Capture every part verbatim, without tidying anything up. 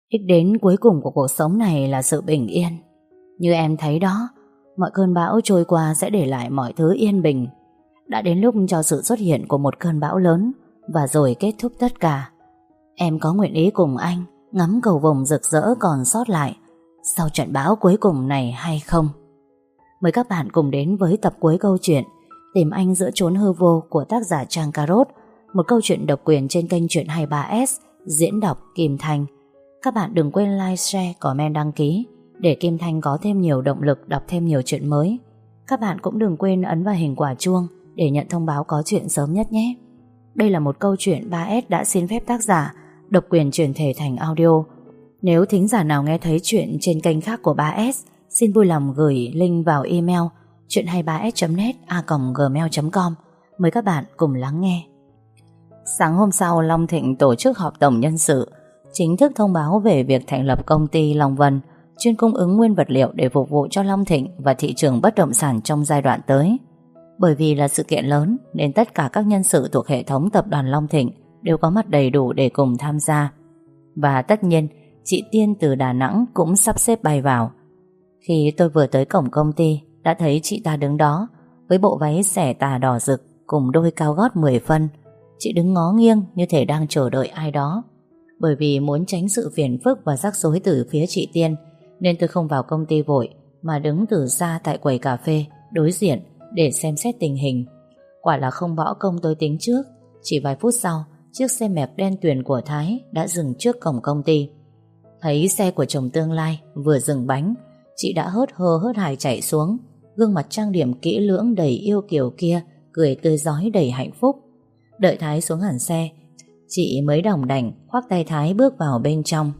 Đích đến cuối cùng của cuộc sống này là sự bình yên. Như em thấy đó, mọi cơn bão trôi qua sẽ để lại mọi thứ yên bình. Đã đến lúc cho sự xuất hiện của một cơn bão lớn và rồi kết thúc tất cả. Em có nguyện ý cùng anh ngắm cầu vồng rực rỡ còn sót lại sau trận bão cuối cùng này hay không? Mời các bạn cùng đến với tập cuối câu chuyện Tìm anh giữa chốn hư vô của tác giả Trang Cà Rốt, một câu chuyện độc quyền trên kênh Chuyện hai mươi ba S, diễn đọc Kim Thanh. Các bạn đừng quên like, share, comment, đăng ký để Kim Thanh có thêm nhiều động lực đọc thêm nhiều chuyện mới. Các bạn cũng đừng quên ấn vào hình quả chuông để nhận thông báo có chuyện sớm nhất nhé. Đây là một câu chuyện ba S đã xin phép tác giả độc quyền chuyển thể thành audio. Nếu thính giả nào nghe thấy chuyện trên kênh khác của ba S, xin vui lòng gửi link vào email chuyện hai mươi ba s chấm net a còng gmail chấm com. Mời các bạn cùng lắng nghe. Sáng hôm sau, Long Thịnh tổ chức họp tổng nhân sự, chính thức thông báo về việc thành lập công ty Long Vân, chuyên cung ứng nguyên vật liệu để phục vụ cho Long Thịnh và thị trường bất động sản trong giai đoạn tới. Bởi vì là sự kiện lớn nên tất cả các nhân sự thuộc hệ thống tập đoàn Long Thịnh đều có mặt đầy đủ để cùng tham gia. Và tất nhiên, chị Tiên từ Đà Nẵng cũng sắp xếp bay vào. Khi tôi vừa tới cổng công ty, đã thấy chị ta đứng đó với bộ váy xẻ tà đỏ rực cùng đôi cao gót mười phân. Chị đứng ngó nghiêng như thể đang chờ đợi ai đó. Bởi vì muốn tránh sự phiền phức và rắc rối từ phía chị Tiên, nên tôi không vào công ty vội mà đứng từ xa tại quầy cà phê đối diện để xem xét tình hình. Quả là không bỏ công tôi tính trước. Chỉ vài phút sau, chiếc xe mẹp đen tuyền của Thái đã dừng trước cổng công ty. Thấy xe của chồng tương lai vừa dừng bánh, chị đã hớt hơ hớt hải chạy xuống, gương mặt trang điểm kỹ lưỡng đầy yêu kiều kia cười tươi rói đầy hạnh phúc. Đợi Thái xuống hẳn xe, chị mới đỏng đảnh khoác tay Thái bước vào bên trong.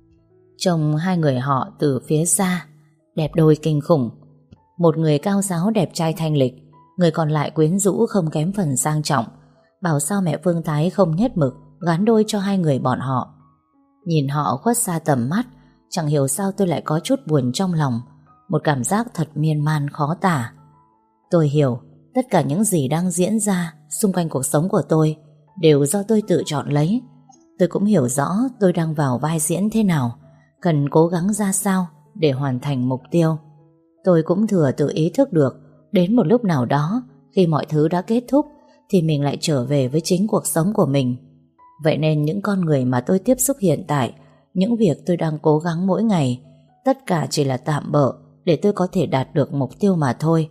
Trông hai người họ từ phía xa đẹp đôi kinh khủng. Một người cao ráo đẹp trai thanh lịch, người còn lại quyến rũ không kém phần sang trọng. Bảo sao mẹ Phương Thái không nhất mực gán đôi cho hai người bọn họ. Nhìn họ khuất xa tầm mắt, chẳng hiểu sao tôi lại có chút buồn trong lòng. Một cảm giác thật miên man khó tả. Tôi hiểu tất cả những gì đang diễn ra xung quanh cuộc sống của tôi đều do tôi tự chọn lấy. Tôi cũng hiểu rõ tôi đang vào vai diễn thế nào, cần cố gắng ra sao để hoàn thành mục tiêu. Tôi cũng thừa tự ý thức được đến một lúc nào đó, khi mọi thứ đã kết thúc, thì mình lại trở về với chính cuộc sống của mình. Vậy nên những con người mà tôi tiếp xúc hiện tại, những việc tôi đang cố gắng mỗi ngày, tất cả chỉ là tạm bợ để tôi có thể đạt được mục tiêu mà thôi.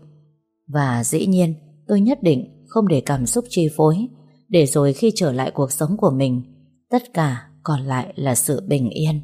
Và dĩ nhiên tôi nhất định không để cảm xúc chi phối, để rồi khi trở lại cuộc sống của mình, tất cả còn lại là sự bình yên.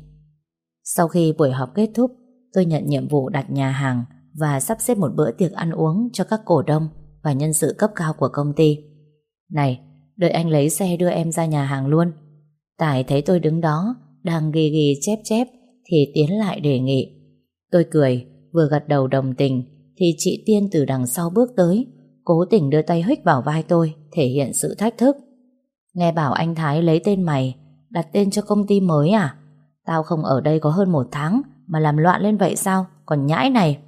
Sau khi buổi họp kết thúc, tôi nhận nhiệm vụ đặt nhà hàng và sắp xếp một bữa tiệc ăn uống cho các cổ đông và nhân sự cấp cao của công ty. Này, đợi anh lấy xe đưa em ra nhà hàng luôn. Tài thấy tôi đứng đó đang ghi ghi chép chép thì tiến lại đề nghị. Tôi cười, vừa gật đầu đồng tình thì chị Tiên từ đằng sau bước tới, cố tình đưa tay huých vào vai tôi, thể hiện sự thách thức. Nghe bảo anh Thái lấy tên mày đặt tên cho công ty mới à? Tao không ở đây có hơn một tháng mà làm loạn lên vậy sao? Còn nhãi này.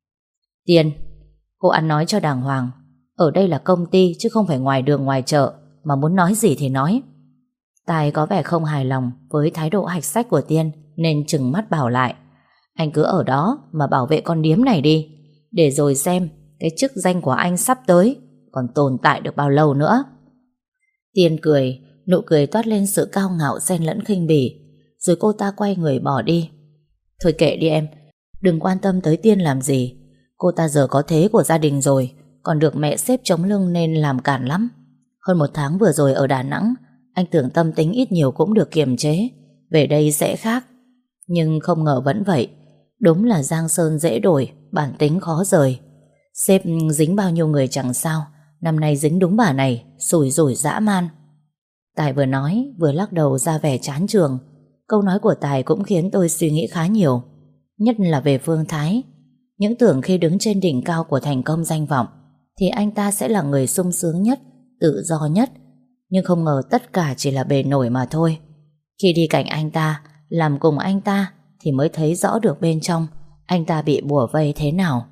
Tiên, cô ăn nói cho đàng hoàng. Ở đây là công ty chứ không phải ngoài đường ngoài chợ, mà muốn nói gì thì nói. Tài có vẻ không hài lòng với thái độ hạch sách của Tiên nên trừng mắt bảo lại. Anh cứ ở đó mà bảo vệ con điếm này đi, để rồi xem cái chức danh của anh sắp tới còn tồn tại được bao lâu nữa. Tiên cười, nụ cười toát lên sự cao ngạo xen lẫn khinh bỉ. Rồi cô ta quay người bỏ đi. Thôi kệ đi em, đừng quan tâm tới Tiên làm gì. Cô ta giờ có thế của gia đình rồi, còn được mẹ xếp chống lưng nên làm cản lắm. Hơn một tháng vừa rồi ở Đà Nẵng, anh tưởng tâm tính ít nhiều cũng được kiềm chế, về đây sẽ khác. Nhưng không ngờ vẫn vậy. Đúng là giang sơn dễ đổi, bản tính khó rời. Sếp dính bao nhiêu người chẳng sao, năm nay dính đúng bà này, xủi rủi dã man. Tài vừa nói vừa lắc đầu ra vẻ chán chường. Câu nói của Tài cũng khiến tôi suy nghĩ khá nhiều, nhất là về Phương Thái. Những tưởng khi đứng trên đỉnh cao của thành công danh vọng thì anh ta sẽ là người sung sướng nhất, tự do nhất. Nhưng không ngờ tất cả chỉ là bề nổi mà thôi. Khi đi cạnh anh ta, làm cùng anh ta, thì mới thấy rõ được bên trong anh ta bị bủa vây thế nào.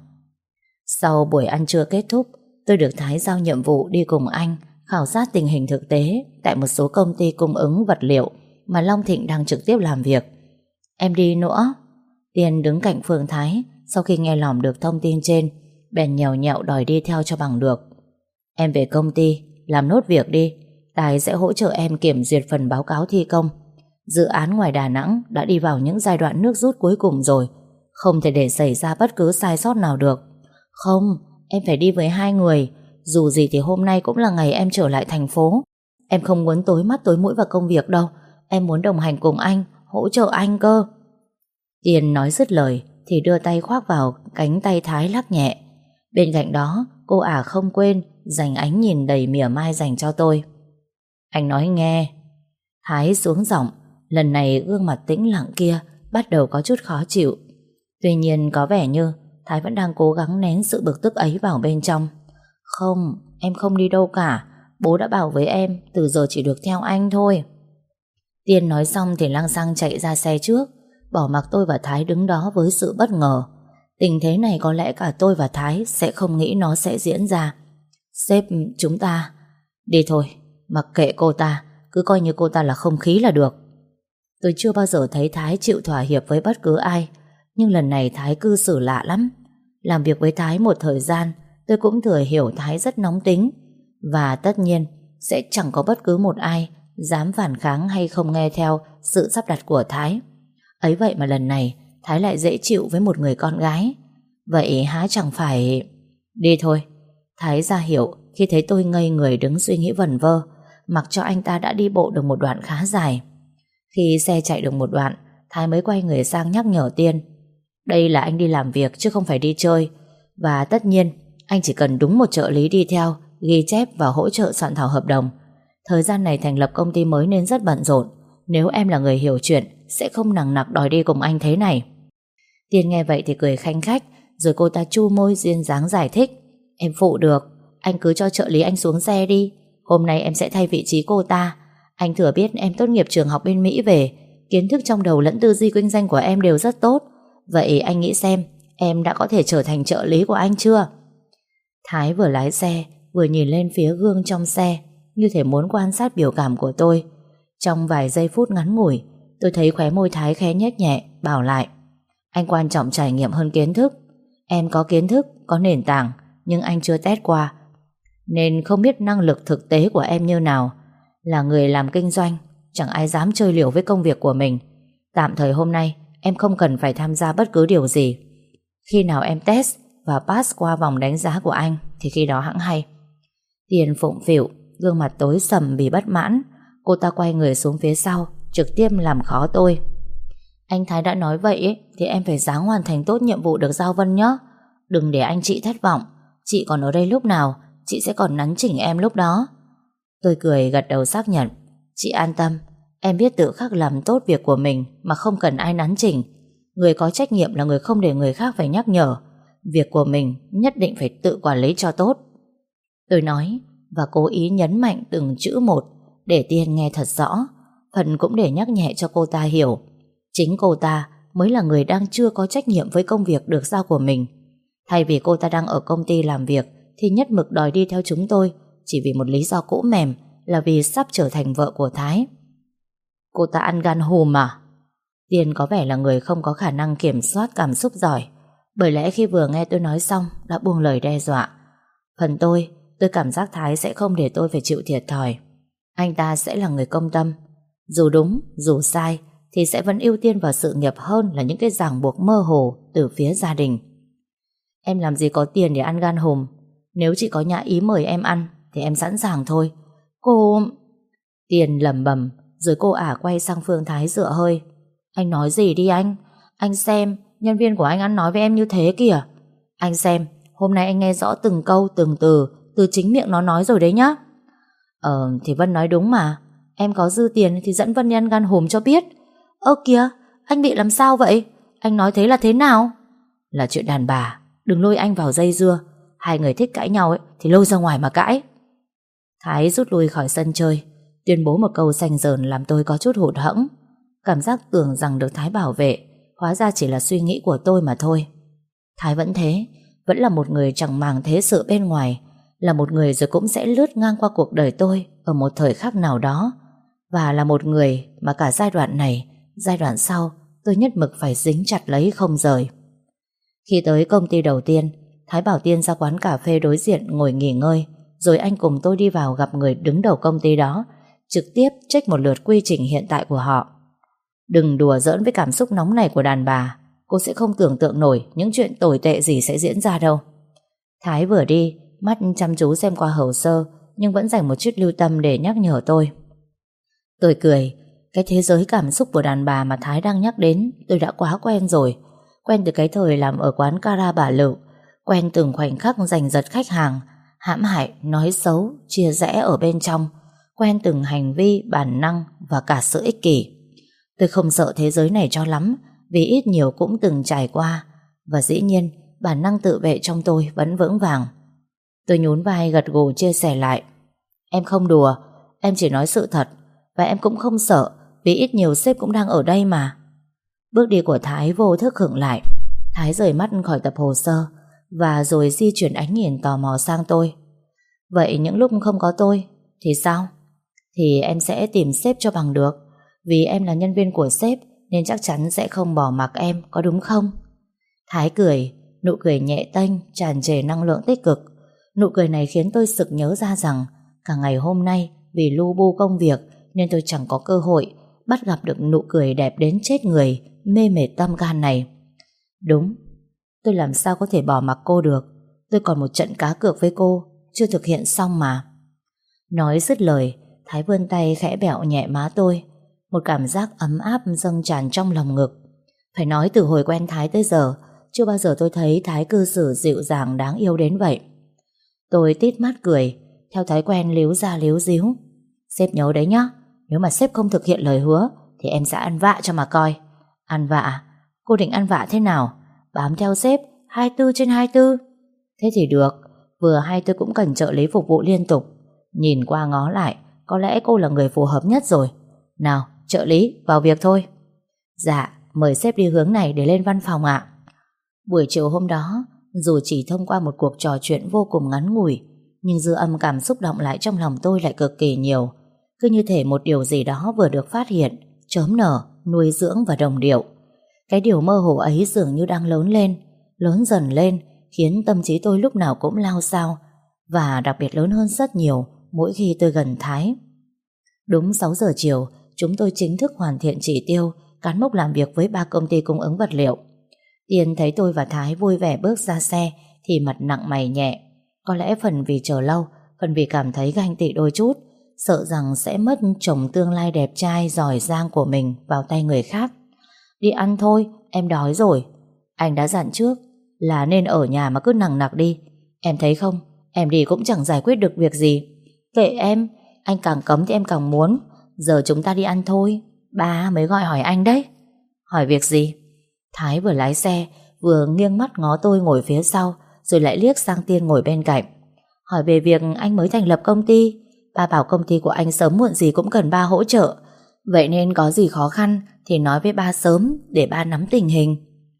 Sau buổi ăn trưa kết thúc, tôi được Thái giao nhiệm vụ đi cùng anh khảo sát tình hình thực tế tại một số công ty cung ứng vật liệu mà Long Thịnh đang trực tiếp làm việc. Em đi nữa. Tiên đứng cạnh Phương Thái, sau khi nghe lỏm được thông tin trên, bèn nhèo nhẹo đòi đi theo cho bằng được. Em về công ty làm nốt việc đi, Tài sẽ hỗ trợ em kiểm duyệt phần báo cáo thi công. Dự án ngoài Đà Nẵng đã đi vào những giai đoạn nước rút cuối cùng rồi, không thể để xảy ra bất cứ sai sót nào được. Không, em phải đi với hai người. Dù gì thì hôm nay cũng là ngày em trở lại thành phố. Em không muốn tối mắt tối mũi vào công việc đâu. Em muốn đồng hành cùng anh, hỗ trợ anh cơ. Tiên nói dứt lời thì đưa tay khoác vào cánh tay Thái lắc nhẹ. Bên cạnh đó, cô ả không quên dành ánh nhìn đầy mỉa mai dành cho tôi. Anh nói nghe. Thái xuống giọng, lần này gương mặt tĩnh lặng kia bắt đầu có chút khó chịu. Tuy nhiên có vẻ như Thái vẫn đang cố gắng nén sự bực tức ấy vào bên trong. Không, em không đi đâu cả. Bố đã bảo với em từ giờ chỉ được theo anh thôi. Tiên nói xong thì lăng xăng chạy ra xe trước, bỏ mặc tôi và Thái đứng đó với sự bất ngờ. Tình thế này có lẽ cả tôi và Thái sẽ không nghĩ nó sẽ diễn ra. Sếp, chúng ta đi thôi, mặc kệ cô ta, cứ coi như cô ta là không khí là được. Tôi chưa bao giờ thấy Thái chịu thỏa hiệp với bất cứ ai, nhưng lần này Thái cư xử lạ lắm. Làm việc với Thái một thời gian, tôi cũng thừa hiểu Thái rất nóng tính, và tất nhiên sẽ chẳng có bất cứ một ai dám phản kháng hay không nghe theo sự sắp đặt của Thái. Ấy vậy mà lần này Thái lại dễ chịu với một người con gái. Vậy há chẳng phải... Đi thôi. Thái ra hiệu khi thấy tôi ngây người đứng suy nghĩ vẩn vơ, mặc cho anh ta đã đi bộ được một đoạn khá dài. Khi xe chạy được một đoạn, Thái mới quay người sang nhắc nhở Tiên. Đây là anh đi làm việc chứ không phải đi chơi, và tất nhiên anh chỉ cần đúng một trợ lý đi theo, ghi chép và hỗ trợ soạn thảo hợp đồng. Thời gian này thành lập công ty mới nên rất bận rộn. Nếu em là người hiểu chuyện sẽ không nằng nặc đòi đi cùng anh thế này. Tiên nghe vậy thì cười khanh khách, rồi cô ta chu môi duyên dáng giải thích. Em phụ được, anh cứ cho trợ lý anh xuống xe đi. Hôm nay em sẽ thay vị trí cô ta. Anh thừa biết em tốt nghiệp trường học bên Mỹ về, kiến thức trong đầu lẫn tư duy kinh doanh của em đều rất tốt. Vậy anh nghĩ xem em đã có thể trở thành trợ lý của anh chưa? Thái vừa lái xe vừa nhìn lên phía gương trong xe, như thể muốn quan sát biểu cảm của tôi. Trong vài giây phút ngắn ngủi, tôi thấy khóe môi Thái khẽ nhếch nhẹ, bảo lại. Anh quan trọng trải nghiệm hơn kiến thức. Em có kiến thức, có nền tảng, nhưng anh chưa test qua, nên không biết năng lực thực tế của em như nào. Là người làm kinh doanh, chẳng ai dám chơi liều với công việc của mình. Tạm thời hôm nay em không cần phải tham gia bất cứ điều gì. Khi nào em test và pass qua vòng đánh giá của anh thì khi đó hẵng hay. Tiền phụng phịu, gương mặt tối sầm vì bất mãn. Cô ta quay người xuống phía sau, trực tiếp làm khó tôi. Anh Thái đã nói vậy ấy, thì em phải ráng hoàn thành tốt nhiệm vụ được giao Vân nhé. Đừng để anh chị thất vọng. Chị còn ở đây lúc nào, chị sẽ còn nắn chỉnh em lúc đó. Tôi cười gật đầu xác nhận. Chị an tâm, em biết tự khắc làm tốt việc của mình mà không cần ai nắn chỉnh. Người có trách nhiệm là người không để người khác phải nhắc nhở. Việc của mình nhất định phải tự quản lý cho tốt. Tôi nói và cố ý nhấn mạnh từng chữ một để Tiên nghe thật rõ, phần cũng để nhắc nhẹ cho cô ta hiểu. Chính cô ta mới là người đang chưa có trách nhiệm với công việc được giao của mình. Thay vì cô ta đang ở công ty làm việc thì nhất mực đòi đi theo chúng tôi chỉ vì một lý do cũ mềm, là vì sắp trở thành vợ của Thái. Cô ta ăn gan hùm à? Tiên có vẻ là người không có khả năng kiểm soát cảm xúc giỏi, bởi lẽ khi vừa nghe tôi nói xong đã buông lời đe dọa. Phần tôi, tôi cảm giác Thái sẽ không để tôi phải chịu thiệt thòi. Anh ta sẽ là người công tâm. Dù đúng, dù sai thì sẽ vẫn ưu tiên vào sự nghiệp hơn là những cái ràng buộc mơ hồ từ phía gia đình. Em làm gì có tiền để ăn gan hùm. Nếu chị có nhà ý mời em ăn thì em sẵn sàng thôi. Cô... Tiền lẩm bẩm, rồi cô ả quay sang Phương Thái dựa hơi. Anh nói gì đi anh? Anh xem, nhân viên của anh ăn nói với em như thế kìa. Anh xem, hôm nay anh nghe rõ từng câu, từng từ từ chính miệng nó nói rồi đấy nhá. Ờ, thì Vân nói đúng mà. Em có dư tiền thì dẫn Vân đi ăn gan hùm cho biết. Ơ kìa, anh bị làm sao vậy? Anh nói thế là thế nào? Là chuyện đàn bà, đừng lôi anh vào dây dưa. Hai người thích cãi nhau ấy thì lôi ra ngoài mà cãi. Thái rút lui khỏi sân chơi, tuyên bố một câu xanh dờn làm tôi có chút hụt hẫng. Cảm giác tưởng rằng được Thái bảo vệ, hóa ra chỉ là suy nghĩ của tôi mà thôi. Thái vẫn thế, vẫn là một người chẳng màng thế sự bên ngoài, là một người rồi cũng sẽ lướt ngang qua cuộc đời tôi ở một thời khắc nào đó, và là một người mà cả giai đoạn này, giai đoạn sau tôi nhất mực phải dính chặt lấy không rời. Khi tới công ty đầu tiên, Thái bảo Tiên ra quán cà phê đối diện ngồi nghỉ ngơi, rồi anh cùng tôi đi vào gặp người đứng đầu công ty đó, trực tiếp check một lượt quy trình hiện tại của họ. Đừng đùa giỡn với cảm xúc nóng này của đàn bà, cô sẽ không tưởng tượng nổi những chuyện tồi tệ gì sẽ diễn ra đâu. Thái vừa đi, mắt chăm chú xem qua hồ sơ, nhưng vẫn dành một chút lưu tâm để nhắc nhở tôi. Tôi cười, cái thế giới cảm xúc của đàn bà mà Thái đang nhắc đến tôi đã quá quen rồi. Quen từ cái thời làm ở quán Cara Bà Lựu, quen từng khoảnh khắc giành giật khách hàng, hãm hại, nói xấu, chia rẽ ở bên trong, quen từng hành vi, bản năng và cả sự ích kỷ. Tôi không sợ thế giới này cho lắm, vì ít nhiều cũng từng trải qua, và dĩ nhiên bản năng tự vệ trong tôi vẫn vững vàng. Tôi nhún vai gật gù chia sẻ lại. Em không đùa, em chỉ nói sự thật, và em cũng không sợ, vì ít nhiều sếp cũng đang ở đây mà. Bước đi của Thái vô thức khựng lại. Thái rời mắt khỏi tập hồ sơ, và rồi di chuyển ánh nhìn tò mò sang tôi. Vậy những lúc không có tôi thì sao? Thì em sẽ tìm sếp cho bằng được, vì em là nhân viên của sếp nên chắc chắn sẽ không bỏ mặc em, có đúng không? Thái cười, nụ cười nhẹ tênh, tràn trề năng lượng tích cực. Nụ cười này khiến tôi sực nhớ ra rằng cả ngày hôm nay vì lu bu công việc nên tôi chẳng có cơ hội bắt gặp được nụ cười đẹp đến chết người, mê mệt tâm gan này. Đúng, tôi làm sao có thể bỏ mặc cô được. Tôi còn một trận cá cược với cô chưa thực hiện xong mà. Nói dứt lời, Thái vươn tay khẽ bẹo nhẹ má tôi. Một cảm giác ấm áp dâng tràn trong lòng ngực. Phải nói từ hồi quen Thái tới giờ, chưa bao giờ tôi thấy Thái cư xử dịu dàng đáng yêu đến vậy. Tôi tít mắt cười, theo thói quen líu ra líu díu. Sếp nhớ đấy nhá, nếu mà sếp không thực hiện lời hứa thì em sẽ ăn vạ cho mà coi. Ăn vạ? Cô định ăn vạ thế nào? Bám theo sếp hai mươi tư trên hai mươi tư? Thế thì được, vừa hay tôi cũng cần trợ lý phục vụ liên tục. Nhìn qua ngó lại, có lẽ cô là người phù hợp nhất rồi. Nào, trợ lý, vào việc thôi. Dạ, mời sếp đi hướng này để lên văn phòng ạ. Buổi chiều hôm đó, dù chỉ thông qua một cuộc trò chuyện vô cùng ngắn ngủi, nhưng dư âm cảm xúc động lại trong lòng tôi lại cực kỳ nhiều. Cứ như thể một điều gì đó vừa được phát hiện, chớm nở, nuôi dưỡng và đồng điệu. Cái điều mơ hồ ấy dường như đang lớn lên, lớn dần lên, khiến tâm trí tôi lúc nào cũng lao xao, và đặc biệt lớn hơn rất nhiều mỗi khi tôi gần Thái. Đúng sáu giờ chiều, chúng tôi chính thức hoàn thiện chỉ tiêu, cán mốc làm việc với ba công ty cung ứng vật liệu. Tiên thấy tôi và Thái vui vẻ bước ra xe thì mặt nặng mày nhẹ. Có lẽ phần vì chờ lâu, phần vì cảm thấy ganh tị đôi chút, sợ rằng sẽ mất chồng tương lai đẹp trai giỏi giang của mình vào tay người khác. Đi ăn thôi, em đói rồi. Anh đã dặn trước là nên ở nhà mà cứ nằng nặc đi. Em thấy không, em đi cũng chẳng giải quyết được việc gì. Kệ em, anh càng cấm thì em càng muốn. Giờ chúng ta đi ăn thôi. Ba mới gọi hỏi anh đấy. Hỏi việc gì? Thái vừa lái xe vừa nghiêng mắt ngó tôi ngồi phía sau, rồi lại liếc sang Tiên ngồi bên cạnh. Hỏi về việc anh mới thành lập công ty. Ba bảo công ty của anh sớm muộn gì cũng cần ba hỗ trợ, vậy nên có gì khó khăn thì nói với ba sớm để ba nắm tình hình.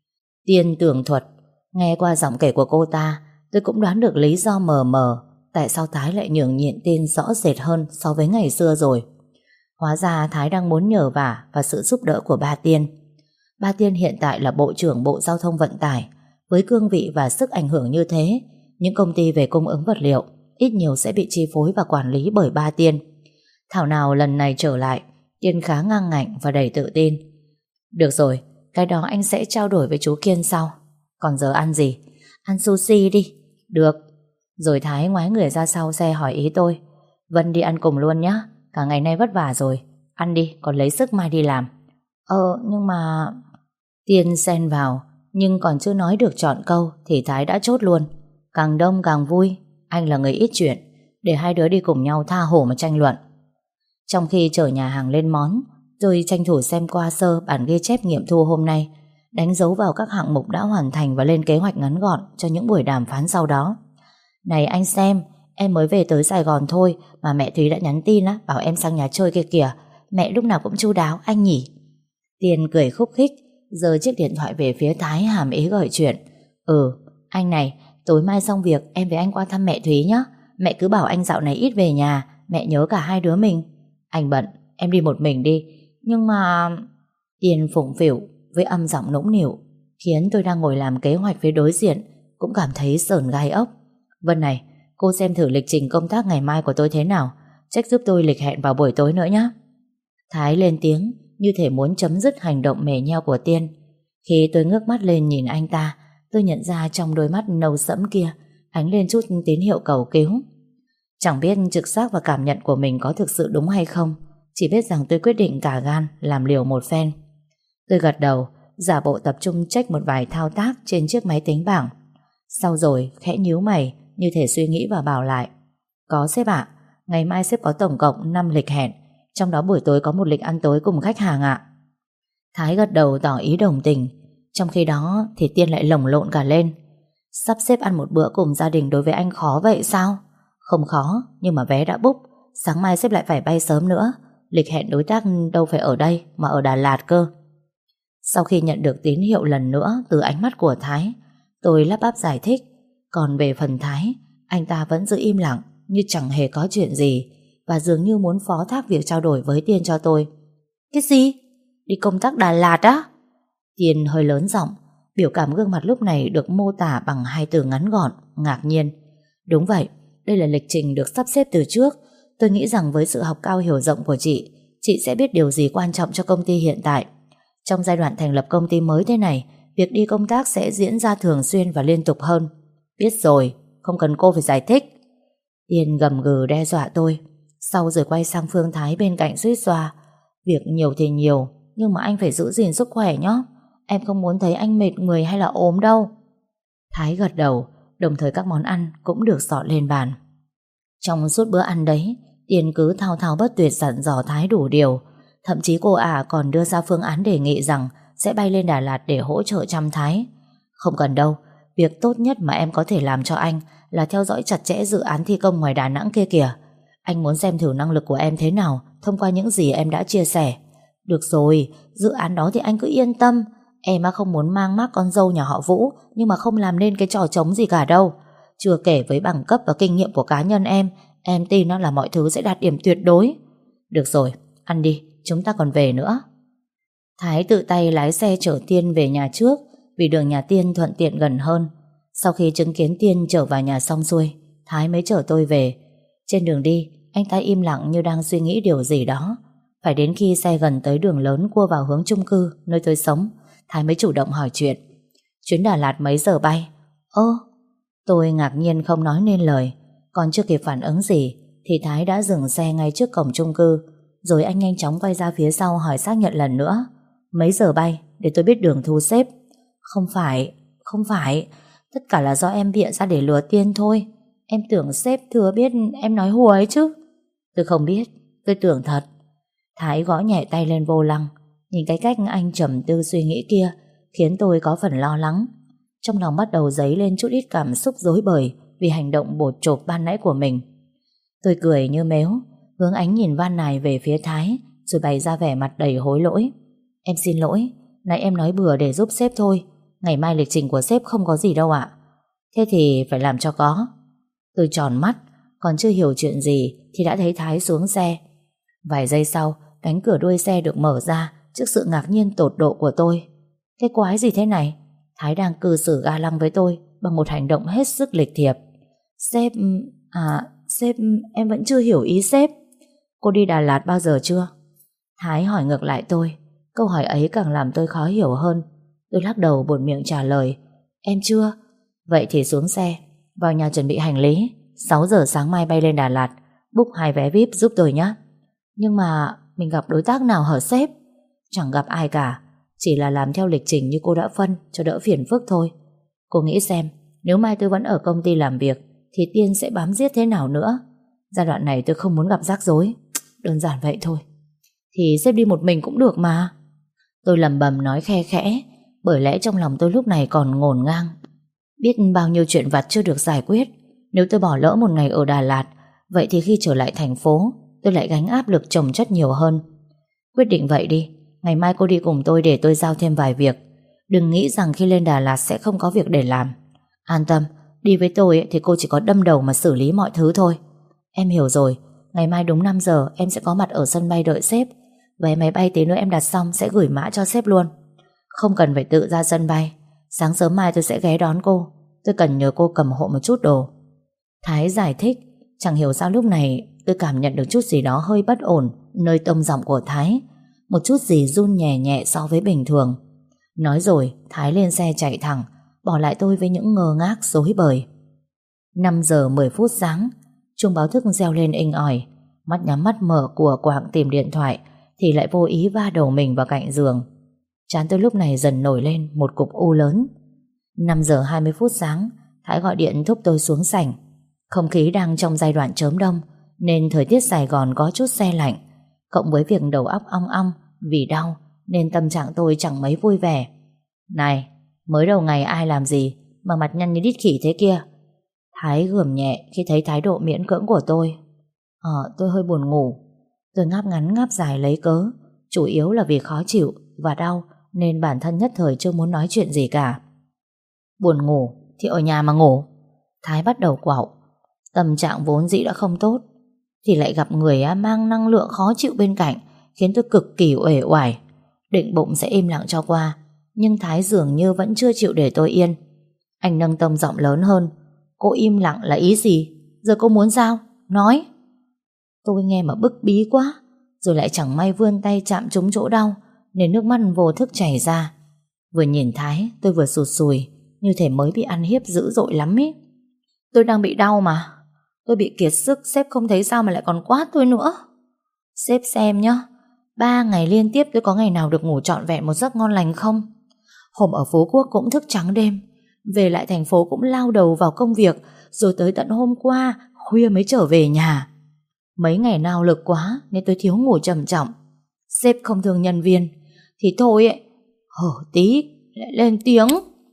Tiên tường thuật. Nghe qua giọng kể của cô ta, tôi cũng đoán được lý do mờ mờ tại sao Thái lại nhường nhịn Tiên rõ rệt hơn so với ngày xưa rồi. Hóa ra Thái đang muốn nhờ vả và sự giúp đỡ của ba Tiên. Ba Tiên hiện tại là Bộ trưởng Bộ Giao thông Vận tải. Với cương vị và sức ảnh hưởng như thế, những công ty về cung ứng vật liệu ít nhiều sẽ bị chi phối và quản lý bởi ba Tiên. Thảo nào lần này trở lại, Tiên khá ngang ngạnh và đầy tự tin. Được rồi, cái đó anh sẽ trao đổi với chú Kiên sau. Còn giờ ăn gì? Ăn sushi đi. Được. Rồi Thái ngoái người ra sau xe hỏi ý tôi. Vân đi ăn cùng luôn nhé. Cả ngày nay vất vả rồi. Ăn đi, còn lấy sức mai đi làm. Ờ, nhưng mà... Tiên xen vào, nhưng còn chưa nói được trọn câu thì Thái đã chốt luôn. Càng đông càng vui. Anh là người ít chuyện, để hai đứa đi cùng nhau tha hồ mà tranh luận. Trong khi chở nhà hàng lên món, tôi tranh thủ xem qua sơ bản ghi chép nghiệm thu hôm nay, đánh dấu vào các hạng mục đã hoàn thành và lên kế hoạch ngắn gọn cho những buổi đàm phán sau đó. Này anh xem, em mới về tới Sài Gòn thôi mà mẹ Thúy đã nhắn tin á, bảo em sang nhà chơi kia kìa. Mẹ lúc nào cũng chu đáo anh nhỉ. Tiên cười khúc khích, giơ chiếc điện thoại về phía Thái hàm ý gợi chuyện. Ừ, anh này, tối mai xong việc em với anh qua thăm mẹ Thúy nhé. Mẹ cứ bảo anh dạo này ít về nhà, mẹ nhớ cả hai đứa mình. Anh bận, em đi một mình đi. Nhưng mà... Tiên phụng phịu, với âm giọng nũng nịu, khiến tôi đang ngồi làm kế hoạch phía đối diện cũng cảm thấy sởn gai ốc. Vân này, cô xem thử lịch trình công tác ngày mai của tôi thế nào, check giúp tôi lịch hẹn vào buổi tối nữa nhé. Thái lên tiếng như thể muốn chấm dứt hành động mè nheo của Tiên. Khi tôi ngước mắt lên nhìn anh ta, tôi nhận ra trong đôi mắt nâu sẫm kia ánh lên chút tín hiệu cầu cứu. Chẳng biết trực giác và cảm nhận của mình có thực sự đúng hay không, chỉ biết rằng tôi quyết định cả gan làm liều một phen. Tôi gật đầu, giả bộ tập trung check một vài thao tác trên chiếc máy tính bảng. Sau rồi khẽ nhíu mày như thể suy nghĩ và bảo lại: Có sếp ạ, ngày mai sếp có tổng cộng năm lịch hẹn, trong đó buổi tối có một lịch ăn tối cùng khách hàng ạ. Thái gật đầu tỏ ý đồng tình. Trong khi đó thì Tiên lại lồng lộn cả lên: Sắp xếp ăn một bữa cùng gia đình đối với anh khó vậy sao? Không khó, nhưng mà vé đã book, sáng mai sếp lại phải bay sớm nữa. Lịch hẹn đối tác đâu phải ở đây mà ở Đà Lạt cơ. Sau khi nhận được tín hiệu lần nữa từ ánh mắt của Thái, tôi lắp bắp giải thích. Còn về phần Thái, anh ta vẫn giữ im lặng như chẳng hề có chuyện gì, và dường như muốn phó thác việc trao đổi với Tiên cho tôi. Cái gì? Đi công tác Đà Lạt á? Tiên hơi lớn giọng, biểu cảm gương mặt lúc này được mô tả bằng hai từ ngắn gọn: ngạc nhiên. Đúng vậy, đây là lịch trình được sắp xếp từ trước. Tôi nghĩ rằng với sự học cao hiểu rộng của chị, chị sẽ biết điều gì quan trọng cho công ty hiện tại. Trong giai đoạn thành lập công ty mới thế này, việc đi công tác sẽ diễn ra thường xuyên và liên tục hơn. Biết rồi, không cần cô phải giải thích. Tiên gầm gừ đe dọa tôi, sau rồi quay sang Phương Thái bên cạnh suýt xoa: Việc nhiều thì nhiều, nhưng mà anh phải giữ gìn sức khỏe nhé. Em không muốn thấy anh mệt người hay là ốm đâu. Thái gật đầu, đồng thời các món ăn cũng được dọn lên bàn. Trong suốt bữa ăn đấy, Tiên cứ thao thao bất tuyệt dặn dò Thái đủ điều. Thậm chí cô ả còn đưa ra phương án đề nghị rằng sẽ bay lên Đà Lạt để hỗ trợ chăm Thái. Không cần đâu, việc tốt nhất mà em có thể làm cho anh là theo dõi chặt chẽ dự án thi công ngoài Đà Nẵng kia kìa. Anh muốn xem thử năng lực của em thế nào thông qua những gì em đã chia sẻ. Được rồi, dự án đó thì anh cứ yên tâm. Em á không muốn mang mác con dâu nhà họ Vũ, nhưng mà không làm nên cái trò trống gì cả đâu. Chưa kể với bằng cấp và kinh nghiệm của cá nhân em, em tin là mọi thứ sẽ đạt điểm tuyệt đối. Được rồi, ăn đi, chúng ta còn về nữa. Thái tự tay lái xe chở Tiên về nhà trước, vì đường nhà Tiên thuận tiện gần hơn. Sau khi chứng kiến Tiên trở vào nhà xong xuôi, Thái mới chở tôi về. Trên đường đi, anh ta im lặng như đang suy nghĩ điều gì đó. Phải đến khi xe gần tới đường lớn cua vào hướng chung cư nơi tôi sống, Thái mới chủ động hỏi chuyện: Chuyến Đà Lạt mấy giờ bay? Ơ, tôi ngạc nhiên không nói nên lời. Còn chưa kịp phản ứng gì thì Thái đã dừng xe ngay trước cổng chung cư. Rồi anh nhanh chóng quay ra phía sau hỏi xác nhận lần nữa: Mấy giờ bay, để tôi biết đường thu xếp. Không phải, không phải, tất cả là do em bịa ra để lừa Tiên thôi. Em tưởng sếp thừa biết em nói hùa ấy chứ. Tôi không biết, tôi tưởng thật. Thái gõ nhẹ tay lên vô lăng. Nhìn cái cách anh trầm tư suy nghĩ kia khiến tôi có phần lo lắng. Trong lòng bắt đầu dấy lên chút ít cảm xúc rối bời vì hành động bột chộp ban nãy của mình. Tôi cười như mếu, hướng ánh nhìn van nài về phía Thái, rồi bày ra vẻ mặt đầy hối lỗi. Em xin lỗi, nãy em nói bừa để giúp sếp thôi. Ngày mai lịch trình của sếp không có gì đâu ạ. Thế thì phải làm cho có. Tôi tròn mắt, còn chưa hiểu chuyện gì thì đã thấy Thái xuống xe. Vài giây sau, cánh cửa đuôi xe được mở ra trước sự ngạc nhiên tột độ của tôi. Cái quái gì thế này? Thái đang cư xử ga lăng với tôi bằng một hành động hết sức lịch thiệp. Sếp... À... Sếp... Em vẫn chưa hiểu ý sếp. Cô đi Đà Lạt bao giờ chưa? Thái hỏi ngược lại tôi. Câu hỏi ấy càng làm tôi khó hiểu hơn. Tôi lắc đầu buột miệng trả lời: Em chưa. Vậy thì xuống xe, vào nhà chuẩn bị hành lý. Sáu giờ sáng mai bay lên Đà Lạt. Book hai vé vi ai pi giúp tôi nhé. Nhưng mà mình gặp đối tác nào hả sếp? Chẳng gặp ai cả, chỉ là làm theo lịch trình như cô đã phân, cho đỡ phiền phức thôi. Cô nghĩ xem, nếu mai tôi vẫn ở công ty làm việc thì Tiên sẽ bám giết thế nào nữa. Giai đoạn này tôi không muốn gặp rắc rối. Đơn giản vậy thôi. Thì sếp đi một mình cũng được mà. Tôi lẩm bẩm nói khe khẽ, bởi lẽ trong lòng tôi lúc này còn ngổn ngang. Biết bao nhiêu chuyện vặt chưa được giải quyết. Nếu tôi bỏ lỡ một ngày ở Đà Lạt, vậy thì khi trở lại thành phố tôi lại gánh áp lực chồng chất nhiều hơn. Quyết định vậy đi, ngày mai cô đi cùng tôi để tôi giao thêm vài việc. Đừng nghĩ rằng khi lên Đà Lạt sẽ không có việc để làm. An tâm, đi với tôi thì cô chỉ có đâm đầu mà xử lý mọi thứ thôi. Em hiểu rồi, ngày mai đúng năm giờ em sẽ có mặt ở sân bay đợi sếp. Vé máy bay tí nữa em đặt xong sẽ gửi mã cho sếp luôn. Không cần phải tự ra sân bay. Sáng sớm mai tôi sẽ ghé đón cô. Tôi cần nhờ cô cầm hộ một chút đồ. Thái giải thích. Chẳng hiểu sao lúc này tôi cảm nhận được chút gì đó hơi bất ổn nơi tông giọng của Thái. Một chút gì run nhẹ nhẹ so với bình thường. Nói rồi Thái lên xe chạy thẳng, bỏ lại tôi với những ngơ ngác rối bời. Năm giờ mười phút sáng, chuông báo thức reo lên inh ỏi. Mắt nhắm mắt mở của quạng tìm điện thoại thì lại vô ý va đầu mình vào cạnh giường. Trán tôi lúc này dần nổi lên một cục u lớn. Năm giờ hai mươi phút sáng, Thái gọi điện thúc tôi xuống sảnh. Không khí đang trong giai đoạn chớm đông nên thời tiết Sài Gòn có chút se lạnh, cộng với việc đầu óc ong ong vì đau nên tâm trạng tôi chẳng mấy vui vẻ. Này, mới đầu ngày ai làm gì mà mặt nhăn như đít khỉ thế kia? Thái gườm nhẹ khi thấy thái độ miễn cưỡng của tôi. Ờ, tôi hơi buồn ngủ. Tôi ngáp ngắn ngáp dài lấy cớ, chủ yếu là vì khó chịu và đau nên bản thân nhất thời chưa muốn nói chuyện gì cả. Buồn ngủ thì ở nhà mà ngủ. Thái bắt đầu quạo. Tâm trạng vốn dĩ đã không tốt thì lại gặp người mang năng lượng khó chịu bên cạnh, khiến tôi cực kỳ uể oải. Định bụng sẽ im lặng cho qua, nhưng Thái dường như vẫn chưa chịu để tôi yên. Anh nâng tông giọng lớn hơn. Cô im lặng là ý gì? Giờ cô muốn sao? Nói. Tôi nghe mà bức bí quá, rồi lại chẳng may vươn tay chạm trúng chỗ đau nên nước mắt vô thức chảy ra. Vừa nhìn Thái tôi vừa sụt sùi, như thể mới bị ăn hiếp dữ dội lắm ý. Tôi đang bị đau mà. Tôi bị kiệt sức, sếp không thấy sao mà lại còn quát tôi nữa. Sếp xem nhá, ba ngày liên tiếp tôi có ngày nào được ngủ trọn vẹn một giấc ngon lành không? Hôm ở Phú Quốc cũng thức trắng đêm, về lại thành phố cũng lao đầu vào công việc, rồi tới tận hôm qua khuya mới trở về nhà. Mấy ngày nào lực quá nên tôi thiếu ngủ trầm trọng. Sếp không thương nhân viên thì thôi ấy, hở tí lại lên tiếng.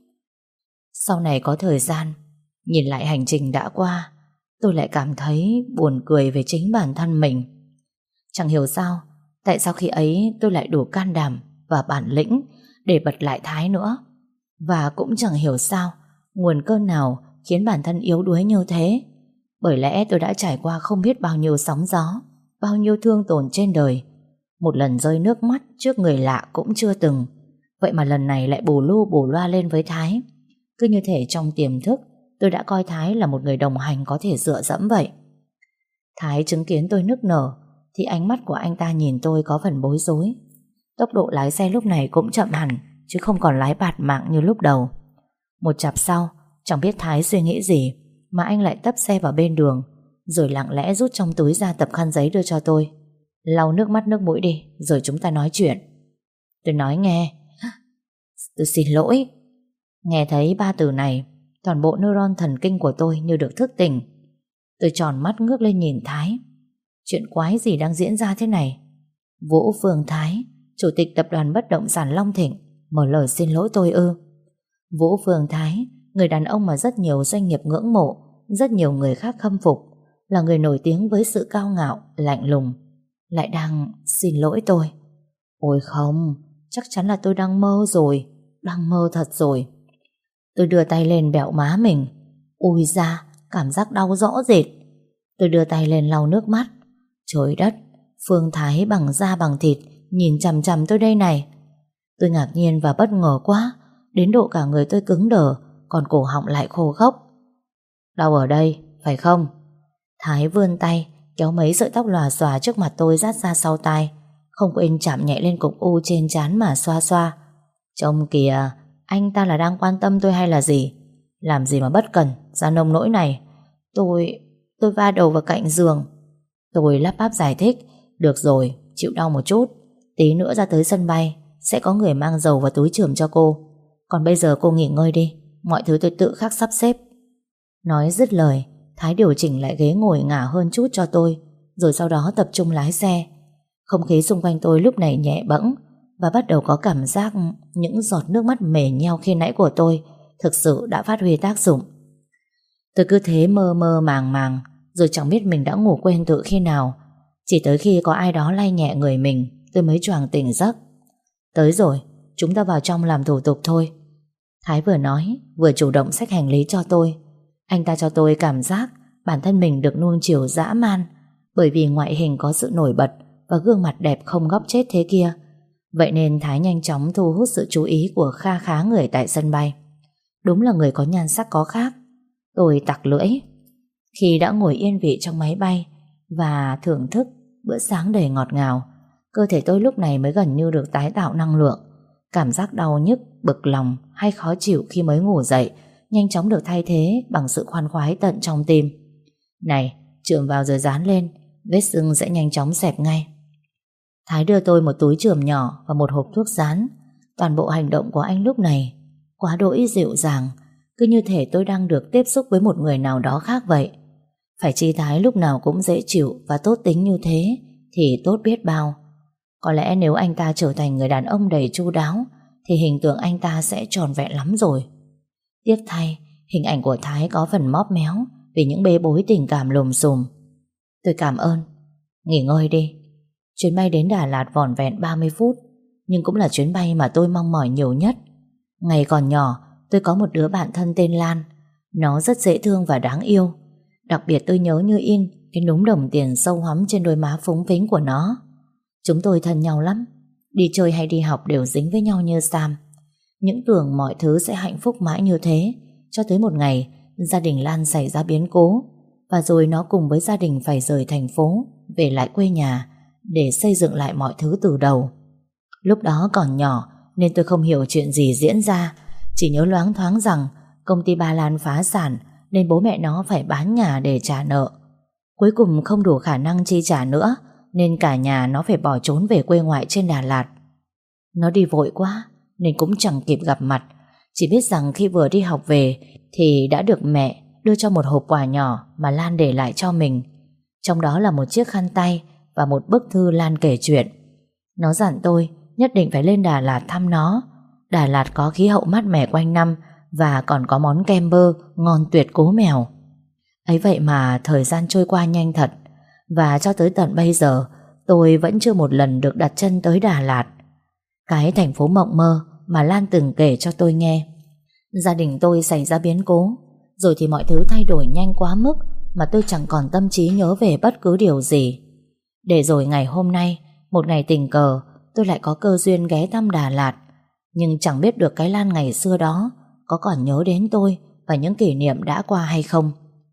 Sau này có thời gian nhìn lại hành trình đã qua, tôi lại cảm thấy buồn cười về chính bản thân mình. Chẳng hiểu sao, tại sao khi ấy tôi lại đủ can đảm và bản lĩnh để bật lại Thái nữa. Và cũng chẳng hiểu sao, nguồn cơn nào khiến bản thân yếu đuối như thế. Bởi lẽ tôi đã trải qua không biết bao nhiêu sóng gió, bao nhiêu thương tổn trên đời. Một lần rơi nước mắt trước người lạ cũng chưa từng. Vậy mà lần này lại bù lu bù loa lên với Thái. Cứ như thể trong tiềm thức tôi đã coi Thái là một người đồng hành có thể dựa dẫm vậy. Thái chứng kiến tôi nức nở thì ánh mắt của anh ta nhìn tôi có phần bối rối. Tốc độ lái xe lúc này cũng chậm hẳn, chứ không còn lái bạt mạng như lúc đầu. Một chặp sau, chẳng biết Thái suy nghĩ gì mà anh lại tấp xe vào bên đường, rồi lặng lẽ rút trong túi ra tập khăn giấy đưa cho tôi. Lau nước mắt nước mũi đi, rồi chúng ta nói chuyện. Tôi nói nghe. Tôi xin lỗi. Nghe thấy ba từ này, toàn bộ neuron thần kinh của tôi như được thức tỉnh. Tôi tròn mắt ngước lên nhìn Thái. Chuyện quái gì đang diễn ra thế này? Vũ Phương Thái, chủ tịch tập đoàn bất động sản Long Thịnh, mở lời xin lỗi tôi ư? Vũ Phương Thái, người đàn ông mà rất nhiều doanh nghiệp ngưỡng mộ, rất nhiều người khác khâm phục, là người nổi tiếng với sự cao ngạo, lạnh lùng, lại đang xin lỗi tôi. Ôi không, chắc chắn là tôi đang mơ rồi, đang mơ thật rồi. Tôi đưa tay lên bẹo má mình. Ui da, cảm giác đau rõ rệt. Tôi đưa tay lên lau nước mắt. Trời đất, Phương Thái bằng da bằng thịt nhìn chằm chằm tôi đây này. Tôi ngạc nhiên và bất ngờ quá, đến độ cả người tôi cứng đờ, còn cổ họng lại khô khốc. Đau ở đây, phải không? Thái vươn tay kéo mấy sợi tóc lòa xòa trước mặt tôi dát ra sau tai, không quên chạm nhẹ lên cục u trên trán mà xoa xoa. Trông kìa, anh ta là đang quan tâm tôi hay là gì? Làm gì mà bất cần ra nông nỗi này. Tôi, tôi va đầu vào cạnh giường. Tôi lắp bắp giải thích. Được rồi, chịu đau một chút, tí nữa ra tới sân bay sẽ có người mang dầu và túi chườm cho cô. Còn bây giờ cô nghỉ ngơi đi, mọi thứ tôi tự khắc sắp xếp. Nói dứt lời, Thái điều chỉnh lại ghế ngồi ngả hơn chút cho tôi, rồi sau đó tập trung lái xe. Không khí xung quanh tôi lúc này nhẹ bẫng, và bắt đầu có cảm giác những giọt nước mắt mề nheo khi nãy của tôi thực sự đã phát huy tác dụng. Tôi cứ thế mơ mơ màng màng, rồi chẳng biết mình đã ngủ quên từ khi nào. Chỉ tới khi có ai đó lay nhẹ người mình, tôi mới choàng tỉnh giấc. Tới rồi, chúng ta vào trong làm thủ tục thôi. Thái vừa nói, vừa chủ động xách hành lý cho tôi. Anh ta cho tôi cảm giác bản thân mình được nuông chiều dã man, bởi vì ngoại hình có sự nổi bật và gương mặt đẹp không góc chết thế kia. Vậy nên Thái nhanh chóng thu hút sự chú ý của kha khá người tại sân bay. Đúng là người có nhan sắc có khác. Tôi tặc lưỡi. Khi đã ngồi yên vị trong máy bay và thưởng thức bữa sáng đầy ngọt ngào, cơ thể tôi lúc này mới gần như được tái tạo năng lượng. Cảm giác đau nhức, bực lòng hay khó chịu khi mới ngủ dậy nhanh chóng được thay thế bằng sự khoan khoái tận trong tim. Này, chườm vào rồi dán lên, vết sưng sẽ nhanh chóng xẹp ngay. Thái đưa tôi một túi chườm nhỏ và một hộp thuốc dán. Toàn bộ hành động của anh lúc này quá đỗi dịu dàng, cứ như thể tôi đang được tiếp xúc với một người nào đó khác vậy. Phải chi Thái lúc nào cũng dễ chịu và tốt tính như thế thì tốt biết bao. Có lẽ nếu anh ta trở thành người đàn ông đầy chu đáo thì hình tượng anh ta sẽ tròn vẹn lắm rồi. Tiếc thay, hình ảnh của Thái có phần móp méo vì những bê bối tình cảm lùm xùm. Tôi cảm ơn. Nghỉ ngơi đi. Chuyến bay đến Đà Lạt vỏn vẹn ba mươi phút, nhưng cũng là chuyến bay mà tôi mong mỏi nhiều nhất. Ngày còn nhỏ, tôi có một đứa bạn thân tên Lan. Nó rất dễ thương và đáng yêu. Đặc biệt tôi nhớ như in cái núm đồng tiền sâu hoắm trên đôi má phúng phính của nó. Chúng tôi thân nhau lắm. Đi chơi hay đi học đều dính với nhau như Sam. Những tưởng mọi thứ sẽ hạnh phúc mãi như thế, cho tới một ngày gia đình Lan xảy ra biến cố, và rồi nó cùng với gia đình phải rời thành phố về lại quê nhà để xây dựng lại mọi thứ từ đầu. Lúc đó còn nhỏ nên tôi không hiểu chuyện gì diễn ra, chỉ nhớ loáng thoáng rằng công ty ba Lan phá sản nên bố mẹ nó phải bán nhà để trả nợ. Cuối cùng không đủ khả năng chi trả nữa nên cả nhà nó phải bỏ trốn về quê ngoại trên Đà Lạt. Nó đi vội quá nên cũng chẳng kịp gặp mặt, chỉ biết rằng khi vừa đi học về thì đã được mẹ đưa cho một hộp quà nhỏ mà Lan để lại cho mình. Trong đó là một chiếc khăn tay và một bức thư Lan kể chuyện. Nó dặn tôi nhất định phải lên Đà Lạt thăm nó. Đà Lạt có khí hậu mát mẻ quanh năm và còn có món kem bơ ngon tuyệt cố mèo. Ấy vậy mà thời gian trôi qua nhanh thật, và cho tới tận bây giờ tôi vẫn chưa một lần được đặt chân tới Đà Lạt, cái thành phố mộng mơ mà Lan từng kể cho tôi nghe. Gia đình tôi xảy ra biến cố, rồi thì mọi thứ thay đổi nhanh quá mức mà tôi chẳng còn tâm trí nhớ về bất cứ điều gì. Để rồi ngày hôm nay, một ngày tình cờ, tôi lại có cơ duyên ghé thăm Đà Lạt. Nhưng chẳng biết được cái Lan ngày xưa đó có còn nhớ đến tôi và những kỷ niệm đã qua hay không.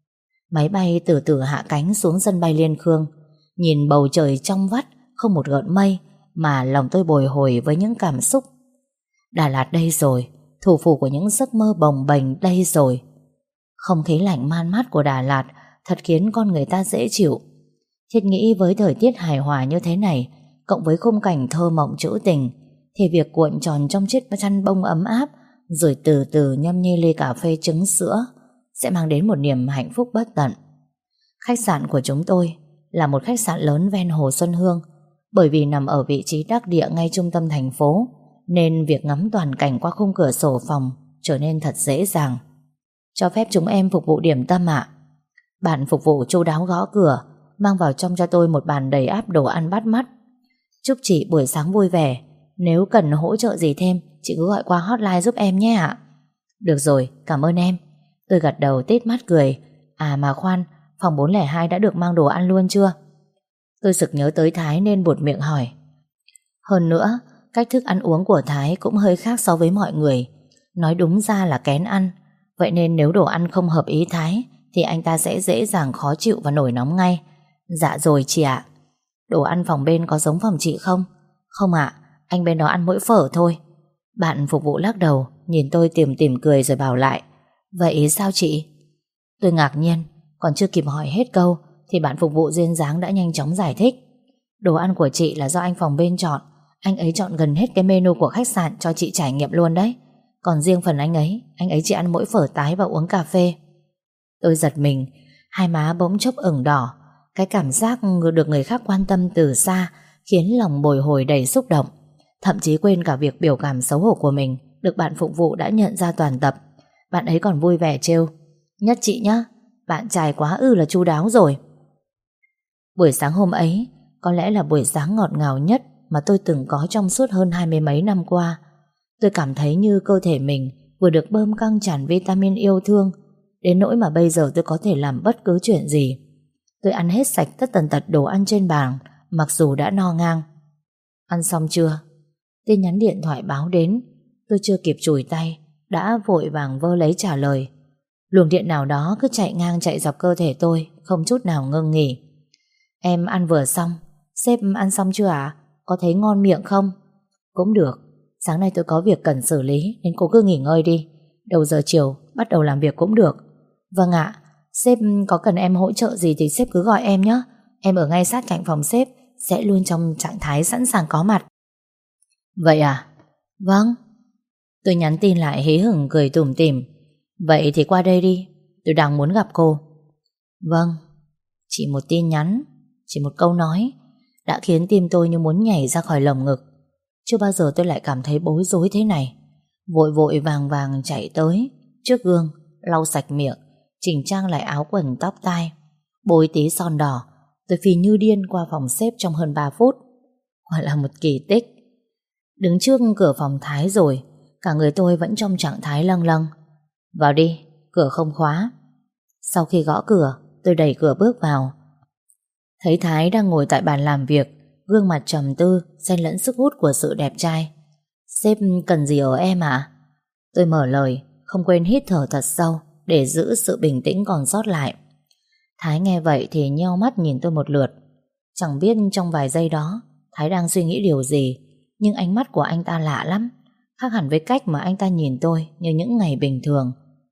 Máy bay từ từ hạ cánh xuống sân bay Liên Khương. Nhìn bầu trời trong vắt, không một gợn mây, mà lòng tôi bồi hồi với những cảm xúc. Đà Lạt đây rồi, thủ phủ của những giấc mơ bồng bềnh đây rồi. Không khí lạnh man mát của Đà Lạt thật khiến con người ta dễ chịu. Thiết nghĩ với thời tiết hài hòa như thế này, cộng với khung cảnh thơ mộng trữ tình, thì việc cuộn tròn trong chiếc chăn bông ấm áp rồi từ từ nhâm nhi ly cà phê trứng sữa sẽ mang đến một niềm hạnh phúc bất tận. Khách sạn của chúng tôi là một khách sạn lớn ven hồ Xuân Hương. Bởi vì nằm ở vị trí đắc địa ngay trung tâm thành phố, nên việc ngắm toàn cảnh qua khung cửa sổ phòng trở nên thật dễ dàng. Cho phép chúng em phục vụ điểm tâm ạ. Bạn phục vụ chu đáo gõ cửa, mang vào trong cho tôi một bàn đầy ắp đồ ăn bắt mắt. Chúc chị buổi sáng vui vẻ. Nếu cần hỗ trợ gì thêm, chị cứ gọi qua hotline giúp em nhé ạ. Được rồi, cảm ơn em. Tôi gật đầu tít mắt cười. À mà khoan, phòng bốn không hai đã được mang đồ ăn luôn chưa? Tôi sực nhớ tới Thái nên buột miệng hỏi. Hơn nữa, cách thức ăn uống của Thái cũng hơi khác so với mọi người. Nói đúng ra là kén ăn. Vậy nên nếu đồ ăn không hợp ý Thái thì anh ta sẽ dễ dàng khó chịu và nổi nóng ngay. Dạ rồi chị ạ. Đồ ăn phòng bên có giống phòng chị không? Không ạ, anh bên đó ăn mỗi phở thôi. Bạn phục vụ lắc đầu, nhìn tôi tìm tìm cười rồi bảo lại. Vậy sao chị? Tôi ngạc nhiên, còn chưa kịp hỏi hết câu thì bạn phục vụ duyên dáng đã nhanh chóng giải thích. Đồ ăn của chị là do anh phòng bên chọn. Anh ấy chọn gần hết cái menu của khách sạn cho chị trải nghiệm luôn đấy. Còn riêng phần anh ấy, anh ấy chỉ ăn mỗi phở tái và uống cà phê. Tôi giật mình, hai má bỗng chốc ửng đỏ. Cái cảm giác được người khác quan tâm từ xa khiến lòng bồi hồi đầy xúc động. Thậm chí quên cả việc biểu cảm xấu hổ của mình được bạn phục vụ đã nhận ra toàn tập. Bạn ấy còn vui vẻ trêu. Nhất chị nhá, bạn trai quá ư là chu đáo rồi. Buổi sáng hôm ấy có lẽ là buổi sáng ngọt ngào nhất mà tôi từng có trong suốt hơn hai mươi mấy năm qua. Tôi cảm thấy như cơ thể mình vừa được bơm căng tràn vitamin yêu thương, đến nỗi mà bây giờ tôi có thể làm bất cứ chuyện gì. Tôi ăn hết sạch tất tần tật đồ ăn trên bàn, mặc dù đã no ngang. Ăn xong chưa? Tin nhắn điện thoại báo đến. Tôi chưa kịp chùi tay đã vội vàng vơ lấy trả lời. Luồng điện nào đó cứ chạy ngang chạy dọc cơ thể tôi, không chút nào ngưng nghỉ. Em ăn vừa xong. Sếp ăn xong chưa ạ? À? Có thấy ngon miệng không? Cũng được. Sáng nay tôi có việc cần xử lý nên cô cứ nghỉ ngơi đi. Đầu giờ chiều bắt đầu làm việc cũng được. Vâng ạ. Sếp có cần em hỗ trợ gì thì sếp cứ gọi em nhé. Em ở ngay sát cạnh phòng sếp, sẽ luôn trong trạng thái sẵn sàng có mặt. Vậy à? Vâng. Tôi nhắn tin lại hí hửng cười tủm tỉm. Vậy thì qua đây đi, tôi đang muốn gặp cô. Vâng. Chỉ một tin nhắn, chỉ một câu nói đã khiến tim tôi như muốn nhảy ra khỏi lồng ngực. Chưa bao giờ tôi lại cảm thấy bối rối thế này. Vội vội vàng vàng chạy tới trước gương, lau sạch miệng, chỉnh trang lại áo quần tóc tai, bôi tí son đỏ. Tôi phi như điên qua phòng sếp trong hơn ba phút. Quả là một kỳ tích. Đứng trước cửa phòng Thái rồi, cả người tôi vẫn trong trạng thái lâng lâng. Vào đi, cửa không khóa. Sau khi gõ cửa, tôi đẩy cửa bước vào. Thấy Thái đang ngồi tại bàn làm việc, gương mặt trầm tư, xen lẫn sức hút của sự đẹp trai. Sếp cần gì ở em ạ? Tôi mở lời, không quên hít thở thật sâu để giữ sự bình tĩnh còn sót lại. Thái nghe vậy thì nheo mắt nhìn tôi một lượt. Chẳng biết trong vài giây đó Thái đang suy nghĩ điều gì, nhưng ánh mắt của anh ta lạ lắm, khác hẳn với cách mà anh ta nhìn tôi như những ngày bình thường.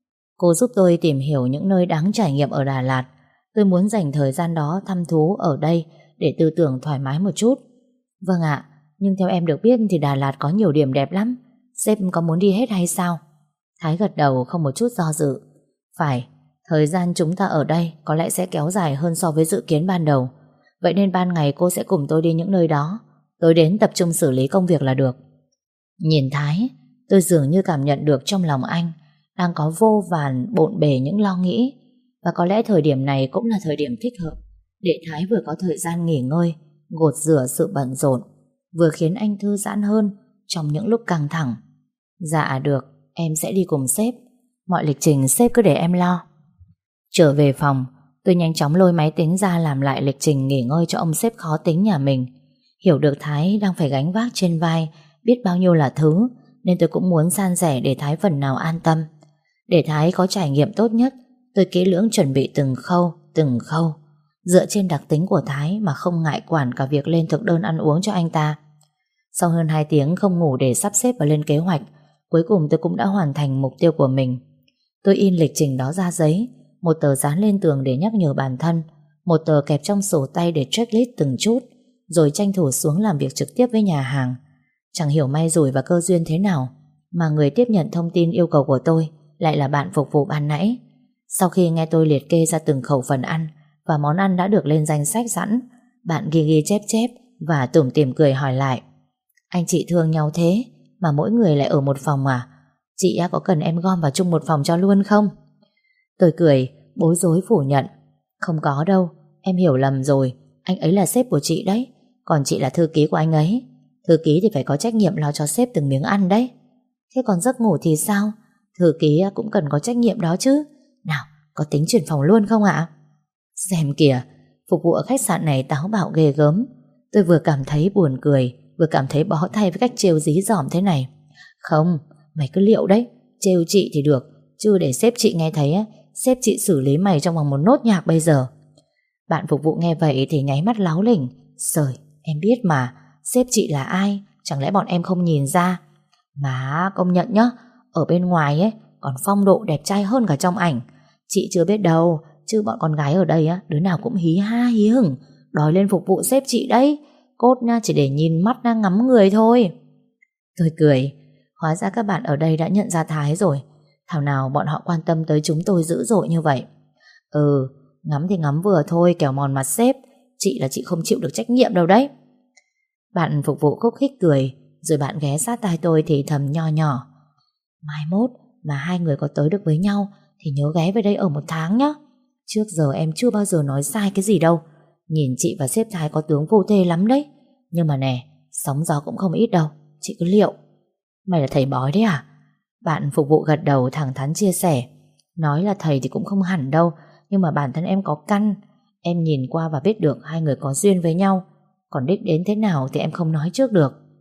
Cô giúp tôi tìm hiểu những nơi đáng trải nghiệm ở Đà Lạt. Tôi muốn dành thời gian đó thăm thú ở đây để tư tưởng thoải mái một chút. Vâng ạ, nhưng theo em được biết thì Đà Lạt có nhiều điểm đẹp lắm. Sếp có muốn đi hết hay sao? Thái gật đầu không một chút do dự. Phải, thời gian chúng ta ở đây có lẽ sẽ kéo dài hơn so với dự kiến ban đầu. Vậy nên ban ngày cô sẽ cùng tôi đi những nơi đó. Tôi đến tập trung xử lý công việc là được. Nhìn Thái, tôi dường như cảm nhận được trong lòng anh đang có vô vàn bộn bề những lo nghĩ. Và có lẽ thời điểm này cũng là thời điểm thích hợp để Thái vừa có thời gian nghỉ ngơi, gột rửa sự bận rộn, vừa khiến anh thư giãn hơn trong những lúc căng thẳng. Dạ được, em sẽ đi cùng sếp. Mọi lịch trình sếp cứ để em lo. Trở về phòng, tôi nhanh chóng lôi máy tính ra làm lại lịch trình nghỉ ngơi cho ông sếp khó tính nhà mình. Hiểu được Thái đang phải gánh vác trên vai biết bao nhiêu là thứ, nên tôi cũng muốn san sẻ để Thái phần nào an tâm. Để Thái có trải nghiệm tốt nhất, tôi kỹ lưỡng chuẩn bị từng khâu, từng khâu, dựa trên đặc tính của Thái mà không ngại quản cả việc lên thực đơn ăn uống cho anh ta. Sau hơn hai tiếng không ngủ để sắp xếp và lên kế hoạch, cuối cùng tôi cũng đã hoàn thành mục tiêu của mình. Tôi in lịch trình đó ra giấy, một tờ dán lên tường để nhắc nhở bản thân, một tờ kẹp trong sổ tay để checklist từng chút, rồi tranh thủ xuống làm việc trực tiếp với nhà hàng. Chẳng hiểu may rủi và cơ duyên thế nào mà người tiếp nhận thông tin yêu cầu của tôi lại là bạn phục vụ ban nãy. Sau khi nghe tôi liệt kê ra từng khẩu phần ăn và món ăn đã được lên danh sách sẵn, bạn ghi ghi chép chép và tủm tỉm cười hỏi lại: anh chị thương nhau thế mà mỗi người lại ở một phòng à? Chị có cần em gom vào chung một phòng cho luôn không? Tôi cười, bối rối phủ nhận: không có đâu, em hiểu lầm rồi. Anh ấy là sếp của chị đấy, còn chị là thư ký của anh ấy. Thư ký thì phải có trách nhiệm lo cho sếp từng miếng ăn đấy. Thế còn giấc ngủ thì sao? Thư ký cũng cần có trách nhiệm đó chứ. Nào, có tính chuyển phòng luôn không ạ? Xem kìa, phục vụ ở khách sạn này táo bạo ghê gớm. Tôi vừa cảm thấy buồn cười, vừa cảm thấy bó tay với cách trêu dí dỏm thế này. Không, mày cứ liệu đấy. Trêu chị thì được, chứ để sếp chị nghe thấy á, sếp chị xử lý mày trong vòng một nốt nhạc bây giờ. Bạn phục vụ nghe vậy thì nháy mắt láo lỉnh. Sời, em biết mà, sếp chị là ai, chẳng lẽ bọn em không nhìn ra? Mà công nhận nhá, ở bên ngoài ấy còn phong độ đẹp trai hơn cả trong ảnh. Chị chưa biết đâu, chứ bọn con gái ở đây á, đứa nào cũng hí ha hí hửng đòi lên phục vụ sếp chị đấy. Cốt nha, chỉ để nhìn mắt na ngắm người thôi. Tôi cười, hóa ra các bạn ở đây đã nhận ra Thái rồi. Thảo nào bọn họ quan tâm tới chúng tôi dữ dội như vậy. Ừ, ngắm thì ngắm vừa thôi, kẻo mòn mặt sếp. Chị là chị không chịu được trách nhiệm đâu đấy. Bạn phục vụ khúc khích cười, rồi bạn ghé sát tai tôi thì thầm nho nhỏ: mai mốt mà hai người có tới được với nhau thì nhớ ghé về đây ở một tháng nhé. Trước giờ em chưa bao giờ nói sai cái gì đâu. Nhìn chị và sếp Thái có tướng vô thê lắm đấy. Nhưng mà nè, sóng gió cũng không ít đâu, chị cứ liệu. Mày là thầy bói đấy à? Bạn phục vụ gật đầu thẳng thắn chia sẻ: nói là thầy thì cũng không hẳn đâu, nhưng mà bản thân em có căn. Em nhìn qua và biết được hai người có duyên với nhau. Còn đích đến thế nào thì em không nói trước được.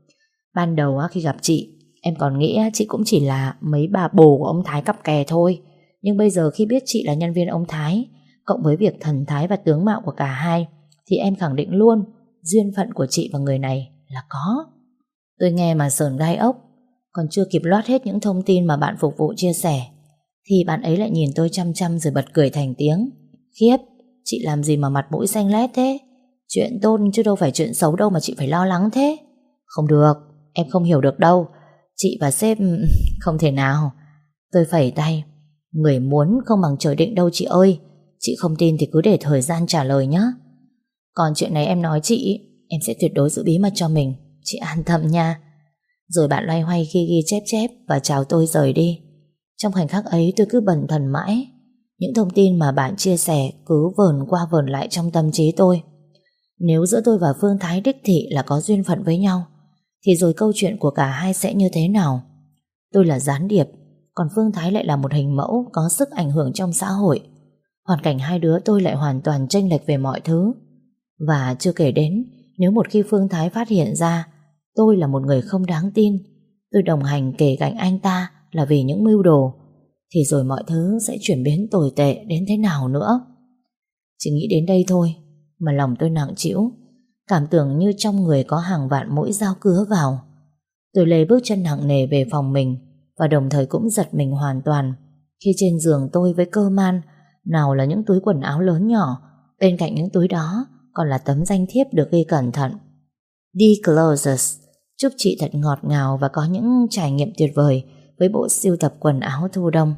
Ban đầu á, khi gặp chị, em còn nghĩ á, chị cũng chỉ là mấy bà bồ của ông Thái cặp kè thôi. Nhưng bây giờ khi biết chị là nhân viên ông Thái, cộng với việc thần thái và tướng mạo của cả hai, thì em khẳng định luôn duyên phận của chị và người này là có. Tôi nghe mà sởn gai ốc. Còn chưa kịp loát hết những thông tin mà bạn phục vụ chia sẻ, thì bạn ấy lại nhìn tôi chăm chăm rồi bật cười thành tiếng. Khiếp, chị làm gì mà mặt mũi xanh lét thế? Chuyện tốt chứ đâu phải chuyện xấu đâu mà chị phải lo lắng thế. Không được, em không hiểu được đâu. Chị và sếp không thể nào. Tôi phẩy tay. Người muốn không bằng trời định đâu chị ơi. Chị không tin thì cứ để thời gian trả lời nhé. Còn chuyện này em nói chị, em sẽ tuyệt đối giữ bí mật cho mình. Chị an tâm nha. Rồi bạn loay hoay ghi ghi chép chép và chào tôi rời đi. Trong khoảnh khắc ấy tôi cứ bần thần mãi. Những thông tin mà bạn chia sẻ cứ vờn qua vờn lại trong tâm trí tôi. Nếu giữa tôi và Phương Thái đích thị là có duyên phận với nhau, thì rồi câu chuyện của cả hai sẽ như thế nào? Tôi là gián điệp, còn Phương Thái lại là một hình mẫu có sức ảnh hưởng trong xã hội. Hoàn cảnh hai đứa tôi lại hoàn toàn chênh lệch về mọi thứ. Và chưa kể đến, nếu một khi Phương Thái phát hiện ra tôi là một người không đáng tin, tôi đồng hành kề cạnh anh ta là vì những mưu đồ, thì rồi mọi thứ sẽ chuyển biến tồi tệ đến thế nào nữa. Chỉ nghĩ đến đây thôi mà lòng tôi nặng trĩu, cảm tưởng như trong người có hàng vạn mũi dao cứa vào. Tôi lê bước chân nặng nề về phòng mình, và đồng thời cũng giật mình hoàn toàn khi trên giường tôi với cơ man nào là những túi quần áo lớn nhỏ, bên cạnh những túi đó còn là tấm danh thiếp được ghi cẩn thận: Đi Clothes, chúc chị thật ngọt ngào và có những trải nghiệm tuyệt vời với bộ sưu tập quần áo thu đông.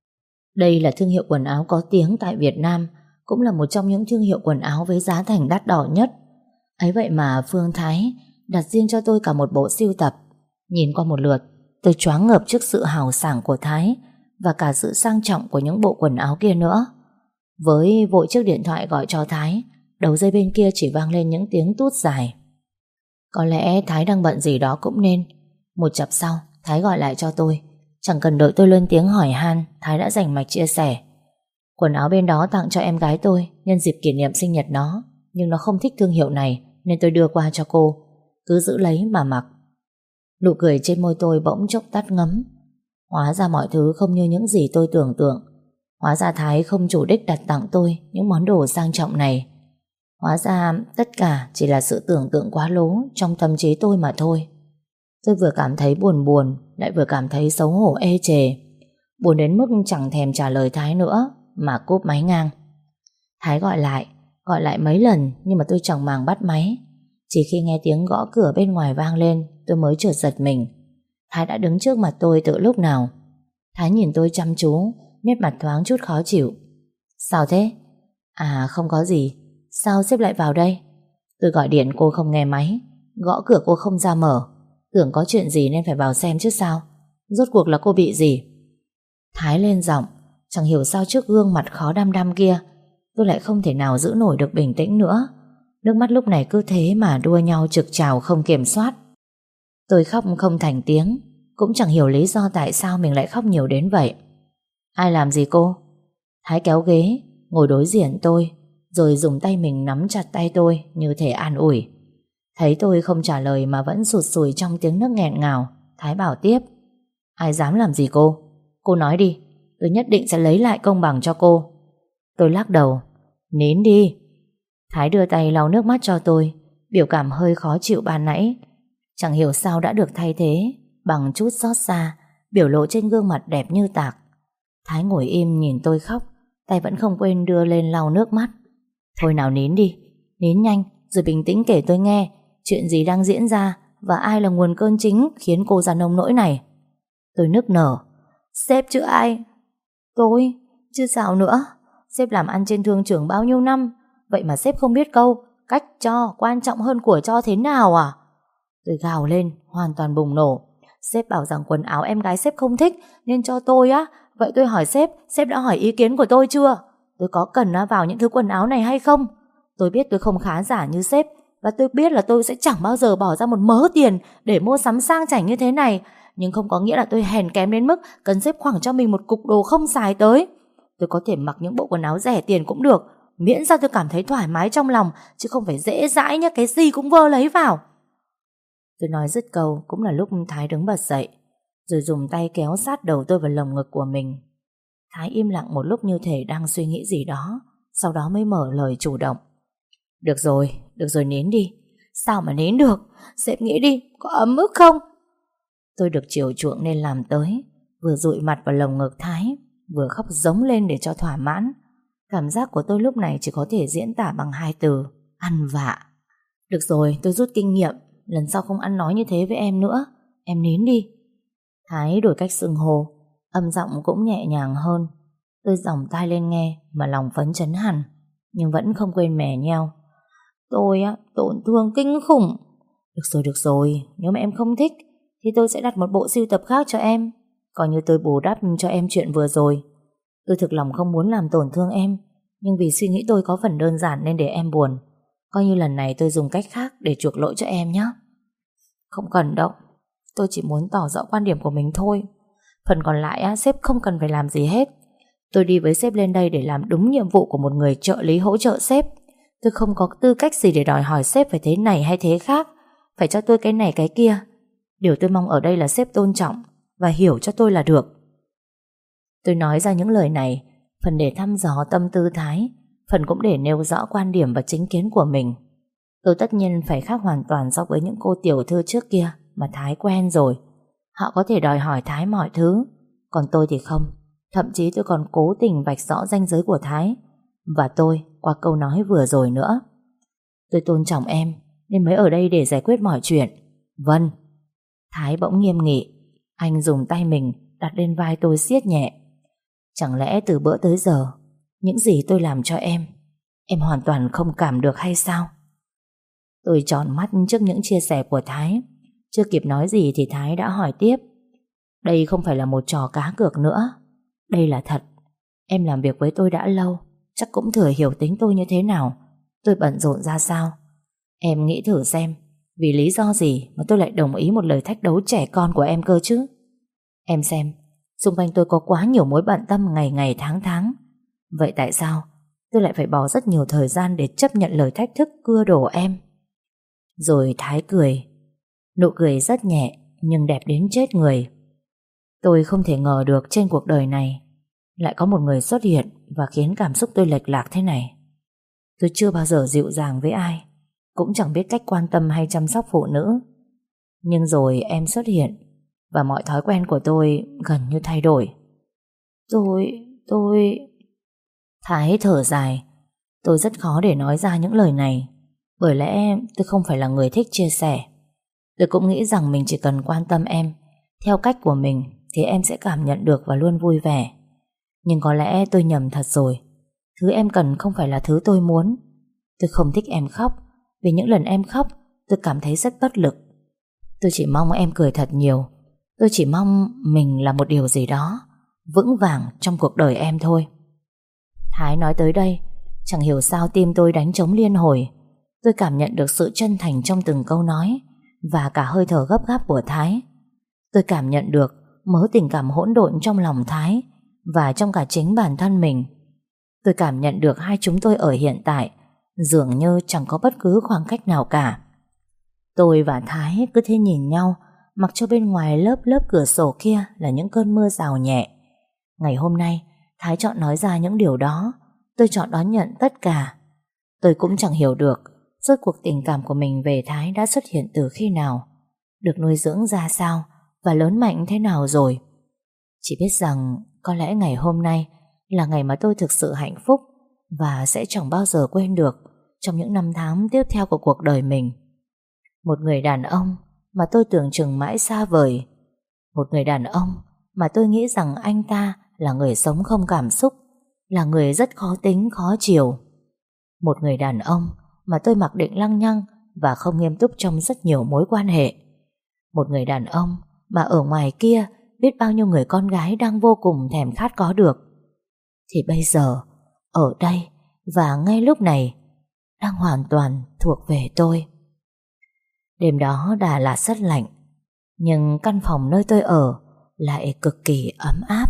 Đây là thương hiệu quần áo có tiếng tại Việt Nam, cũng là một trong những thương hiệu quần áo với giá thành đắt đỏ nhất. Ấy vậy mà Phương Thái đặt riêng cho tôi cả một bộ sưu tập. Nhìn qua một lượt, tôi choáng ngợp trước sự hào sảng của Thái và cả sự sang trọng của những bộ quần áo kia nữa. Với vội chiếc điện thoại gọi cho Thái, đầu dây bên kia chỉ vang lên những tiếng tút dài. Có lẽ Thái đang bận gì đó cũng nên. Một chập sau, Thái gọi lại cho tôi. Chẳng cần đợi tôi lên tiếng hỏi han, Thái đã rành mạch chia sẻ: quần áo bên đó tặng cho em gái tôi nhân dịp kỷ niệm sinh nhật nó, nhưng nó không thích thương hiệu này nên tôi đưa qua cho cô. Cứ giữ lấy mà mặc. Nụ cười trên môi tôi bỗng chốc tắt ngấm. Hóa ra mọi thứ không như những gì tôi tưởng tượng. Hóa ra Thái không chủ đích đặt tặng tôi những món đồ sang trọng này. Hóa ra tất cả chỉ là sự tưởng tượng quá lố trong tâm trí tôi mà thôi. Tôi vừa cảm thấy buồn buồn, lại vừa cảm thấy xấu hổ ê chề. Buồn đến mức chẳng thèm trả lời Thái nữa mà cúp máy ngang. Thái gọi lại, gọi lại mấy lần nhưng mà tôi chẳng màng bắt máy. Chỉ khi nghe tiếng gõ cửa bên ngoài vang lên, tôi mới chợt giật mình. Thái đã đứng trước mặt tôi từ lúc nào. Thái nhìn tôi chăm chú, nét mặt thoáng chút khó chịu. Sao thế? À không có gì. Sao sếp lại vào đây? Tôi gọi điện cô không nghe máy, gõ cửa cô không ra mở. Tưởng có chuyện gì nên phải vào xem chứ sao. Rốt cuộc là cô bị gì? Thái lên giọng. Chẳng hiểu sao trước gương mặt khó đăm đăm kia, tôi lại không thể nào giữ nổi được bình tĩnh nữa. Nước mắt lúc này cứ thế mà đua nhau trực trào không kiểm soát. Tôi khóc không thành tiếng, cũng chẳng hiểu lý do tại sao mình lại khóc nhiều đến vậy. Ai làm gì cô? Thái kéo ghế, ngồi đối diện tôi, rồi dùng tay mình nắm chặt tay tôi như thể an ủi. Thấy tôi không trả lời mà vẫn sụt sùi trong tiếng nấc nghẹn ngào, Thái bảo tiếp: ai dám làm gì cô? Cô nói đi, tôi nhất định sẽ lấy lại công bằng cho cô. Tôi lắc đầu. Nín đi. Thái đưa tay lau nước mắt cho tôi, biểu cảm hơi khó chịu ban nãy chẳng hiểu sao đã được thay thế bằng chút xót xa, biểu lộ trên gương mặt đẹp như tạc. Thái ngồi im nhìn tôi khóc, tay vẫn không quên đưa lên lau nước mắt. Thôi nào nín đi, nín nhanh rồi bình tĩnh kể tôi nghe chuyện gì đang diễn ra và ai là nguồn cơn chính khiến cô ra nông nỗi này. Tôi nức nở. Sếp chứ ai? Tôi? Chứ sao nữa? Sếp làm ăn trên thương trường bao nhiêu năm, vậy mà sếp không biết câu cách cho quan trọng hơn của cho thế nào à? Tôi gào lên, hoàn toàn bùng nổ. Sếp bảo rằng quần áo em gái sếp không thích nên cho tôi á. Vậy tôi hỏi sếp, sếp đã hỏi ý kiến của tôi chưa? Tôi có cần vào những thứ quần áo này hay không? Tôi biết tôi không khá giả như sếp, và tôi biết là tôi sẽ chẳng bao giờ bỏ ra một mớ tiền để mua sắm sang chảnh như thế này. Nhưng không có nghĩa là tôi hèn kém đến mức cần sếp khoẳng cho mình một cục đồ không xài tới. Tôi có thể mặc những bộ quần áo rẻ tiền cũng được, miễn sao tôi cảm thấy thoải mái trong lòng, chứ không phải dễ dãi nhá, cái gì cũng vơ lấy vào. Tôi nói dứt câu cũng là lúc Thái đứng bật dậy, rồi dùng tay kéo sát đầu tôi vào lồng ngực của mình. Thái im lặng một lúc như thể đang suy nghĩ gì đó, sau đó mới mở lời chủ động. Được rồi, được rồi, nín đi. Sao mà nín được? Sếp nghĩ đi, có ấm ức không? Tôi được chiều chuộng nên làm tới, vừa dụi mặt vào lồng ngực Thái, vừa khóc giống lên để cho thỏa mãn. Cảm giác của tôi lúc này chỉ có thể diễn tả bằng hai từ: ăn vạ. Được rồi, tôi rút kinh nghiệm, lần sau không ăn nói như thế với em nữa. Em nín đi. Thái đổi cách xưng hô, âm giọng cũng nhẹ nhàng hơn. Tôi dòng tai lên nghe mà lòng phấn chấn hẳn, nhưng vẫn không quên mè nheo. Tôi á, tổn thương kinh khủng. Được rồi, được rồi, nếu mà em không thích thì tôi sẽ đặt một bộ sưu tập khác cho em, coi như tôi bù đắp cho em chuyện vừa rồi. Tôi thực lòng không muốn làm tổn thương em, nhưng vì suy nghĩ tôi có phần đơn giản nên để em buồn. Coi như lần này tôi dùng cách khác để chuộc lỗi cho em nhé. Không cần đâu, tôi chỉ muốn tỏ rõ quan điểm của mình thôi. Phần còn lại á, sếp không cần phải làm gì hết. Tôi đi với sếp lên đây để làm đúng nhiệm vụ của một người trợ lý hỗ trợ sếp. Tôi không có tư cách gì để đòi hỏi sếp phải thế này hay thế khác, phải cho tôi cái này cái kia. Điều tôi mong ở đây là sếp tôn trọng và hiểu cho tôi là được. Tôi nói ra những lời này phần để thăm dò tâm tư Thái, phần cũng để nêu rõ quan điểm và chính kiến của mình. Tôi tất nhiên phải khác hoàn toàn so với những cô tiểu thư trước kia mà Thái quen rồi. Họ có thể đòi hỏi Thái mọi thứ, còn tôi thì không. Thậm chí tôi còn cố tình vạch rõ ranh giới của Thái và tôi qua câu nói vừa rồi nữa. Tôi tôn trọng em nên mới ở đây để giải quyết mọi chuyện. Vâng. Thái bỗng nghiêm nghị. Anh dùng tay mình đặt lên vai tôi siết nhẹ. Chẳng lẽ từ bữa tới giờ những gì tôi làm cho em, em hoàn toàn không cảm được hay sao? Tôi tròn mắt trước những chia sẻ của Thái. Chưa kịp nói gì thì Thái đã hỏi tiếp. Đây không phải là một trò cá cược nữa, đây là thật. Em làm việc với tôi đã lâu, chắc cũng thừa hiểu tính tôi như thế nào, tôi bận rộn ra sao. Em nghĩ thử xem, vì lý do gì mà tôi lại đồng ý một lời thách đấu trẻ con của em cơ chứ? Em xem, xung quanh tôi có quá nhiều mối bận tâm ngày ngày tháng tháng. Vậy tại sao tôi lại phải bỏ rất nhiều thời gian để chấp nhận lời thách thức cưa đổ em? Rồi Thái cười. Nụ cười rất nhẹ nhưng đẹp đến chết người. Tôi không thể ngờ được trên cuộc đời này lại có một người xuất hiện và khiến cảm xúc tôi lệch lạc thế này. Tôi chưa bao giờ dịu dàng với ai, cũng chẳng biết cách quan tâm hay chăm sóc phụ nữ. Nhưng rồi em xuất hiện và mọi thói quen của tôi gần như thay đổi. Tôi... tôi... Thái thở dài. Tôi rất khó để nói ra những lời này, bởi lẽ tôi không phải là người thích chia sẻ. Tôi cũng nghĩ rằng mình chỉ cần quan tâm em theo cách của mình thì em sẽ cảm nhận được và luôn vui vẻ. Nhưng có lẽ tôi nhầm thật rồi. Thứ em cần không phải là thứ tôi muốn. Tôi không thích em khóc, vì những lần em khóc tôi cảm thấy rất bất lực. Tôi chỉ mong em cười thật nhiều. Tôi chỉ mong mình là một điều gì đó vững vàng trong cuộc đời em thôi. Thái nói tới đây, chẳng hiểu sao tim tôi đánh trống liên hồi. Tôi cảm nhận được sự chân thành trong từng câu nói và cả hơi thở gấp gáp của Thái. Tôi cảm nhận được mớ tình cảm hỗn độn trong lòng Thái và trong cả chính bản thân mình. Tôi cảm nhận được hai chúng tôi ở hiện tại dường như chẳng có bất cứ khoảng cách nào cả. Tôi và Thái cứ thế nhìn nhau, mặc cho bên ngoài lớp lớp cửa sổ kia là những cơn mưa rào nhẹ. Ngày hôm nay Thái chọn nói ra những điều đó, tôi chọn đón nhận tất cả. Tôi cũng chẳng hiểu được rốt cuộc tình cảm của mình về Thái đã xuất hiện từ khi nào, được nuôi dưỡng ra sao và lớn mạnh thế nào rồi. Chỉ biết rằng có lẽ ngày hôm nay là ngày mà tôi thực sự hạnh phúc và sẽ chẳng bao giờ quên được trong những năm tháng tiếp theo của cuộc đời mình. Một người đàn ông mà tôi tưởng chừng mãi xa vời. Một người đàn ông mà tôi nghĩ rằng anh ta là người sống không cảm xúc, là người rất khó tính, khó chiều. Một người đàn ông mà tôi mặc định lăng nhăng và không nghiêm túc trong rất nhiều mối quan hệ. Một người đàn ông mà ở ngoài kia biết bao nhiêu người con gái đang vô cùng thèm khát có được. Thì bây giờ, ở đây và ngay lúc này, đang hoàn toàn thuộc về tôi. Đêm đó Đà Lạt rất lạnh, nhưng căn phòng nơi tôi ở lại cực kỳ ấm áp.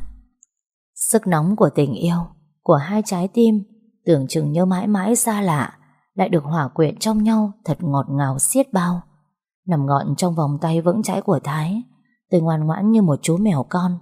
Sức nóng của tình yêu, của hai trái tim tưởng chừng như mãi mãi xa lạ, lại được hòa quyện trong nhau thật ngọt ngào xiết bao. Nằm gọn trong vòng tay vững chãi của Thái, tôi ngoan ngoãn như một chú mèo con.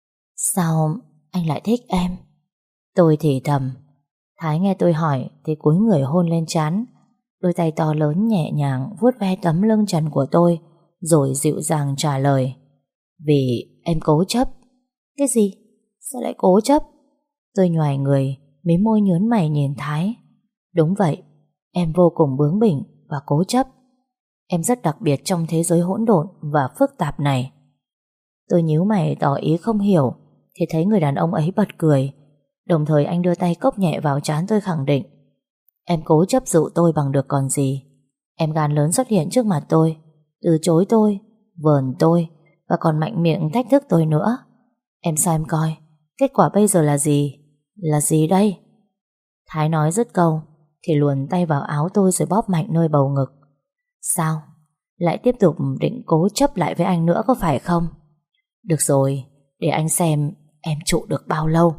Sao anh lại thích em? Tôi thì thầm. Thái nghe tôi hỏi thì cúi người hôn lên trán. Đôi tay to lớn nhẹ nhàng vuốt ve tấm lưng trần của tôi, rồi dịu dàng trả lời. Vì em cố chấp. Cái gì? Sao lại cố chấp? Tôi nhoài người, mí môi nhớn mày nhìn Thái. Đúng vậy, em vô cùng bướng bỉnh và cố chấp. Em rất đặc biệt trong thế giới hỗn độn và phức tạp này. Tôi nhíu mày tỏ ý không hiểu, thì thấy người đàn ông ấy bật cười. Đồng thời anh đưa tay cốc nhẹ vào trán tôi khẳng định. Em cố chấp dụ tôi bằng được còn gì. Em gan lớn xuất hiện trước mặt tôi, từ chối tôi, vờn tôi, và còn mạnh miệng thách thức tôi nữa. Em sao em coi, kết quả bây giờ là gì? Là gì đây? Thái nói dứt câu thì luồn tay vào áo tôi rồi bóp mạnh nơi bầu ngực. Sao? Lại tiếp tục định cố chấp lại với anh nữa có phải không? Được rồi, để anh xem em trụ được bao lâu.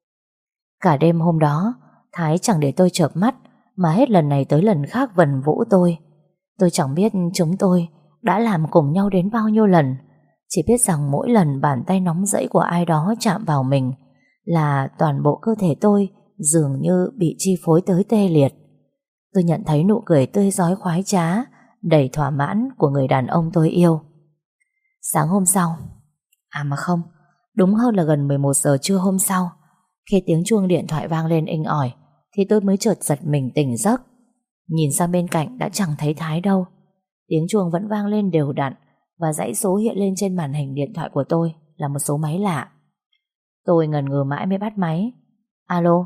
Cả đêm hôm đó, Thái chẳng để tôi chợp mắt, mà hết lần này tới lần khác vần vũ tôi. Tôi chẳng biết chúng tôi đã làm cùng nhau đến bao nhiêu lần. Chỉ biết rằng mỗi lần bàn tay nóng rẫy của ai đó chạm vào mình là toàn bộ cơ thể tôi dường như bị chi phối tới tê liệt. Tôi nhận thấy nụ cười tươi rói khoái trá, đầy thỏa mãn của người đàn ông tôi yêu. Sáng hôm sau, à mà không, đúng hơn là gần mười một giờ trưa hôm sau, khi tiếng chuông điện thoại vang lên inh ỏi, thì tôi mới chợt giật mình tỉnh giấc. Nhìn sang bên cạnh đã chẳng thấy Thái đâu. Tiếng chuông vẫn vang lên đều đặn, và dãy số hiện lên trên màn hình điện thoại của tôi là một số máy lạ. Tôi ngần ngừ mãi mới bắt máy. Alo?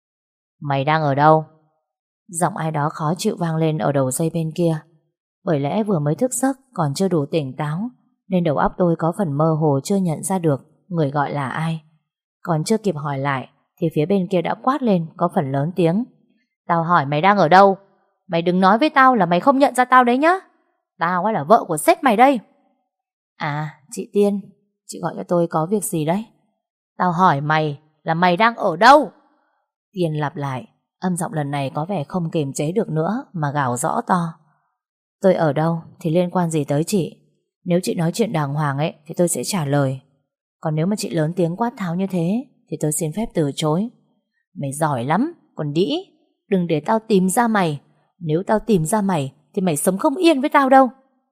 Mày đang ở đâu? Giọng ai đó khó chịu vang lên ở đầu dây bên kia. Bởi lẽ vừa mới thức giấc còn chưa đủ tỉnh táo, nên đầu óc tôi có phần mơ hồ chưa nhận ra được người gọi là ai. Còn chưa kịp hỏi lại thì phía bên kia đã quát lên có phần lớn tiếng. Tao hỏi mày đang ở đâu? Mày đừng nói với tao là mày không nhận ra tao đấy nhá. Tao ấy là vợ của sếp mày đây. À, chị Tiên, chị gọi cho tôi có việc gì đấy? Tao hỏi mày là mày đang ở đâu? Tiên lặp lại, âm giọng lần này có vẻ không kiềm chế được nữa mà gào rõ to. Tôi ở đâu thì liên quan gì tới chị? Nếu chị nói chuyện đàng hoàng ấy thì tôi sẽ trả lời. Còn nếu mà chị lớn tiếng quát tháo như thế thì tôi xin phép từ chối. Mày giỏi lắm, còn đĩ. Đừng để tao tìm ra mày. Nếu tao tìm ra mày thì mày sống không yên với tao đâu.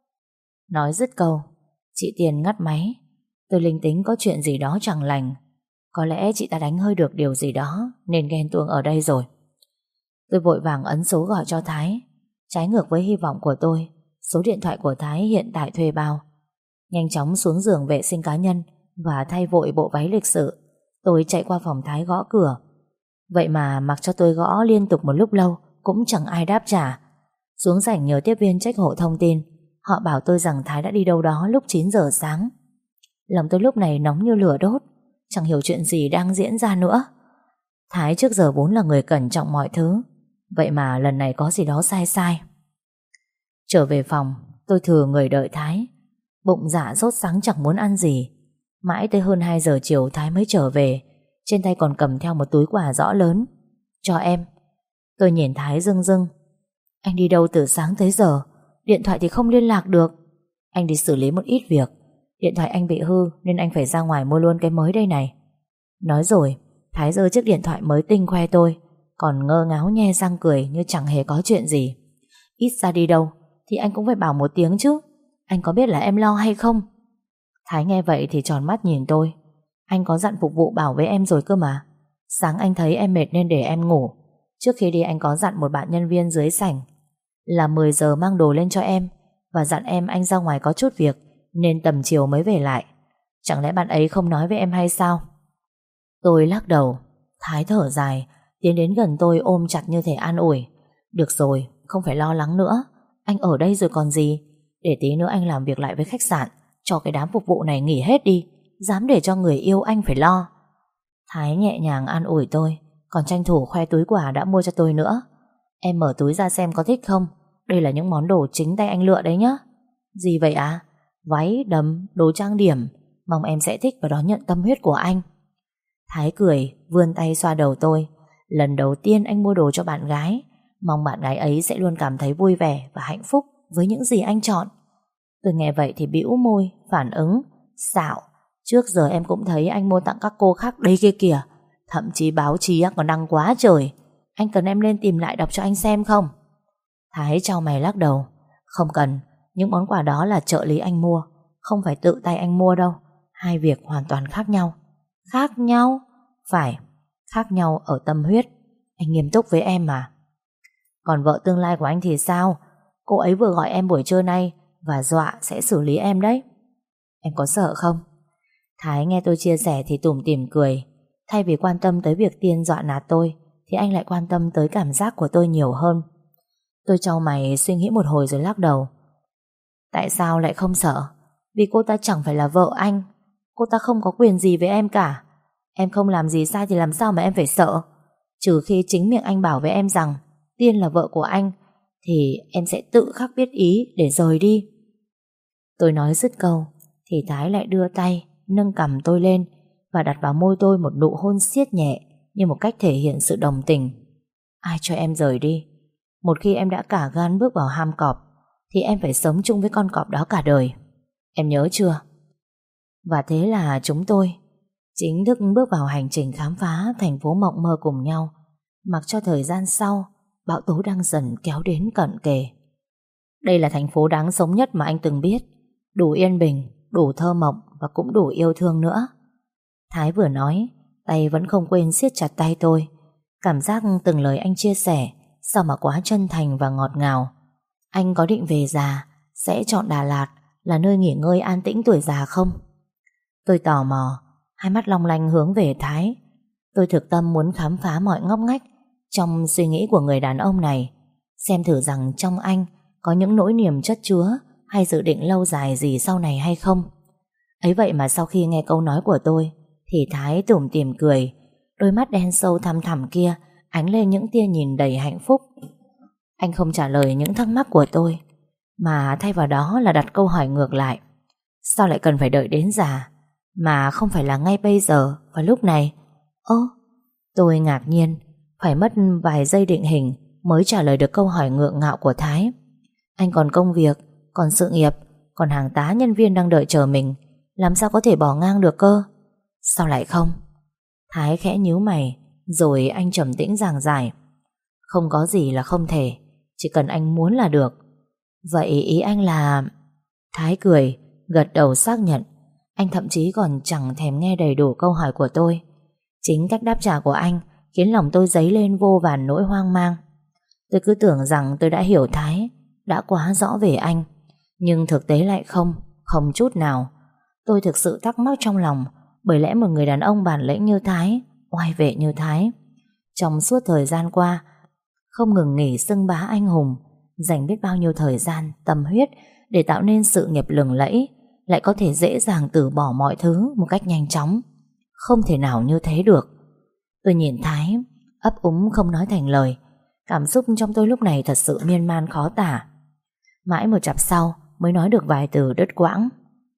Nói dứt câu, chị Tiền ngắt máy. Tôi linh tính có chuyện gì đó chẳng lành. Có lẽ chị ta đánh hơi được điều gì đó nên ghen tuông ở đây rồi. Tôi vội vàng ấn số gọi cho Thái. Trái ngược với hy vọng của tôi, số điện thoại của Thái hiện tại thuê bao. Nhanh chóng xuống giường vệ sinh cá nhân và thay vội bộ váy lịch sự, tôi chạy qua phòng Thái gõ cửa. Vậy mà mặc cho tôi gõ liên tục một lúc lâu cũng chẳng ai đáp trả. Xuống rảnh nhờ tiếp viên check hộ thông tin. Họ bảo tôi rằng Thái đã đi đâu đó lúc chín giờ sáng. Lòng tôi lúc này nóng như lửa đốt, chẳng hiểu chuyện gì đang diễn ra nữa. Thái trước giờ vốn là người cẩn trọng mọi thứ, vậy mà lần này có gì đó sai sai. Trở về phòng, tôi thừa người đợi Thái. Bụng dạ sốt sắng chẳng muốn ăn gì. Mãi tới hơn hai giờ chiều Thái mới trở về. Trên tay còn cầm theo một túi quà rõ lớn. Cho em. Tôi nhìn Thái rưng rưng. Anh đi đâu từ sáng tới giờ? Điện thoại thì không liên lạc được. Anh đi xử lý một ít việc. Điện thoại anh bị hư nên anh phải ra ngoài mua luôn cái mới đây này. Nói rồi, Thái giơ chiếc điện thoại mới tinh khoe tôi, còn ngơ ngáo nhe răng cười như chẳng hề có chuyện gì. Ít ra đi đâu thì anh cũng phải bảo một tiếng chứ. Anh có biết là em lo hay không? Thái nghe vậy thì tròn mắt nhìn tôi. Anh có dặn phục vụ bảo với em rồi cơ mà. Sáng anh thấy em mệt nên để em ngủ. Trước khi đi anh có dặn một bạn nhân viên dưới sảnh là mười giờ mang đồ lên cho em, và dặn em anh ra ngoài có chút việc nên tầm chiều mới về lại. Chẳng lẽ bạn ấy không nói với em hay sao? Tôi lắc đầu. Thái thở dài, tiến đến gần tôi ôm chặt như thể an ủi. Được rồi, không phải lo lắng nữa. Anh ở đây rồi còn gì. Để tí nữa anh làm việc lại với khách sạn, cho cái đám phục vụ này nghỉ hết đi. Dám để cho người yêu anh phải lo. Thái nhẹ nhàng an ủi tôi, còn tranh thủ khoe túi quà đã mua cho tôi nữa. Em mở túi ra xem có thích không. Đây là những món đồ chính tay anh lựa đấy nhá. Gì vậy à? Váy, đầm, đồ trang điểm. Mong em sẽ thích và đón nhận tâm huyết của anh. Thái cười, vươn tay xoa đầu tôi. Lần đầu tiên anh mua đồ cho bạn gái, mong bạn gái ấy sẽ luôn cảm thấy vui vẻ và hạnh phúc với những gì anh chọn. Tôi nghe vậy thì bĩu môi, phản ứng: Xạo, trước giờ em cũng thấy anh mua tặng các cô khác đây kia kìa. Thậm chí báo chí còn đăng quá trời. Anh cần em lên tìm lại đọc cho anh xem không? Thái chau mày lắc đầu: Không cần, những món quà đó là trợ lý anh mua, không phải tự tay anh mua đâu. Hai việc hoàn toàn khác nhau. Khác nhau? Phải, khác nhau ở tâm huyết. Anh nghiêm túc với em mà. Còn vợ tương lai của anh thì sao? Cô ấy vừa gọi em buổi trưa nay và dọa sẽ xử lý em đấy. Em có sợ không? Thái nghe tôi chia sẻ thì tủm tỉm cười. Thay vì quan tâm tới việc Tiên dọa nạt tôi thì anh lại quan tâm tới cảm giác của tôi nhiều hơn. Tôi chau mày suy nghĩ một hồi rồi lắc đầu. Tại sao lại không sợ? Vì cô ta chẳng phải là vợ anh. Cô ta không có quyền gì với em cả. Em không làm gì sai thì làm sao mà em phải sợ? Trừ khi chính miệng anh bảo với em rằng Tiên là vợ của anh, thì em sẽ tự khắc biết ý để rời đi. Tôi nói dứt câu thì Thái lại đưa tay nâng cằm tôi lên và đặt vào môi tôi một nụ hôn siết nhẹ, như một cách thể hiện sự đồng tình. Ai cho em rời đi? Một khi em đã cả gan bước vào ham cọp thì em phải sống chung với con cọp đó cả đời. Em nhớ chưa? Và thế là chúng tôi chính thức bước vào hành trình khám phá thành phố mộng mơ cùng nhau, mặc cho thời gian sau bão tố đang dần kéo đến cận kề. Đây là thành phố đáng sống nhất mà anh từng biết. Đủ yên bình, đủ thơ mộng và cũng đủ yêu thương nữa. Thái vừa nói, tay vẫn không quên siết chặt tay tôi. Cảm giác từng lời anh chia sẻ sao mà quá chân thành và ngọt ngào. Anh có định về già sẽ chọn Đà Lạt là nơi nghỉ ngơi an tĩnh tuổi già không? Tôi tò mò, hai mắt long lanh hướng về Thái. Tôi thực tâm muốn khám phá mọi ngóc ngách trong suy nghĩ của người đàn ông này, xem thử rằng trong anh có những nỗi niềm chất chứa hay dự định lâu dài gì sau này hay không. Ấy vậy mà sau khi nghe câu nói của tôi thì Thái tủm tỉm cười, đôi mắt đen sâu thăm thẳm kia ánh lên những tia nhìn đầy hạnh phúc. Anh không trả lời những thắc mắc của tôi, mà thay vào đó là đặt câu hỏi ngược lại. Sao lại cần phải đợi đến già, mà không phải là ngay bây giờ và lúc này? Ơ, tôi ngạc nhiên, phải mất vài giây định hình mới trả lời được câu hỏi ngượng ngạo của Thái. Anh còn công việc, còn sự nghiệp, còn hàng tá nhân viên đang đợi chờ mình, làm sao có thể bỏ ngang được cơ? Sao lại không? Thái khẽ nhíu mày, rồi anh trầm tĩnh giảng giải. Không có gì là không thể, chỉ cần anh muốn là được. Vậy ý anh là... Thái cười, gật đầu xác nhận. Anh thậm chí còn chẳng thèm nghe đầy đủ câu hỏi của tôi. Chính cách đáp trả của anh khiến lòng tôi dấy lên vô vàn nỗi hoang mang. Tôi cứ tưởng rằng tôi đã hiểu Thái, đã quá rõ về anh, nhưng thực tế lại không, không chút nào. Tôi thực sự thắc mắc trong lòng, bởi lẽ một người đàn ông bản lĩnh như Thái, oai vệ như Thái, trong suốt thời gian qua không ngừng nghỉ xưng bá anh hùng, dành biết bao nhiêu thời gian, tâm huyết để tạo nên sự nghiệp lừng lẫy, lại có thể dễ dàng từ bỏ mọi thứ một cách nhanh chóng. Không thể nào như thế được. Tôi nhìn Thái, ấp úng không nói thành lời. Cảm xúc trong tôi lúc này thật sự miên man khó tả. Mãi một chặp sau mới nói được vài từ đứt quãng.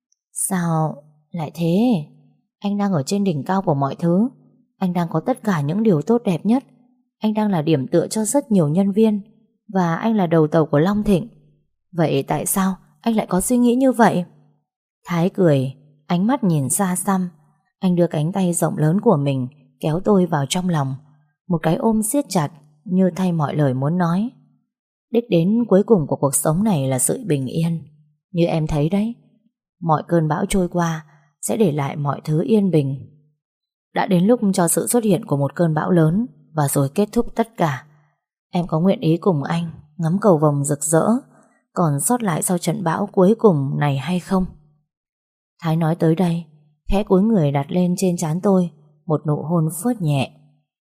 Sao lại thế? Anh đang ở trên đỉnh cao của mọi thứ. Anh đang có tất cả những điều tốt đẹp nhất. Anh đang là điểm tựa cho rất nhiều nhân viên, và anh là đầu tàu của Long Thịnh. Vậy tại sao anh lại có suy nghĩ như vậy? Thái cười, ánh mắt nhìn xa xăm. Anh đưa cánh tay rộng lớn của mình kéo tôi vào trong lòng, một cái ôm siết chặt như thay mọi lời muốn nói. Đích đến cuối cùng của cuộc sống này là sự bình yên. Như em thấy đấy, mọi cơn bão trôi qua sẽ để lại mọi thứ yên bình. Đã đến lúc cho sự xuất hiện của một cơn bão lớn, và rồi kết thúc tất cả. Em có nguyện ý cùng anh ngắm cầu vồng rực rỡ còn sót lại sau trận bão cuối cùng này hay không? Thái nói tới đây, khẽ cúi người đặt lên trên trán tôi một nụ hôn phớt nhẹ.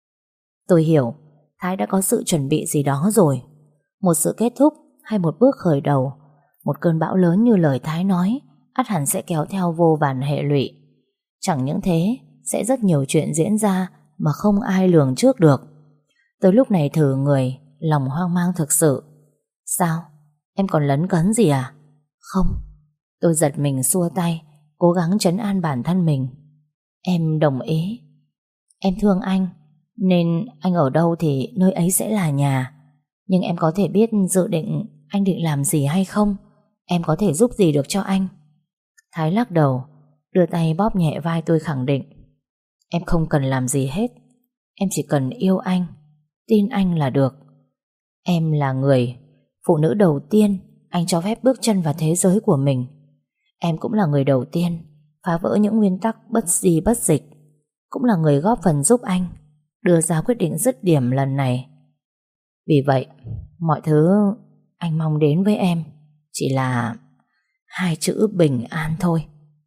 Tôi hiểu Thái đã có sự chuẩn bị gì đó rồi. Một sự kết thúc hay một bước khởi đầu. Một cơn bão lớn như lời Thái nói ắt hẳn sẽ kéo theo vô vàn hệ lụy. Chẳng những thế, sẽ rất nhiều chuyện diễn ra mà không ai lường trước được. Tới lúc này thử người, lòng hoang mang thực sự. Sao? Em còn lấn cấn gì à? Không. Tôi giật mình xua tay, cố gắng trấn an bản thân mình. Em đồng ý. Em thương anh, nên anh ở đâu thì nơi ấy sẽ là nhà. Nhưng em có thể biết dự định anh định làm gì hay không? Em có thể giúp gì được cho anh? Thái lắc đầu, đưa tay bóp nhẹ vai tôi khẳng định. Em không cần làm gì hết. Em chỉ cần yêu anh, tin anh là được. Em là người phụ nữ đầu tiên anh cho phép bước chân vào thế giới của mình. Em cũng là người đầu tiên phá vỡ những nguyên tắc bất di bất dịch, cũng là người góp phần giúp anh đưa ra quyết định dứt điểm lần này. Vì vậy, mọi thứ anh mong đến với em chỉ là hai chữ bình an thôi.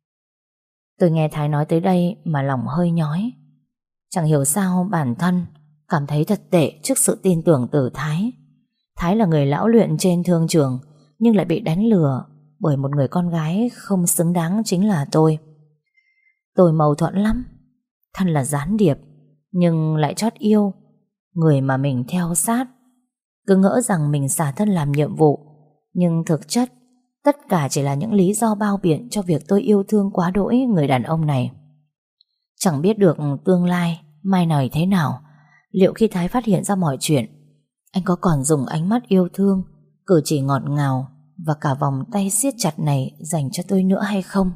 Tôi nghe Thái nói tới đây mà lòng hơi nhói. Chẳng hiểu sao bản thân cảm thấy thật tệ trước sự tin tưởng từ Thái. Thái là người lão luyện trên thương trường, nhưng lại bị đánh lừa bởi một người con gái không xứng đáng chính là tôi. Tôi mâu thuẫn lắm. Thân là gián điệp, nhưng lại chót yêu người mà mình theo sát. Cứ ngỡ rằng mình xả thân làm nhiệm vụ, nhưng thực chất tất cả chỉ là những lý do bao biện cho việc tôi yêu thương quá đỗi người đàn ông này. Chẳng biết được tương lai mai này thế nào. Liệu khi Thái phát hiện ra mọi chuyện, anh có còn dùng ánh mắt yêu thương, cử chỉ ngọt ngào và cả vòng tay siết chặt này dành cho tôi nữa hay không?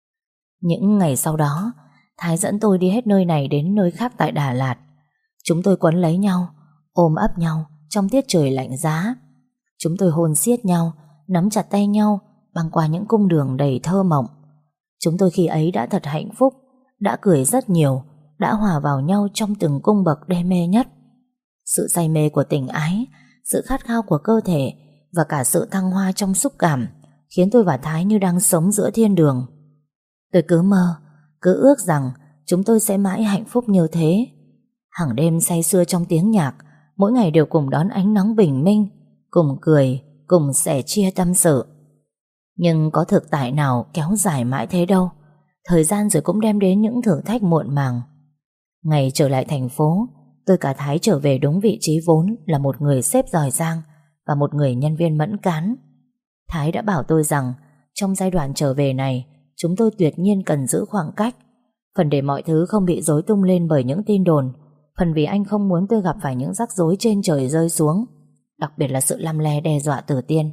Những ngày sau đó, Thái dẫn tôi đi hết nơi này đến nơi khác tại Đà Lạt. Chúng tôi quấn lấy nhau, ôm ấp nhau trong tiết trời lạnh giá. Chúng tôi hôn siết nhau, nắm chặt tay nhau băng qua những cung đường đầy thơ mộng. Chúng tôi khi ấy đã thật hạnh phúc, đã cười rất nhiều, đã hòa vào nhau trong từng cung bậc đê mê nhất. Sự say mê của tình ái, sự khát khao của cơ thể và cả sự thăng hoa trong xúc cảm khiến tôi và Thái như đang sống giữa thiên đường. Tôi cứ mơ, cứ ước rằng chúng tôi sẽ mãi hạnh phúc như thế. Hàng đêm say sưa trong tiếng nhạc, mỗi ngày đều cùng đón ánh nắng bình minh, cùng cười, cùng sẻ chia tâm sự. Nhưng có thực tại nào kéo dài mãi thế đâu. Thời gian rồi cũng đem đến những thử thách muộn màng. Ngày trở lại thành phố, tôi cả Thái trở về đúng vị trí vốn là một người sếp giỏi giang và một người nhân viên mẫn cán. Thái đã bảo tôi rằng trong giai đoạn trở về này, chúng tôi tuyệt nhiên cần giữ khoảng cách. Phần để mọi thứ không bị rối tung lên bởi những tin đồn, phần vì anh không muốn tôi gặp phải những rắc rối trên trời rơi xuống, đặc biệt là sự lăm le đe dọa từ Tiên.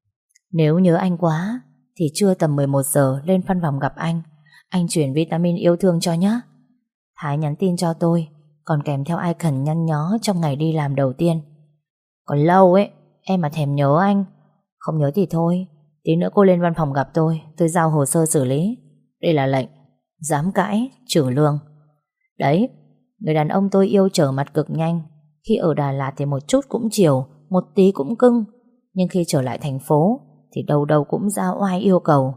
Nếu nhớ anh quá thì trưa tầm mười một giờ lên văn phòng gặp anh. Anh chuyển vitamin yêu thương cho nhé. Thái nhắn tin cho tôi, còn kèm theo icon nhăn nhó trong ngày đi làm đầu tiên. Còn lâu ấy, em mà thèm nhớ anh. Không nhớ thì thôi, tí nữa cô lên văn phòng gặp tôi, tôi giao hồ sơ xử lý. Đây là lệnh, dám cãi, trừ lương. Đấy, người đàn ông tôi yêu trở mặt cực nhanh. Khi ở Đà Lạt thì một chút cũng chiều, một tí cũng cưng. Nhưng khi trở lại thành phố thì đâu đâu cũng ra oai yêu cầu.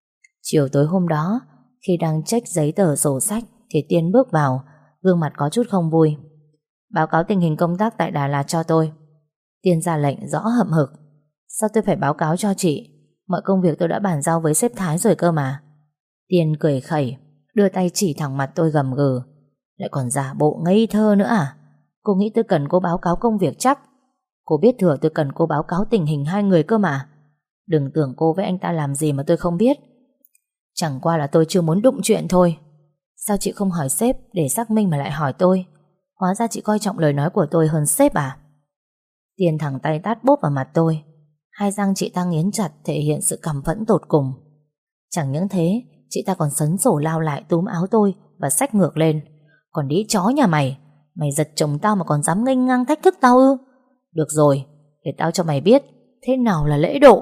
Chiều tối hôm đó, khi đang check giấy tờ sổ sách thì Tiên bước vào, gương mặt có chút không vui. Báo cáo tình hình công tác tại Đà Lạt cho tôi. Tiên ra lệnh rõ hậm hực. Sao tôi phải báo cáo cho chị? Mọi công việc tôi đã bàn giao với sếp Thái rồi cơ mà. Tiên cười khẩy, đưa tay chỉ thẳng mặt tôi gầm gừ. Lại còn giả bộ ngây thơ nữa à? Cô nghĩ tôi cần cô báo cáo công việc chắc? Cô biết thừa tôi cần cô báo cáo tình hình hai người cơ mà. Đừng tưởng cô với anh ta làm gì mà tôi không biết. Chẳng qua là tôi chưa muốn đụng chuyện thôi. Sao chị không hỏi sếp để xác minh mà lại hỏi tôi? Hóa ra chị coi trọng lời nói của tôi hơn sếp à? Tiên thẳng tay tát bốp vào mặt tôi. Hai răng chị ta nghiến chặt thể hiện sự căm phẫn tột cùng. Chẳng những thế, chị ta còn sấn sổ lao lại túm áo tôi và xách ngược lên. Còn đĩ chó nhà mày, mày giật chồng tao mà còn dám nghênh ngang thách thức tao ư? Được rồi, để tao cho mày biết thế nào là lễ độ.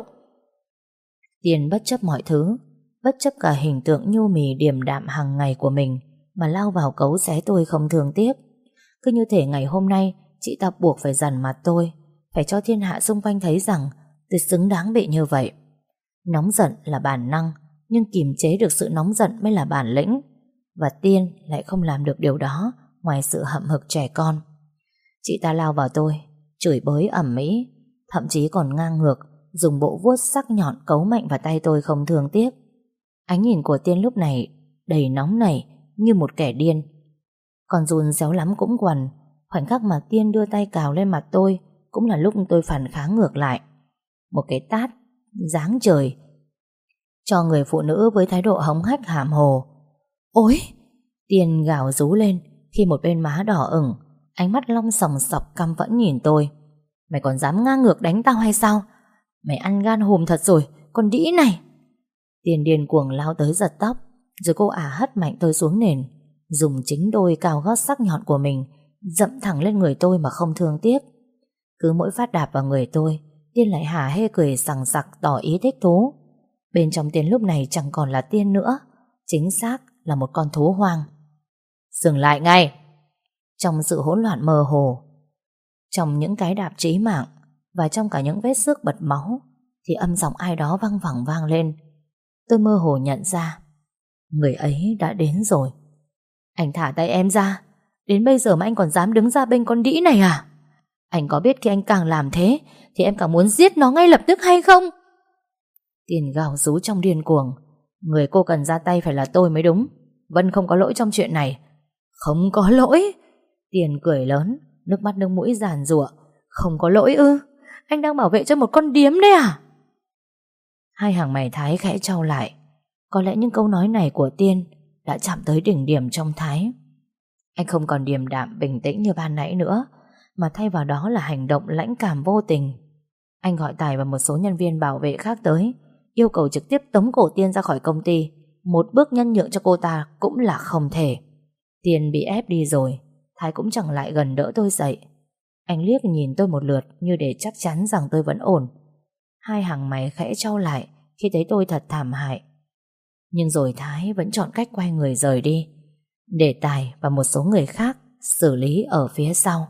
Tiên bất chấp mọi thứ, bất chấp cả hình tượng nhu mì điềm đạm hàng ngày của mình mà lao vào cấu xé tôi không thương tiếc. Cứ như thể ngày hôm nay chị ta buộc phải dằn mặt tôi, phải cho thiên hạ xung quanh thấy rằng tôi xứng đáng bị như vậy. Nóng giận là bản năng, nhưng kiềm chế được sự nóng giận mới là bản lĩnh. Và Tiên lại không làm được điều đó ngoài sự hậm hực trẻ con. Chị ta lao vào tôi, chửi bới ầm ĩ, thậm chí còn ngang ngược dùng bộ vuốt sắc nhọn cấu mạnh vào tay tôi không thương tiếc. Ánh nhìn của Tiên lúc này đầy nóng nảy như một kẻ điên. Còn Dùn xéo lắm cũng quằn. Khoảnh khắc mà Tiên đưa tay cào lên mặt tôi cũng là lúc tôi phản kháng ngược lại. Một cái tát giáng trời cho người phụ nữ với thái độ hống hách hàm hồ. Ôi! Tiên gào rú lên khi một bên má đỏ ửng, ánh mắt long sòng sọc căm phẫn nhìn tôi. Mày còn dám ngang ngược đánh tao hay sao? Mày ăn gan hùm thật rồi, con đĩ này. Tiền điên cuồng lao tới giật tóc, rồi cô ả hất mạnh tôi xuống nền, dùng chính đôi cao gót sắc nhọn của mình dẫm thẳng lên người tôi mà không thương tiếc. Cứ mỗi phát đạp vào người tôi, Tiên lại hả hê cười sằng sặc tỏ ý thích thú. Bên trong Tiên lúc này chẳng còn là Tiên nữa, chính xác là một con thú hoang. Dừng lại ngay! Trong sự hỗn loạn mơ hồ, trong những cái đạp chí mạng và trong cả những vết xước bật máu, thì âm giọng ai đó văng vẳng vang lên. Tôi mơ hồ nhận ra người ấy đã đến rồi. Anh thả tay em ra. Đến bây giờ mà anh còn dám đứng ra bên con đĩ này à? Anh có biết khi anh càng làm thế thì em càng muốn giết nó ngay lập tức hay không? Tiền gào rú trong điên cuồng. Người cô cần ra tay phải là tôi mới đúng. Vân không có lỗi trong chuyện này. Không có lỗi? Tiền cười lớn, nước mắt nước mũi giàn giụa. Không có lỗi ư? Anh đang bảo vệ cho một con điếm đấy à? Hai hàng mày Thái khẽ trao lại. Có lẽ những câu nói này của Tiên đã chạm tới đỉnh điểm trong Thái. Anh không còn điềm đạm bình tĩnh như ban nãy nữa, mà thay vào đó là hành động lãnh cảm vô tình. Anh gọi Tài và một số nhân viên bảo vệ khác tới, yêu cầu trực tiếp tống cổ Tiên ra khỏi công ty. Một bước nhân nhượng cho cô ta cũng là không thể. Tiên bị ép đi rồi, Thái cũng chẳng lại gần đỡ tôi dậy. Anh liếc nhìn tôi một lượt như để chắc chắn rằng tôi vẫn ổn. Hai hàng mày khẽ trao lại khi thấy tôi thật thảm hại. Nhưng rồi Thái vẫn chọn cách quay người rời đi, để Tài và một số người khác xử lý ở phía sau.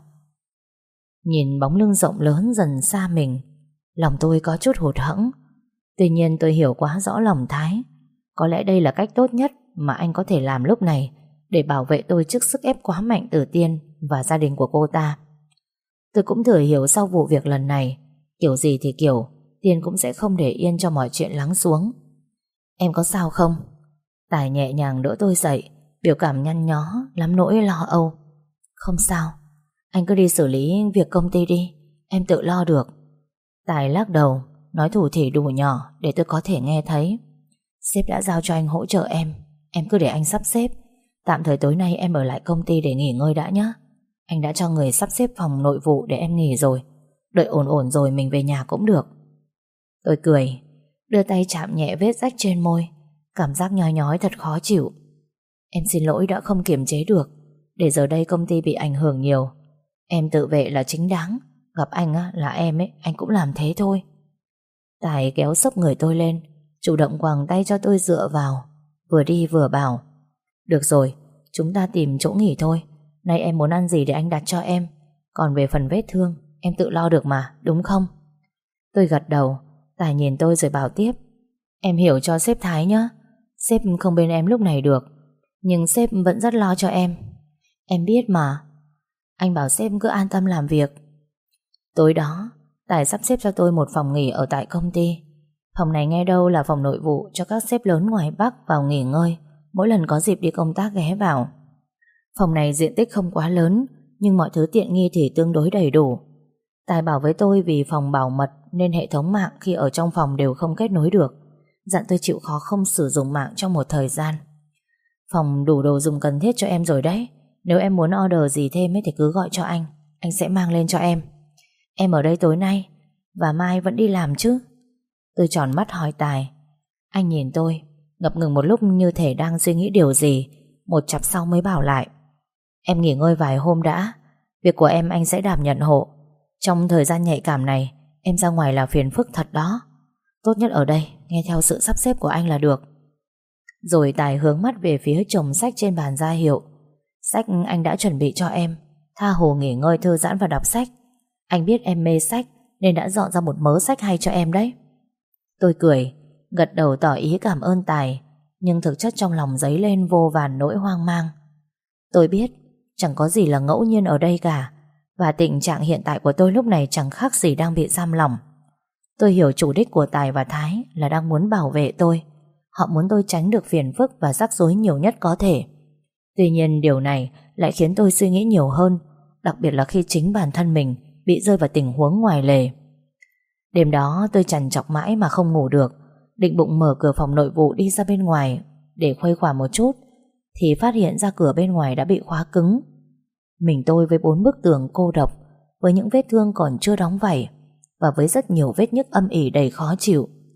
Nhìn bóng lưng rộng lớn dần xa mình, lòng tôi có chút hụt hẫng. Tuy nhiên tôi hiểu quá rõ lòng Thái. Có lẽ đây là cách tốt nhất mà anh có thể làm lúc này để bảo vệ tôi trước sức ép quá mạnh từ Tiên và gia đình của cô ta. Tôi cũng thừa hiểu sau vụ việc lần này, kiểu gì thì kiểu, Tiên cũng sẽ không để yên cho mọi chuyện lắng xuống. Em có sao không? Tài nhẹ nhàng đỡ tôi dậy, biểu cảm nhăn nhó, lắm nỗi lo âu. Không sao, anh cứ đi xử lý việc công ty đi, em tự lo được. Tài lắc đầu, nói thủ thỉ đủ nhỏ để tôi có thể nghe thấy. Sếp đã giao cho anh hỗ trợ em, em cứ để anh sắp xếp. Tạm thời tối nay em ở lại công ty để nghỉ ngơi đã nhé. Anh đã cho người sắp xếp phòng nội vụ để em nghỉ rồi. Đợi ổn ổn rồi mình về nhà cũng được. Tôi cười, đưa tay chạm nhẹ vết rách trên môi. Cảm giác nhói nhói thật khó chịu. Em xin lỗi đã không kiềm chế được, để giờ đây công ty bị ảnh hưởng nhiều. Em tự vệ là chính đáng. Gặp anh á, là em ấy, anh cũng làm thế thôi. Tài kéo xốc người tôi lên, chủ động quàng tay cho tôi dựa vào, vừa đi vừa bảo: Được rồi, chúng ta tìm chỗ nghỉ thôi. Nay em muốn ăn gì để anh đặt cho em. Còn về phần vết thương, em tự lo được mà, đúng không? Tôi gật đầu. Tài nhìn tôi rồi bảo tiếp: Em hiểu cho sếp Thái nhé. Sếp không bên em lúc này được, nhưng sếp vẫn rất lo cho em. Em biết mà. Anh bảo sếp cứ an tâm làm việc. Tối đó, Tài sắp xếp cho tôi một phòng nghỉ ở tại công ty. Phòng này nghe đâu là phòng nội vụ cho các sếp lớn ngoài Bắc vào nghỉ ngơi mỗi lần có dịp đi công tác ghé vào. Phòng này diện tích không quá lớn, nhưng mọi thứ tiện nghi thì tương đối đầy đủ. Tài bảo với tôi vì phòng bảo mật nên hệ thống mạng khi ở trong phòng đều không kết nối được, dặn tôi chịu khó không sử dụng mạng trong một thời gian. Phòng đủ đồ dùng cần thiết cho em rồi đấy. Nếu em muốn order gì thêm ấy thì cứ gọi cho anh, anh sẽ mang lên cho em. Em ở đây tối nay và mai vẫn đi làm chứ? Tôi tròn mắt hỏi Tài. Anh nhìn tôi, ngập ngừng một lúc như thể đang suy nghĩ điều gì. Một chặp sau mới bảo lại: Em nghỉ ngơi vài hôm đã. Việc của em anh sẽ đảm nhận hộ. Trong thời gian nhạy cảm này, em ra ngoài là phiền phức thật đó. Tốt nhất ở đây nghe theo sự sắp xếp của anh là được. Rồi Tài hướng mắt về phía chồng sách trên bàn ra hiệu: Sách anh đã chuẩn bị cho em. Tha hồ nghỉ ngơi thư giãn và đọc sách. Anh biết em mê sách nên đã dọn ra một mớ sách hay cho em đấy. Tôi cười, gật đầu tỏ ý cảm ơn Tài, nhưng thực chất trong lòng dấy lên vô vàn nỗi hoang mang. Tôi biết chẳng có gì là ngẫu nhiên ở đây cả, và tình trạng hiện tại của tôi lúc này chẳng khác gì đang bị giam lỏng. Tôi hiểu chủ đích của Tài và Thái là đang muốn bảo vệ tôi. Họ muốn tôi tránh được phiền phức và rắc rối nhiều nhất có thể. Tuy nhiên điều này lại khiến tôi suy nghĩ nhiều hơn, đặc biệt là khi chính bản thân mình bị rơi vào tình huống ngoài lề. Đêm đó tôi trằn trọc mãi mà không ngủ được, định bụng mở cửa phòng nội vụ đi ra bên ngoài để khuây khỏa một chút, thì phát hiện ra cửa bên ngoài đã bị khóa cứng. Mình tôi với bốn bức tường cô độc, với những vết thương còn chưa đóng vảy, và với rất nhiều vết nhức âm ỉ đầy khó chịu.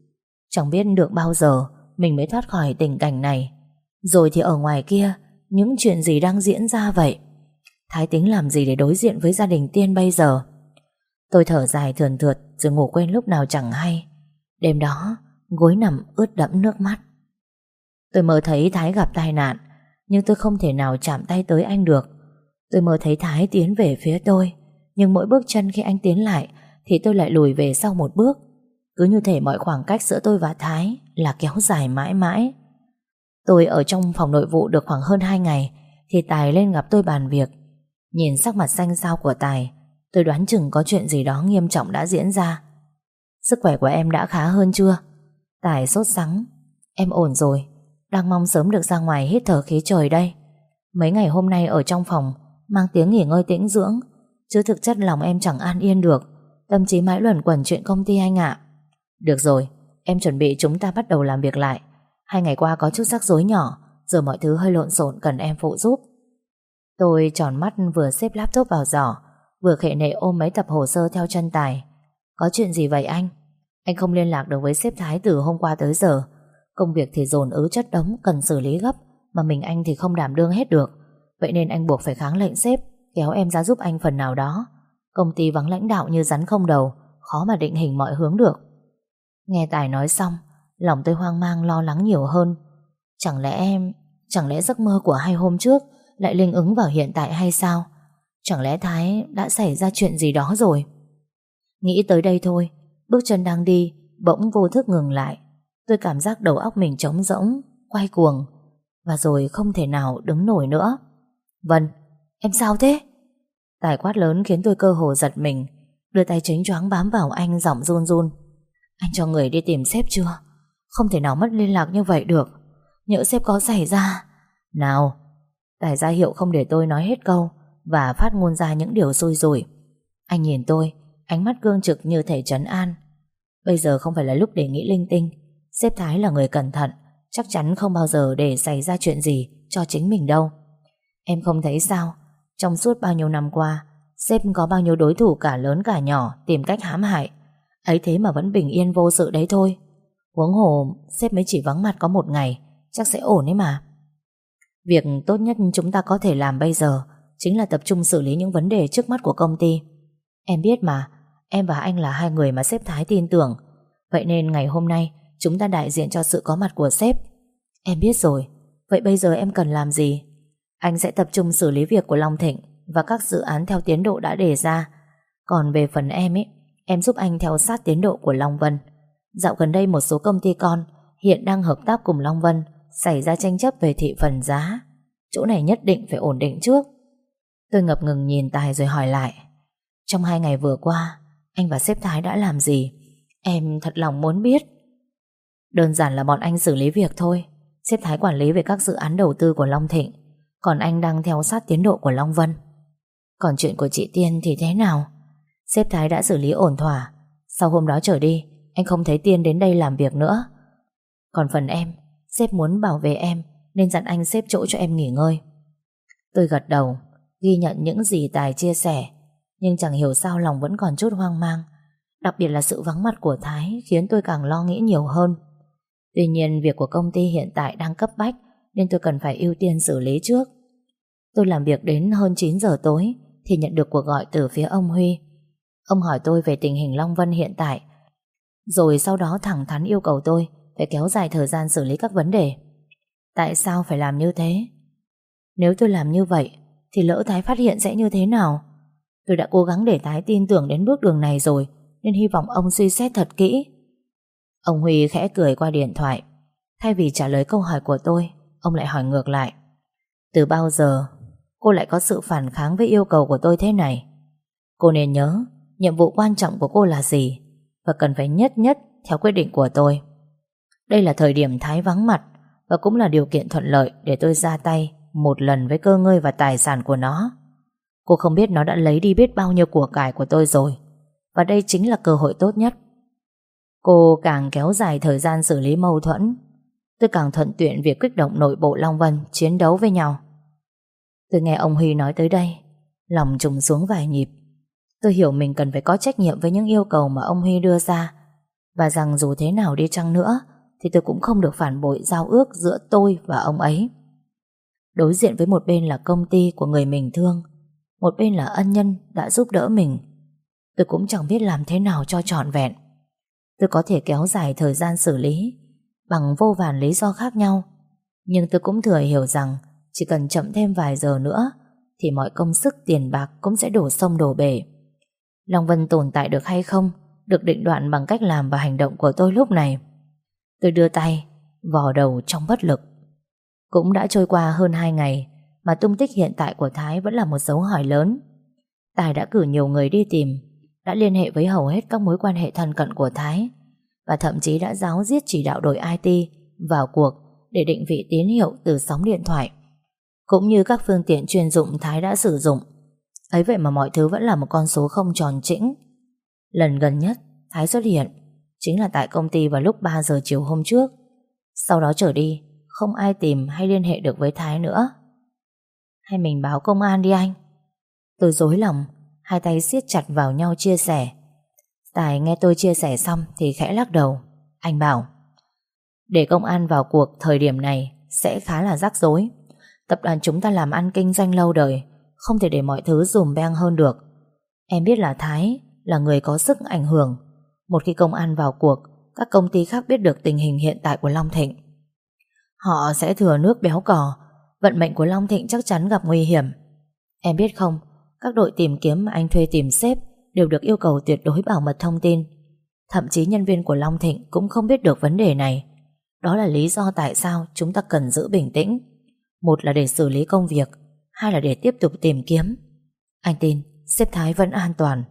Chẳng biết được bao giờ mình mới thoát khỏi tình cảnh này. Rồi thì ở ngoài kia, những chuyện gì đang diễn ra vậy? Thái tính làm gì để đối diện với gia đình Tiên bây giờ? Tôi thở dài thườn thượt rồi ngủ quên lúc nào chẳng hay. Đêm đó, gối nằm ướt đẫm nước mắt. Tôi mơ thấy Thái gặp tai nạn, nhưng tôi không thể nào chạm tay tới anh được. Tôi mơ thấy Thái tiến về phía tôi, nhưng mỗi bước chân khi anh tiến lại thì tôi lại lùi về sau một bước. Cứ như thể mọi khoảng cách giữa tôi và Thái là kéo dài mãi mãi. Tôi ở trong phòng nội vụ được khoảng hơn hai ngày thì Tài lên gặp tôi bàn việc. Nhìn sắc mặt xanh xao của Tài, tôi đoán chừng có chuyện gì đó nghiêm trọng đã diễn ra. Sức khỏe của em đã khá hơn chưa? Tài sốt sắng. Em ổn rồi, đang mong sớm được ra ngoài hít thở khí trời đây. Mấy ngày hôm nay ở trong phòng mang tiếng nghỉ ngơi tĩnh dưỡng, chứ thực chất lòng em chẳng an yên được. Tâm trí mãi luẩn quẩn chuyện công ty anh ạ. Được rồi, em chuẩn bị chúng ta bắt đầu làm việc lại. Hai ngày qua có chút rắc rối nhỏ, giờ mọi thứ hơi lộn xộn cần em phụ giúp. Tôi tròn mắt vừa xếp laptop vào giỏ, vừa khệ nệ ôm mấy tập hồ sơ theo chân Tài. Có chuyện gì vậy anh? Anh không liên lạc được với sếp Thái từ hôm qua tới giờ. Công việc thì dồn ứ chất đống cần xử lý gấp, mà mình anh thì không đảm đương hết được. Vậy nên anh buộc phải kháng lệnh sếp, kéo em ra giúp anh phần nào đó. Công ty vắng lãnh đạo như rắn không đầu, khó mà định hình mọi hướng được. Nghe Tài nói xong, lòng tôi hoang mang lo lắng nhiều hơn. Chẳng lẽ em Chẳng lẽ giấc mơ của hai hôm trước lại linh ứng vào hiện tại hay sao? Chẳng lẽ Thái đã xảy ra chuyện gì đó rồi? Nghĩ tới đây thôi, bước chân đang đi bỗng vô thức ngừng lại. Tôi cảm giác đầu óc mình trống rỗng, quay cuồng, và rồi không thể nào đứng nổi nữa. Vân, em sao thế? Tài quát lớn khiến tôi cơ hồ giật mình, đưa tay chánh choáng bám vào anh, giọng run run. Anh cho người đi tìm sếp chưa? Không thể nào mất liên lạc như vậy được. Nhỡ sếp có xảy ra. Nào. Tài ra hiệu không để tôi nói hết câu và phát ngôn ra những điều xui rủi. Anh nhìn tôi, ánh mắt cương trực như thể trấn an. Bây giờ không phải là lúc để nghĩ linh tinh. Sếp Thái là người cẩn thận, chắc chắn không bao giờ để xảy ra chuyện gì cho chính mình đâu. Em không thấy sao? Trong suốt bao nhiêu năm qua, sếp có bao nhiêu đối thủ cả lớn cả nhỏ tìm cách hãm hại. Ấy thế mà vẫn bình yên vô sự đấy thôi. Huống hồ sếp mới chỉ vắng mặt có một ngày, chắc sẽ ổn ấy mà. Việc tốt nhất chúng ta có thể làm bây giờ chính là tập trung xử lý những vấn đề trước mắt của công ty. Em biết mà, em và anh là hai người mà sếp Thái tin tưởng. Vậy nên ngày hôm nay chúng ta đại diện cho sự có mặt của sếp. Em biết rồi. Vậy bây giờ em cần làm gì? Anh sẽ tập trung xử lý việc của Long Thịnh và các dự án theo tiến độ đã đề ra. Còn về phần em ấy, em giúp anh theo sát tiến độ của Long Vân. Dạo gần đây một số công ty con hiện đang hợp tác cùng Long Vân xảy ra tranh chấp về thị phần giá. Chỗ này nhất định phải ổn định trước. Tôi ngập ngừng nhìn Tài rồi hỏi lại. Trong hai ngày vừa qua, anh và sếp Thái đã làm gì? Em thật lòng muốn biết. Đơn giản là bọn anh xử lý việc thôi. Sếp Thái quản lý về các dự án đầu tư của Long Thịnh, còn anh đang theo sát tiến độ của Long Vân. Còn chuyện của chị Tiên thì thế nào? Sếp Thái đã xử lý ổn thỏa. Sau hôm đó trở đi, anh không thấy Tiên đến đây làm việc nữa. Còn phần em, sếp muốn bảo vệ em nên dặn anh xếp chỗ cho em nghỉ ngơi. Tôi gật đầu, ghi nhận những gì Tài chia sẻ, nhưng chẳng hiểu sao lòng vẫn còn chút hoang mang. Đặc biệt là sự vắng mặt của Thái khiến tôi càng lo nghĩ nhiều hơn. Tuy nhiên việc của công ty hiện tại đang cấp bách nên tôi cần phải ưu tiên xử lý trước. Tôi làm việc đến hơn chín giờ tối thì nhận được cuộc gọi từ phía ông Huy. Ông hỏi tôi về tình hình Long Vân hiện tại, rồi sau đó thẳng thắn yêu cầu tôi phải kéo dài thời gian xử lý các vấn đề. Tại sao phải làm như thế? Nếu tôi làm như vậy thì lỡ Thái phát hiện sẽ như thế nào? Tôi đã cố gắng để Thái tin tưởng đến bước đường này rồi, nên hy vọng ông suy xét thật kỹ. Ông Huy khẽ cười qua điện thoại. Thay vì trả lời câu hỏi của tôi, ông lại hỏi ngược lại. Từ bao giờ cô lại có sự phản kháng với yêu cầu của tôi thế này? Cô nên nhớ nhiệm vụ quan trọng của cô là gì, và cần phải nhất nhất theo quyết định của tôi. Đây là thời điểm Thái vắng mặt, và cũng là điều kiện thuận lợi để tôi ra tay một lần với cơ ngơi và tài sản của nó. Cô không biết nó đã lấy đi biết bao nhiêu của cải của tôi rồi, và đây chính là cơ hội tốt nhất. Cô càng kéo dài thời gian xử lý mâu thuẫn, tôi càng thuận tiện việc kích động nội bộ Long Vân chiến đấu với nhau. Tôi nghe ông Huy nói tới đây, lòng trùng xuống vài nhịp. Tôi hiểu mình cần phải có trách nhiệm với những yêu cầu mà ông Huy đưa ra, và rằng dù thế nào đi chăng nữa thì tôi cũng không được phản bội giao ước giữa tôi và ông ấy. Đối diện với một bên là công ty của người mình thương, một bên là ân nhân đã giúp đỡ mình, tôi cũng chẳng biết làm thế nào cho trọn vẹn. Tôi có thể kéo dài thời gian xử lý bằng vô vàn lý do khác nhau, nhưng tôi cũng thừa hiểu rằng chỉ cần chậm thêm vài giờ nữa thì mọi công sức tiền bạc cũng sẽ đổ sông đổ bể. Long Vân tồn tại được hay không được định đoạt bằng cách làm và hành động của tôi lúc này. Tôi đưa tay vò đầu trong bất lực. Cũng đã trôi qua hơn hai ngày mà tung tích hiện tại của Thái vẫn là một dấu hỏi lớn. Tài đã cử nhiều người đi tìm, đã liên hệ với hầu hết các mối quan hệ thân cận của Thái, và thậm chí đã giáo diết chỉ đạo đội i tê vào cuộc để định vị tín hiệu từ sóng điện thoại, cũng như các phương tiện chuyên dụng Thái đã sử dụng. Ấy vậy mà mọi thứ vẫn là một con số không tròn chỉnh. Lần gần nhất Thái xuất hiện chính là tại công ty vào lúc ba giờ chiều hôm trước. Sau đó trở đi không ai tìm hay liên hệ được với Thái nữa. Hay mình báo công an đi anh? Tôi rối lòng, hai tay siết chặt vào nhau chia sẻ. Tài nghe tôi chia sẻ xong thì khẽ lắc đầu. Anh bảo để công an vào cuộc thời điểm này sẽ khá là rắc rối. Tập đoàn chúng ta làm ăn kinh doanh lâu đời, không thể để mọi thứ dùm beng hơn được. Em biết là Thái là người có sức ảnh hưởng. Một khi công an vào cuộc, các công ty khác biết được tình hình hiện tại của Long Thịnh, họ sẽ thừa nước béo cò. Vận mệnh của Long Thịnh chắc chắn gặp nguy hiểm. Em biết không, các đội tìm kiếm mà anh thuê tìm sếp đều được yêu cầu tuyệt đối bảo mật thông tin. Thậm chí nhân viên của Long Thịnh cũng không biết được vấn đề này. Đó là lý do tại sao chúng ta cần giữ bình tĩnh. Một là để xử lý công việc, hai là để tiếp tục tìm kiếm. Anh tin sếp Thái vẫn an toàn.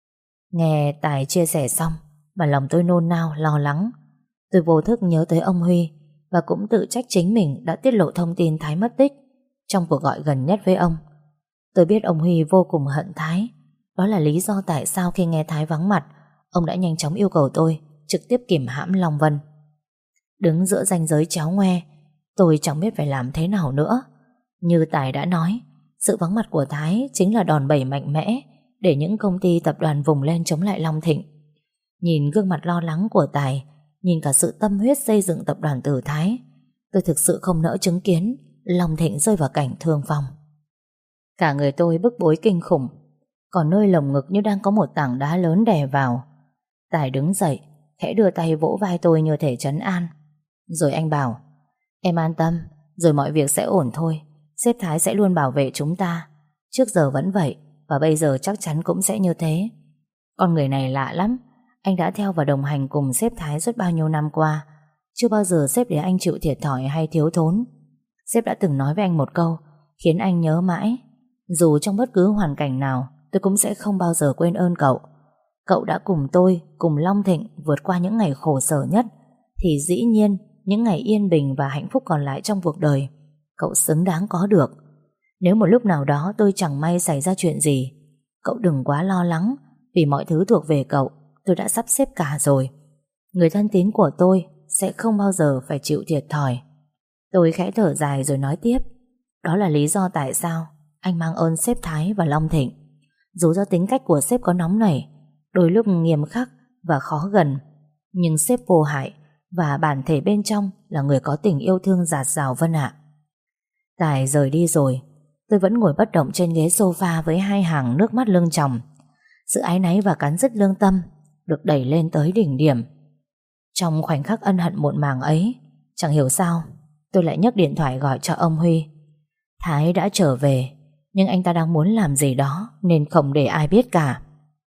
Nghe Tài chia sẻ xong mà lòng tôi nôn nao lo lắng. Tôi vô thức nhớ tới ông Huy và cũng tự trách chính mình đã tiết lộ thông tin Thái mất tích trong cuộc gọi gần nhất với ông. Tôi biết ông Huy vô cùng hận Thái. Đó là lý do tại sao khi nghe Thái vắng mặt, ông đã nhanh chóng yêu cầu tôi trực tiếp kìm hãm Long Vân. Đứng giữa ranh giới chéo ngoe, tôi chẳng biết phải làm thế nào nữa. Như Tài đã nói, sự vắng mặt của Thái chính là đòn bẩy mạnh mẽ để những công ty tập đoàn vùng lên chống lại Long Thịnh. Nhìn gương mặt lo lắng của Tài, nhìn cả sự tâm huyết xây dựng tập đoàn từ Thái, tôi thực sự không nỡ chứng kiến Long Thịnh rơi vào cảnh thương vong. Cả người tôi bức bối kinh khủng, còn nơi lồng ngực như đang có một tảng đá lớn đè vào. Tài đứng dậy, khẽ đưa tay vỗ vai tôi như thể trấn an. Rồi anh bảo, em an tâm, rồi mọi việc sẽ ổn thôi. Sếp Thái sẽ luôn bảo vệ chúng ta. Trước giờ vẫn vậy, và bây giờ chắc chắn cũng sẽ như thế. Con người này lạ lắm. Anh đã theo và đồng hành cùng sếp Thái suốt bao nhiêu năm qua. Chưa bao giờ sếp để anh chịu thiệt thòi hay thiếu thốn. Sếp đã từng nói với anh một câu khiến anh nhớ mãi. Dù trong bất cứ hoàn cảnh nào, tôi cũng sẽ không bao giờ quên ơn cậu. Cậu đã cùng tôi, cùng Long Thịnh vượt qua những ngày khổ sở nhất, thì dĩ nhiên những ngày yên bình và hạnh phúc còn lại trong cuộc đời cậu xứng đáng có được. Nếu một lúc nào đó tôi chẳng may xảy ra chuyện gì, cậu đừng quá lo lắng, vì mọi thứ thuộc về cậu tôi đã sắp xếp cả rồi. Người thân tín của tôi sẽ không bao giờ phải chịu thiệt thòi. Tôi khẽ thở dài rồi nói tiếp. Đó là lý do tại sao anh mang ơn sếp Thái và Long Thịnh. Dù do tính cách của sếp có nóng nảy, đôi lúc nghiêm khắc và khó gần, nhưng sếp vô hại, và bản thể bên trong là người có tình yêu thương dạt dào Vân ạ. Tài rời đi rồi, tôi vẫn ngồi bất động trên ghế sofa với hai hàng nước mắt lưng tròng. Sự áy náy và cắn rứt lương tâm được đẩy lên tới đỉnh điểm. Trong khoảnh khắc ân hận muộn màng ấy, chẳng hiểu sao tôi lại nhấc điện thoại gọi cho ông Huy. Thái đã trở về, nhưng anh ta đang muốn làm gì đó nên không để ai biết cả.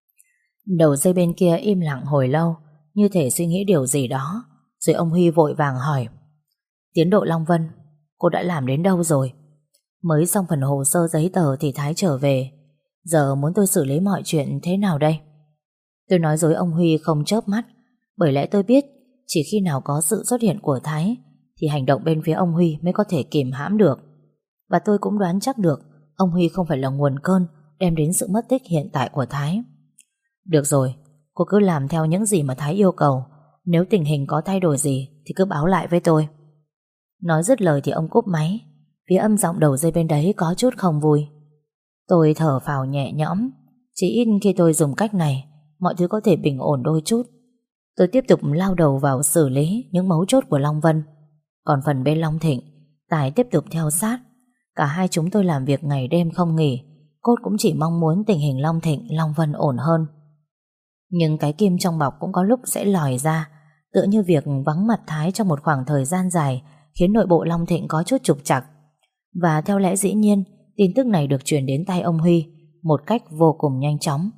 Đầu dây bên kia im lặng hồi lâu, như thể suy nghĩ điều gì đó. Rồi ông Huy vội vàng hỏi, tiến độ Long Vân cô đã làm đến đâu rồi? Mới xong phần hồ sơ giấy tờ thì Thái trở về. Giờ muốn tôi xử lý mọi chuyện thế nào đây? Tôi nói dối ông Huy không chớp mắt, bởi lẽ tôi biết chỉ khi nào có sự xuất hiện của Thái thì hành động bên phía ông Huy mới có thể kìm hãm được. Và tôi cũng đoán chắc được ông Huy không phải là nguồn cơn đem đến sự mất tích hiện tại của Thái. Được rồi, cô cứ làm theo những gì mà Thái yêu cầu. Nếu tình hình có thay đổi gì thì cứ báo lại với tôi. Nói dứt lời thì ông cúp máy. Phía âm giọng đầu dây bên đấy có chút không vui. Tôi thở phào nhẹ nhõm. Chỉ ít khi tôi dùng cách này, mọi thứ có thể bình ổn đôi chút. Tôi tiếp tục lao đầu vào xử lý những mấu chốt của Long Vân. Còn phần bên Long Thịnh, Tài tiếp tục theo sát. Cả hai chúng tôi làm việc ngày đêm không nghỉ. Cốt cũng chỉ mong muốn tình hình Long Thịnh, Long Vân ổn hơn. Nhưng cái kim trong bọc cũng có lúc sẽ lòi ra. Tựa như việc vắng mặt Thái trong một khoảng thời gian dài khiến nội bộ Long Thịnh có chút trục trặc. Và theo lẽ dĩ nhiên, tin tức này được truyền đến tay ông Huy một cách vô cùng nhanh chóng.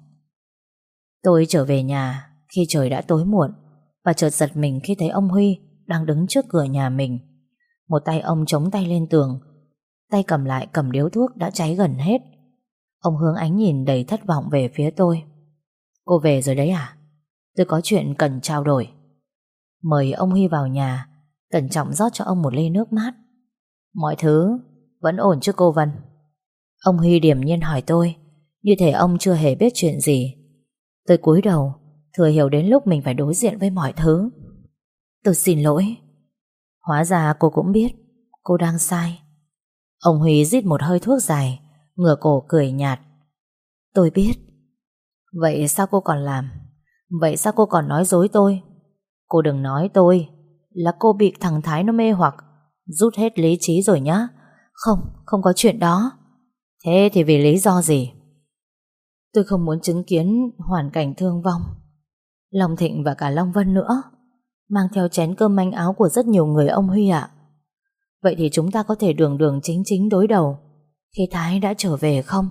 Tôi trở về nhà khi trời đã tối muộn và chợt giật mình khi thấy ông Huy đang đứng trước cửa nhà mình. Một tay ông chống tay lên tường, tay cầm lại cầm điếu thuốc đã cháy gần hết. Ông hướng ánh nhìn đầy thất vọng về phía tôi. Cô về rồi đấy à? Tôi có chuyện cần trao đổi. Mời ông Huy vào nhà, cẩn trọng rót cho ông một ly nước mát. Mọi thứ vẫn ổn chứ cô Vân? Ông Huy điềm nhiên hỏi tôi, như thể ông chưa hề biết chuyện gì. Tôi cúi đầu, thừa hiểu đến lúc mình phải đối diện với mọi thứ. Tôi xin lỗi. Hóa ra cô cũng biết cô đang sai. Ông Huy rít một hơi thuốc dài, ngửa cổ cười nhạt. Tôi biết. Vậy sao cô còn làm? Vậy sao cô còn nói dối tôi? Cô đừng nói tôi là cô bị thằng Thái nó mê hoặc, rút hết lý trí rồi nhá. Không, không có chuyện đó. Thế thì vì lý do gì? Tôi không muốn chứng kiến hoàn cảnh thương vong. Long Thịnh và cả Long Vân nữa, mang theo chén cơm manh áo của rất nhiều người ông Huy ạ. Vậy thì chúng ta có thể đường đường chính chính đối đầu khi Thái đã trở về không?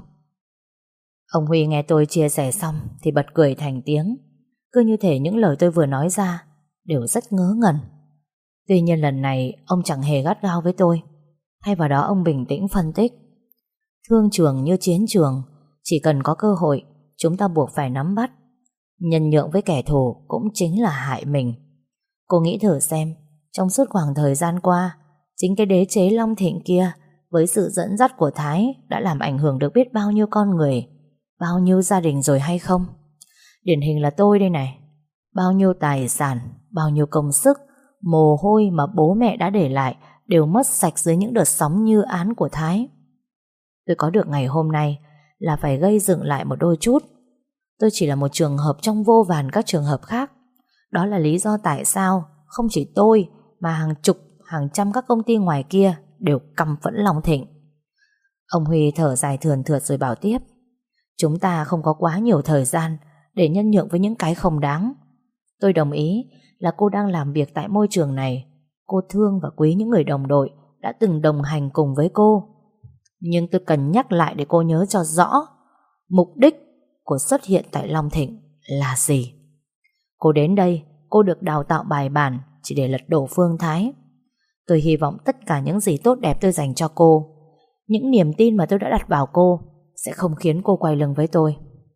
Ông Huy nghe tôi chia sẻ xong thì bật cười thành tiếng, cứ như thể những lời tôi vừa nói ra đều rất ngớ ngẩn. Tuy nhiên lần này ông chẳng hề gắt gao với tôi. Thay vào đó ông bình tĩnh phân tích. Thương trường như chiến trường, chỉ cần có cơ hội chúng ta buộc phải nắm bắt. Nhân nhượng với kẻ thù cũng chính là hại mình. Cô nghĩ thử xem, trong suốt khoảng thời gian qua, chính cái đế chế Long Thịnh kia với sự dẫn dắt của Thái đã làm ảnh hưởng được biết bao nhiêu con người, bao nhiêu gia đình rồi hay không? Điển hình là tôi đây này. Bao nhiêu tài sản, bao nhiêu công sức, mồ hôi mà bố mẹ đã để lại đều mất sạch dưới những đợt sóng như án của Thái. Tôi có được ngày hôm nay là phải gây dựng lại một đôi chút. Tôi chỉ là một trường hợp trong vô vàn các trường hợp khác. Đó là lý do tại sao không chỉ tôi mà hàng chục, hàng trăm các công ty ngoài kia đều căm phẫn Long Thịnh. Ông Huy thở dài thườn thượt rồi bảo tiếp. Chúng ta không có quá nhiều thời gian để nhân nhượng với những cái không đáng. Tôi đồng ý là cô đang làm việc tại môi trường này. Cô thương và quý những người đồng đội đã từng đồng hành cùng với cô. Nhưng tôi cần nhắc lại để cô nhớ cho rõ mục đích của xuất hiện tại Long Thịnh là gì. Cô đến đây, cô được đào tạo bài bản chỉ để lật đổ Phương Thái. Tôi hy vọng tất cả những gì tốt đẹp tôi dành cho cô, những niềm tin mà tôi đã đặt vào cô sẽ không khiến cô quay lưng với tôi.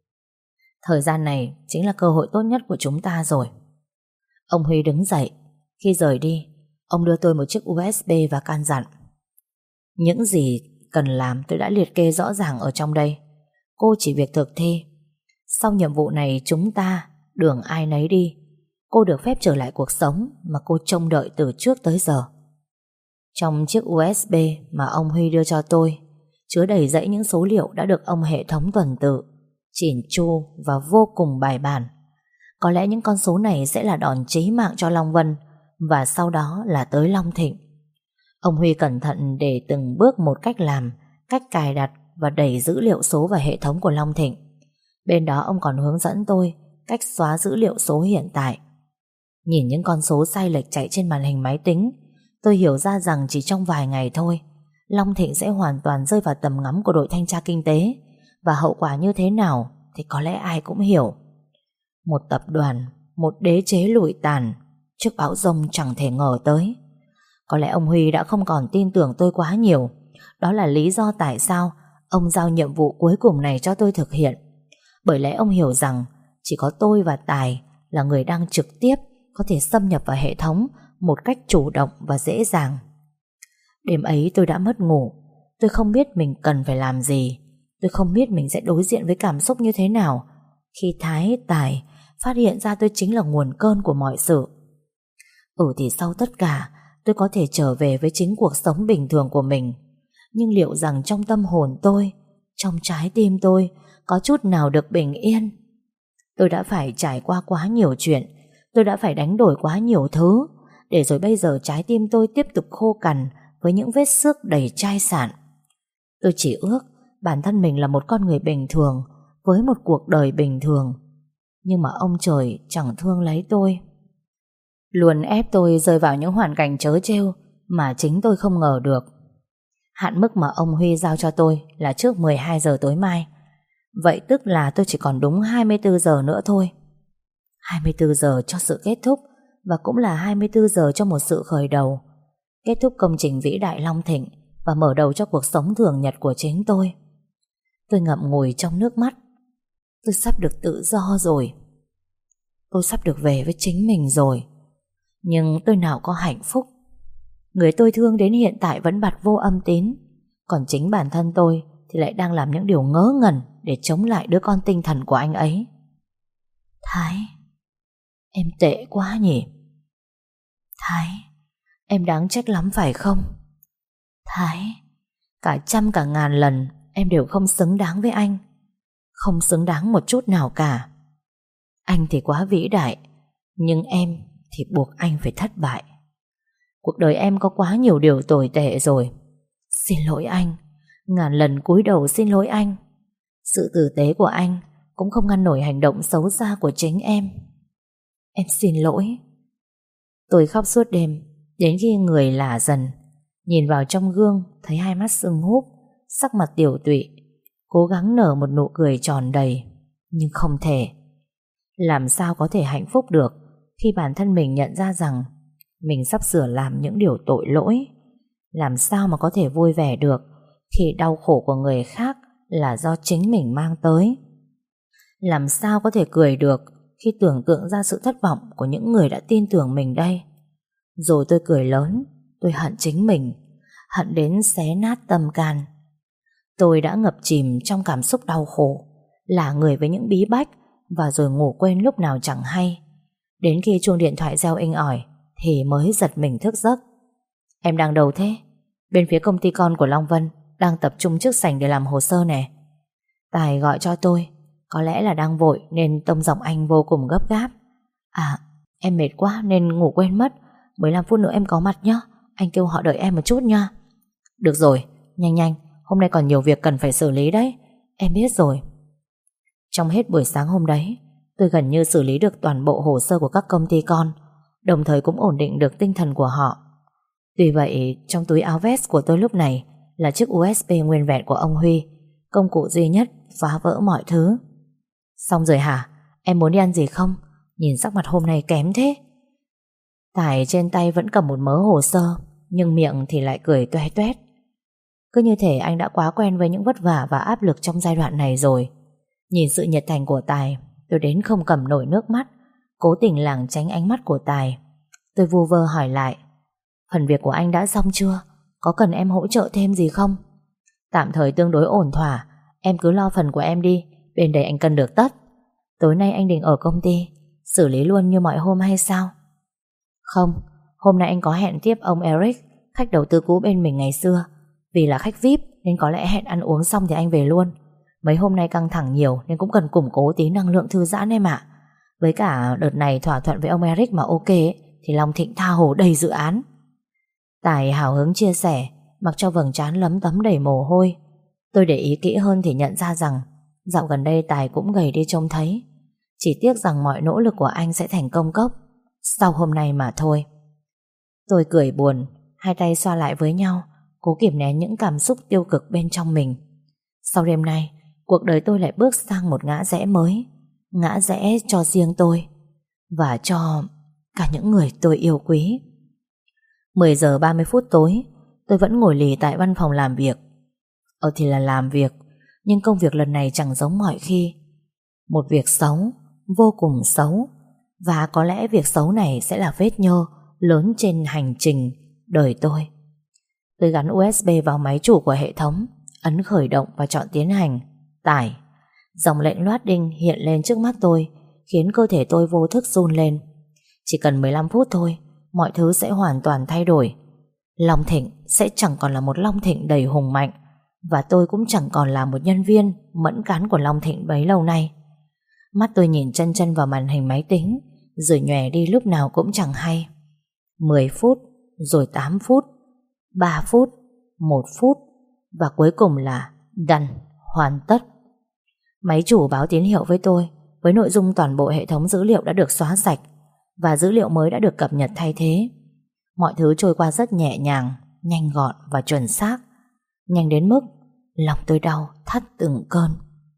Thời gian này chính là cơ hội tốt nhất của chúng ta rồi. Ông Huy đứng dậy. Khi rời đi, ông đưa tôi một chiếc u ét bê và can dặn. Những gì cần làm tôi đã liệt kê rõ ràng ở trong đây. Cô chỉ việc thực thi. Sau nhiệm vụ này chúng ta đường ai nấy đi. Cô được phép trở lại cuộc sống mà cô trông đợi từ trước tới giờ. Trong chiếc u ét bê mà ông Huy đưa cho tôi chứa đầy dãy những số liệu đã được ông hệ thống tuần tự, chỉn chu và vô cùng bài bản. Có lẽ những con số này sẽ là đòn chí mạng cho Long Vân và sau đó là tới Long Thịnh. Ông Huy cẩn thận để từng bước một cách làm, cách cài đặt và đẩy dữ liệu số vào hệ thống của Long Thịnh. Bên đó ông còn hướng dẫn tôi cách xóa dữ liệu số hiện tại. Nhìn những con số sai lệch chạy trên màn hình máy tính, tôi hiểu ra rằng chỉ trong vài ngày thôi, Long Thịnh sẽ hoàn toàn rơi vào tầm ngắm của đội thanh tra kinh tế, và hậu quả như thế nào thì có lẽ ai cũng hiểu. Một tập đoàn, một đế chế lụi tàn trước bão giông chẳng thể ngờ tới. Có lẽ ông Huy đã không còn tin tưởng tôi quá nhiều. Đó là lý do tại sao ông giao nhiệm vụ cuối cùng này cho tôi thực hiện. Bởi lẽ ông hiểu rằng chỉ có tôi và Tài là người đang trực tiếp có thể xâm nhập vào hệ thống một cách chủ động và dễ dàng. Đêm ấy tôi đã mất ngủ. Tôi không biết mình cần phải làm gì. Tôi không biết mình sẽ đối diện với cảm xúc như thế nào khi Thái, Tài phát hiện ra tôi chính là nguồn cơn của mọi sự. Ừ thì sau tất cả tôi có thể trở về với chính cuộc sống bình thường của mình. Nhưng liệu rằng trong tâm hồn tôi, trong trái tim tôi có chút nào được bình yên? Tôi đã phải trải qua quá nhiều chuyện. Tôi đã phải đánh đổi quá nhiều thứ, để rồi bây giờ trái tim tôi tiếp tục khô cằn với những vết xước đầy chai sạn. Tôi chỉ ước bản thân mình là một con người bình thường, với một cuộc đời bình thường. Nhưng mà ông trời chẳng thương lấy tôi, luôn ép tôi rơi vào những hoàn cảnh trớ trêu mà chính tôi không ngờ được. Hạn mức mà ông Huy giao cho tôi là trước mười hai giờ tối mai. Vậy tức là tôi chỉ còn đúng hai mươi tư giờ nữa thôi. hai mươi tư giờ cho sự kết thúc, và cũng là hai mươi tư giờ cho một sự khởi đầu. Kết thúc công trình vĩ đại Long Thịnh và mở đầu cho cuộc sống thường nhật của chính tôi. Tôi ngậm ngùi trong nước mắt. Tôi sắp được tự do rồi. Tôi sắp được về với chính mình rồi. Nhưng tôi nào có hạnh phúc. Người tôi thương đến hiện tại vẫn bặt vô âm tín, còn chính bản thân tôi thì lại đang làm những điều ngớ ngẩn để chống lại đứa con tinh thần của anh ấy. Thái, em tệ quá nhỉ? Thái, em đáng trách lắm phải không? Thái, cả trăm cả ngàn lần em đều không xứng đáng với anh. Không xứng đáng một chút nào cả. Anh thì quá vĩ đại, nhưng em thì buộc anh phải thất bại. Cuộc đời em có quá nhiều điều tồi tệ rồi. Xin lỗi anh, ngàn lần cúi đầu xin lỗi anh. Sự tử tế của anh cũng không ngăn nổi hành động xấu xa của chính em. Em xin lỗi. Tôi khóc suốt đêm, đến khi người lả dần. Nhìn vào trong gương, thấy hai mắt sưng húp, sắc mặt tiều tụy. Cố gắng nở một nụ cười tròn đầy, nhưng không thể. Làm sao có thể hạnh phúc được khi bản thân mình nhận ra rằng mình sắp sửa làm những điều tội lỗi? Làm sao mà có thể vui vẻ được khi đau khổ của người khác là do chính mình mang tới? Làm sao có thể cười được khi tưởng tượng ra sự thất vọng của những người đã tin tưởng mình đây? Rồi tôi cười lớn. Tôi hận chính mình, hận đến xé nát tâm can. Tôi đã ngập chìm trong cảm xúc đau khổ, là người với những bí bách, và rồi ngủ quên lúc nào chẳng hay. Đến khi chuông điện thoại reo inh ỏi thì mới giật mình thức giấc. Em đang đâu thế? Bên phía công ty con của Long Vân đang tập trung trước sảnh để làm hồ sơ nè. Tài gọi cho tôi. Có lẽ là đang vội nên tông giọng anh vô cùng gấp gáp. À, em mệt quá nên ngủ quên mất. mười lăm phút nữa em có mặt nhé. Anh kêu họ đợi em một chút nha. Được rồi, nhanh nhanh, hôm nay còn nhiều việc cần phải xử lý đấy. Em biết rồi. Trong hết buổi sáng hôm đấy, tôi gần như xử lý được toàn bộ hồ sơ của các công ty con, đồng thời cũng ổn định được tinh thần của họ. Tuy vậy, trong túi áo vest của tôi lúc này là chiếc u ét bê nguyên vẹn của ông Huy, công cụ duy nhất phá vỡ mọi thứ. Xong rồi hả? Em muốn đi ăn gì không? Nhìn sắc mặt hôm nay kém thế. Tài trên tay vẫn cầm một mớ hồ sơ, nhưng miệng thì lại cười toe toét. Cứ như thể anh đã quá quen với những vất vả và áp lực trong giai đoạn này rồi. Nhìn sự nhiệt thành của Tài, tôi đến không cầm nổi nước mắt, cố tình lảng tránh ánh mắt của Tài. Tôi vu vơ hỏi lại: phần việc của anh đã xong chưa? Có cần em hỗ trợ thêm gì không? Tạm thời tương đối ổn thỏa, em cứ lo phần của em đi, bên đây anh cân được tất. Tối nay anh định ở công ty xử lý luôn như mọi hôm hay sao? Không, hôm nay anh có hẹn tiếp ông Eric, khách đầu tư cũ bên mình ngày xưa. Vì là khách vi ai pi nên có lẽ hẹn ăn uống xong thì anh về luôn. Mấy hôm nay căng thẳng nhiều nên cũng cần củng cố tí năng lượng thư giãn em ạ. Với cả đợt này thỏa thuận với ông Eric mà ok ấy, thì Long Thịnh tha hồ đầy dự án. Tài hào hứng chia sẻ, mặc cho vầng trán lấm tấm đầy mồ hôi. Tôi để ý kỹ hơn thì nhận ra rằng dạo gần đây Tài cũng gầy đi trông thấy. Chỉ tiếc rằng mọi nỗ lực của anh sẽ thành công cốc sau hôm nay mà thôi. Tôi cười buồn, hai tay xoa lại với nhau, cố kiềm nén những cảm xúc tiêu cực bên trong mình. Sau đêm nay, cuộc đời tôi lại bước sang một ngã rẽ mới. Ngã rẽ cho riêng tôi và cho cả những người tôi yêu quý. Mười giờ ba mươi phút tối, tôi vẫn ngồi lì tại văn phòng làm việc. Ờ thì là làm việc, nhưng công việc lần này chẳng giống mọi khi. Một việc xấu, vô cùng xấu. Và có lẽ việc xấu này sẽ là vết nhơ lớn trên hành trình đời tôi. Tôi gắn u ét bê vào máy chủ của hệ thống, ấn khởi động và chọn tiến hành, tải. Dòng lệnh loát đinh hiện lên trước mắt tôi, khiến cơ thể tôi vô thức run lên. Chỉ cần mười lăm phút thôi, mọi thứ sẽ hoàn toàn thay đổi. Long Thịnh sẽ chẳng còn là một Long Thịnh đầy hùng mạnh, và tôi cũng chẳng còn là một nhân viên mẫn cán của Long Thịnh bấy lâu nay. Mắt tôi nhìn chân chân vào màn hình máy tính, rồi nhòe đi lúc nào cũng chẳng hay. Mười phút, rồi tám phút, ba phút, một phút, và cuối cùng là done, hoàn tất. Máy chủ báo tín hiệu với tôi với nội dung toàn bộ hệ thống dữ liệu đã được xóa sạch và dữ liệu mới đã được cập nhật thay thế. Mọi thứ trôi qua rất nhẹ nhàng, nhanh gọn và chuẩn xác. Nhanh đến mức lòng tôi đau thắt từng cơn.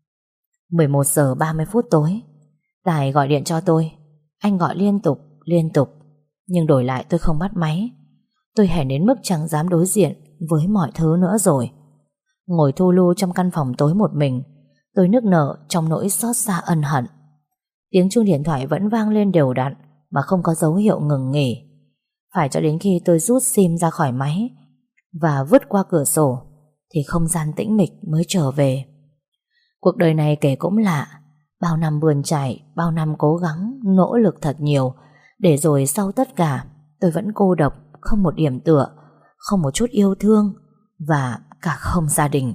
mười một giờ ba mươi phút tối, Tài gọi điện cho tôi. Anh gọi liên tục, liên tục, nhưng đổi lại tôi không bắt máy. Tôi hèn đến mức chẳng dám đối diện với mọi thứ nữa rồi. Ngồi thu lu trong căn phòng tối một mình, tôi nức nở trong nỗi xót xa ân hận. Tiếng chuông điện thoại vẫn vang lên đều đặn mà không có dấu hiệu ngừng nghỉ. Phải cho đến khi tôi rút sim ra khỏi máy và vứt qua cửa sổ thì không gian tĩnh mịch mới trở về. Cuộc đời này kể cũng lạ. Bao năm bươn trải, bao năm cố gắng, nỗ lực thật nhiều, để rồi sau tất cả tôi vẫn cô độc, không một điểm tựa, không một chút yêu thương và cả không gia đình.